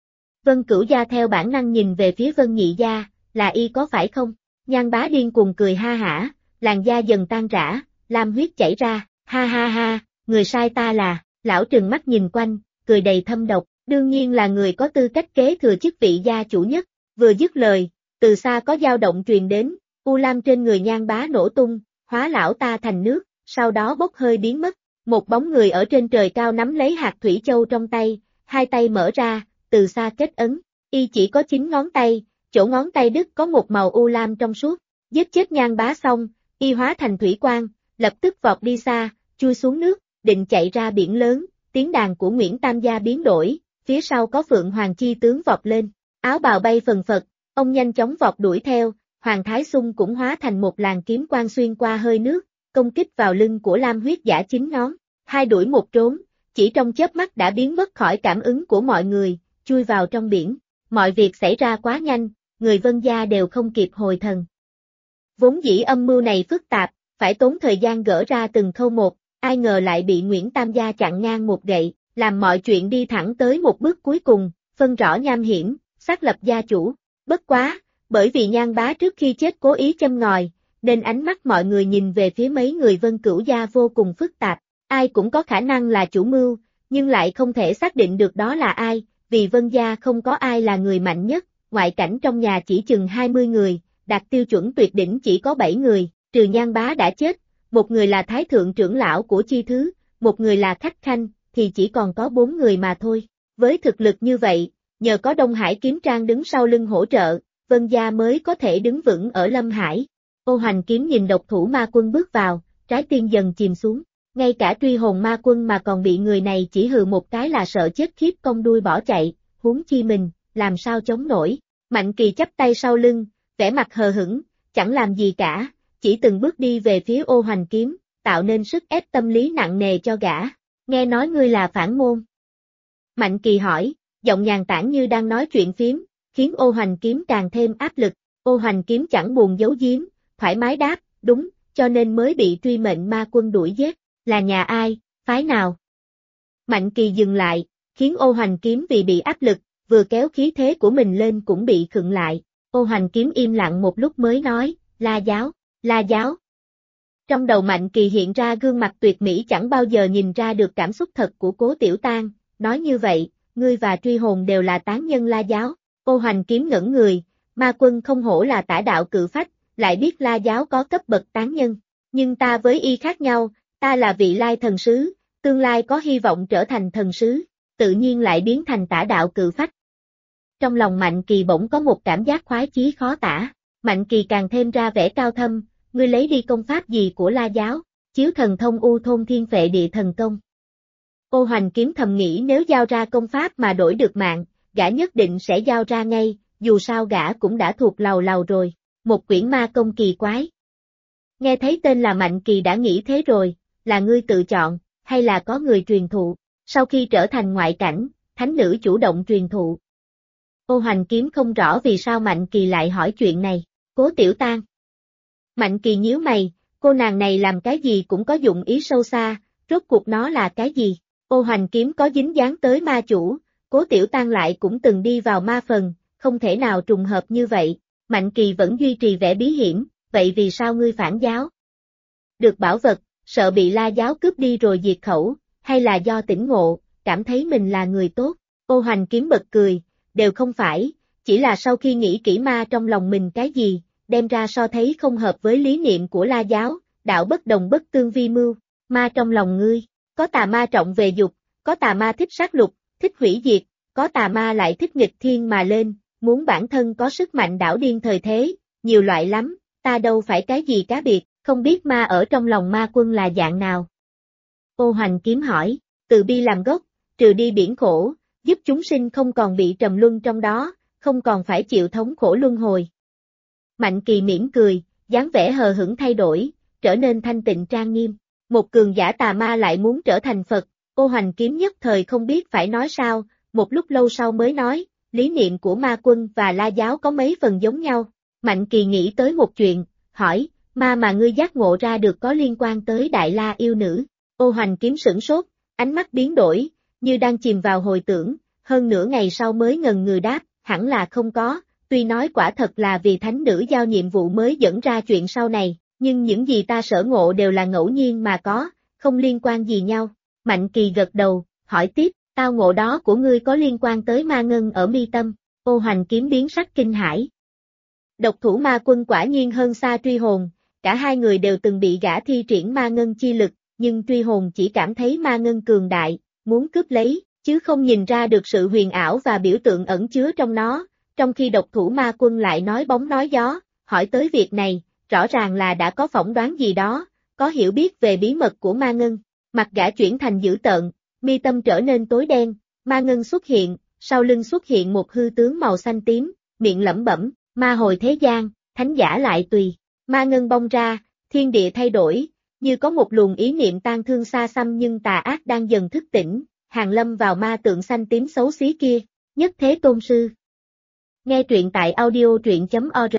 Vân Cửu gia theo bản năng nhìn về phía Vân Nhị gia, là y có phải không? Nhan Bá điên cuồng cười ha hả, làn da dần tan rã, lam huyết chảy ra, ha ha ha, người sai ta là, lão trừng mắt nhìn quanh, cười đầy thâm độc, đương nhiên là người có tư cách kế thừa chức vị gia chủ nhất, vừa dứt lời, từ xa có dao động truyền đến, u lam trên người Nhan Bá nổ tung, hóa lão ta thành nước, sau đó bốc hơi biến mất, một bóng người ở trên trời cao nắm lấy hạt thủy châu trong tay, hai tay mở ra, từ xa kết ấn, y chỉ có 9 ngón tay, chỗ ngón tay đứt có một màu u lam trong suốt, giết chết Nhan Bá xong, y hóa thành thủy quang, lập tức vọt đi xa, chui xuống nước, định chạy ra biển lớn, tiếng đàn của Nguyễn Tam gia biến đổi, phía sau có Phượng Hoàng chi tướng vọt lên, áo bào bay phần phật, ông nhanh chóng vọt đuổi theo, Hoàng Thái Xung cũng hóa thành một làn kiếm quang xuyên qua hơi nước, công kích vào lưng của Lam huyết giả 9 ngón, hai đuổi một trốn, chỉ trong chớp mắt đã biến mất khỏi cảm ứng của mọi người, chui vào trong biển, mọi việc xảy ra quá nhanh, người Vân gia đều không kịp hồi thần. Vốn dĩ âm mưu này phức tạp, phải tốn thời gian gỡ ra từng khâu một, ai ngờ lại bị Nguyễn Tam gia chặn ngang một gậy, làm mọi chuyện đi thẳng tới một bước cuối cùng, phân rõ nham hiểm, xác lập gia chủ. Bất quá, bởi vì Nhan Bá trước khi chết cố ý châm ngòi, nên ánh mắt mọi người nhìn về phía mấy người Vân Cửu gia vô cùng phức tạp, ai cũng có khả năng là chủ mưu, nhưng lại không thể xác định được đó là ai, vì Vân gia không có ai là người mạnh nhất, ngoại cảnh trong nhà chỉ chừng 20 người, đạt tiêu chuẩn tuyệt đỉnh chỉ có 7 người, trừ Nhan Bá đã chết, một người là Thái Thượng trưởng lão của Chi Thứ, một người là Khách Khanh, thì chỉ còn có 4 người mà thôi. Với thực lực như vậy, nhờ có Đông Hải Kiếm Trang đứng sau lưng hỗ trợ, Vân gia mới có thể đứng vững ở Lâm Hải. Ô Hoành Kiếm nhìn độc thủ ma quân bước vào, trái tim dần chìm xuống, ngay cả truy hồn ma quân mà còn bị người này chỉ hừ một cái là sợ chết khiếp cong đuôi bỏ chạy, huống chi mình, làm sao chống nổi. Mạnh Kỳ chắp tay sau lưng, vẻ mặt hờ hững, chẳng làm gì cả, chỉ từng bước đi về phía Ô Hoành Kiếm, tạo nên sức ép tâm lý nặng nề cho gã. Nghe nói ngươi là phản môn. Mạnh Kỳ hỏi, giọng nhàn tản như đang nói chuyện phiếm, khiến Ô Hoành Kiếm càng thêm áp lực. Ô Hoành Kiếm chẳng buồn giấu giếm, thoải mái đáp, đúng, cho nên mới bị truy mệnh ma quân đuổi giết, là nhà ai, phái nào. Mạnh Kỳ dừng lại, khiến Ô Hoành Kiếm vì bị áp lực, vừa kéo khí thế của mình lên cũng bị khựng lại. Ô Hoành Kiếm im lặng một lúc mới nói, La giáo, La giáo. Trong đầu Mạnh Kỳ hiện ra gương mặt tuyệt mỹ chẳng bao giờ nhìn ra được cảm xúc thật của Cố Tiểu Tang, nói như vậy, ngươi và truy hồn đều là tán nhân La giáo. Ô Hoành Kiếm ngẩn người, ma quân không hổ là tả đạo cự phách, lại biết La giáo có cấp bậc tán nhân, nhưng ta với y khác nhau, ta là vị lai thần sứ, tương lai có hy vọng trở thành thần sứ, tự nhiên lại biến thành tả đạo cự phách. Trong lòng Mạnh Kỳ bỗng có một cảm giác khoái chí khó tả, Mạnh Kỳ càng thêm ra vẻ cao thâm, ngươi lấy đi công pháp gì của La giáo, chiếu thần thông u thôn thiên phệ địa thần công. Ô Hoành Kiếm thầm nghĩ nếu giao ra công pháp mà đổi được mạng, gã nhất định sẽ giao ra ngay, dù sao gã cũng đã thuộc lầu lầu rồi, một quyển ma công kỳ quái. Nghe thấy tên là Mạnh Kỳ đã nghĩ thế rồi, là ngươi tự chọn, hay là có người truyền thụ, sau khi trở thành ngoại cảnh, thánh nữ chủ động truyền thụ. Ô Hoành Kiếm không rõ vì sao Mạnh Kỳ lại hỏi chuyện này, Cố Tiểu Tang. Mạnh Kỳ nhíu mày, cô nàng này làm cái gì cũng có dụng ý sâu xa, rốt cuộc nó là cái gì? Ô Hoành Kiếm có dính dáng tới ma chủ, Cố Tiểu Tang lại cũng từng đi vào ma phần, không thể nào trùng hợp như vậy. Mạnh Kỳ vẫn duy trì vẻ bí hiểm, vậy vì sao ngươi phản giáo? Được bảo vật, sợ bị La giáo cướp đi rồi diệt khẩu, hay là do tỉnh ngộ, cảm thấy mình là người tốt? Ô Hoành Kiếm bật cười, đều không phải, chỉ là sau khi nghĩ kỹ ma trong lòng mình cái gì, đem ra so thấy không hợp với lý niệm của La giáo, đạo bất đồng bất tương vi mưu, ma trong lòng ngươi, có tà ma trọng về dục, có tà ma thích sát lục, thích hủy diệt, có tà ma lại thích nghịch thiên mà lên, muốn bản thân có sức mạnh đảo điên thời thế, nhiều loại lắm, ta đâu phải cái gì cá biệt, không biết ma ở trong lòng ma quân là dạng nào. Ô Hoành Kiếm hỏi, từ bi làm gốc, trừ đi biển khổ, giúp chúng sinh không còn bị trầm luân trong đó, không còn phải chịu thống khổ luân hồi. Mạnh Kỳ mỉm cười, dáng vẻ hờ hững thay đổi, trở nên thanh tịnh trang nghiêm. Một cường giả tà ma lại muốn trở thành Phật, Ô Hoành Kiếm nhất thời không biết phải nói sao, một lúc lâu sau mới nói, lý niệm của ma quân và La giáo có mấy phần giống nhau. Mạnh Kỳ nghĩ tới một chuyện, hỏi, ma mà ngươi giác ngộ ra được có liên quan tới Đại La yêu nữ. Ô Hoành Kiếm sửng sốt, ánh mắt biến đổi, như đang chìm vào hồi tưởng, hơn nửa ngày sau mới ngần ngừ đáp, hẳn là không có, tuy nói quả thật là vì thánh nữ giao nhiệm vụ mới dẫn ra chuyện sau này, nhưng những gì ta sở ngộ đều là ngẫu nhiên mà có, không liên quan gì nhau. Mạnh Kỳ gật đầu, hỏi tiếp, tao ngộ đó của ngươi có liên quan tới ma ngân ở mi tâm. Ô Hoành Kiếm biến sắc kinh hãi. Độc thủ ma quân quả nhiên hơn xa truy hồn, cả hai người đều từng bị gã thi triển ma ngân chi lực, nhưng truy hồn chỉ cảm thấy ma ngân cường đại, muốn cướp lấy, chứ không nhìn ra được sự huyền ảo và biểu tượng ẩn chứa trong nó, trong khi độc thủ ma quân lại nói bóng nói gió, hỏi tới việc này, rõ ràng là đã có phỏng đoán gì đó, có hiểu biết về bí mật của ma ngân. Mặt gã chuyển thành dữ tợn, mi tâm trở nên tối đen, ma ngân xuất hiện, sau lưng xuất hiện một hư tướng màu xanh tím, miệng lẩm bẩm, ma hồi thế gian, thánh giả lại tùy. Ma ngân bong ra, thiên địa thay đổi, như có một luồng ý niệm tan thương xa xăm nhưng tà ác đang dần thức tỉnh, hàng lâm vào ma tượng xanh tím xấu xí kia. Nhất Thế Tôn Sư. Nghe truyện tại audio truyện.org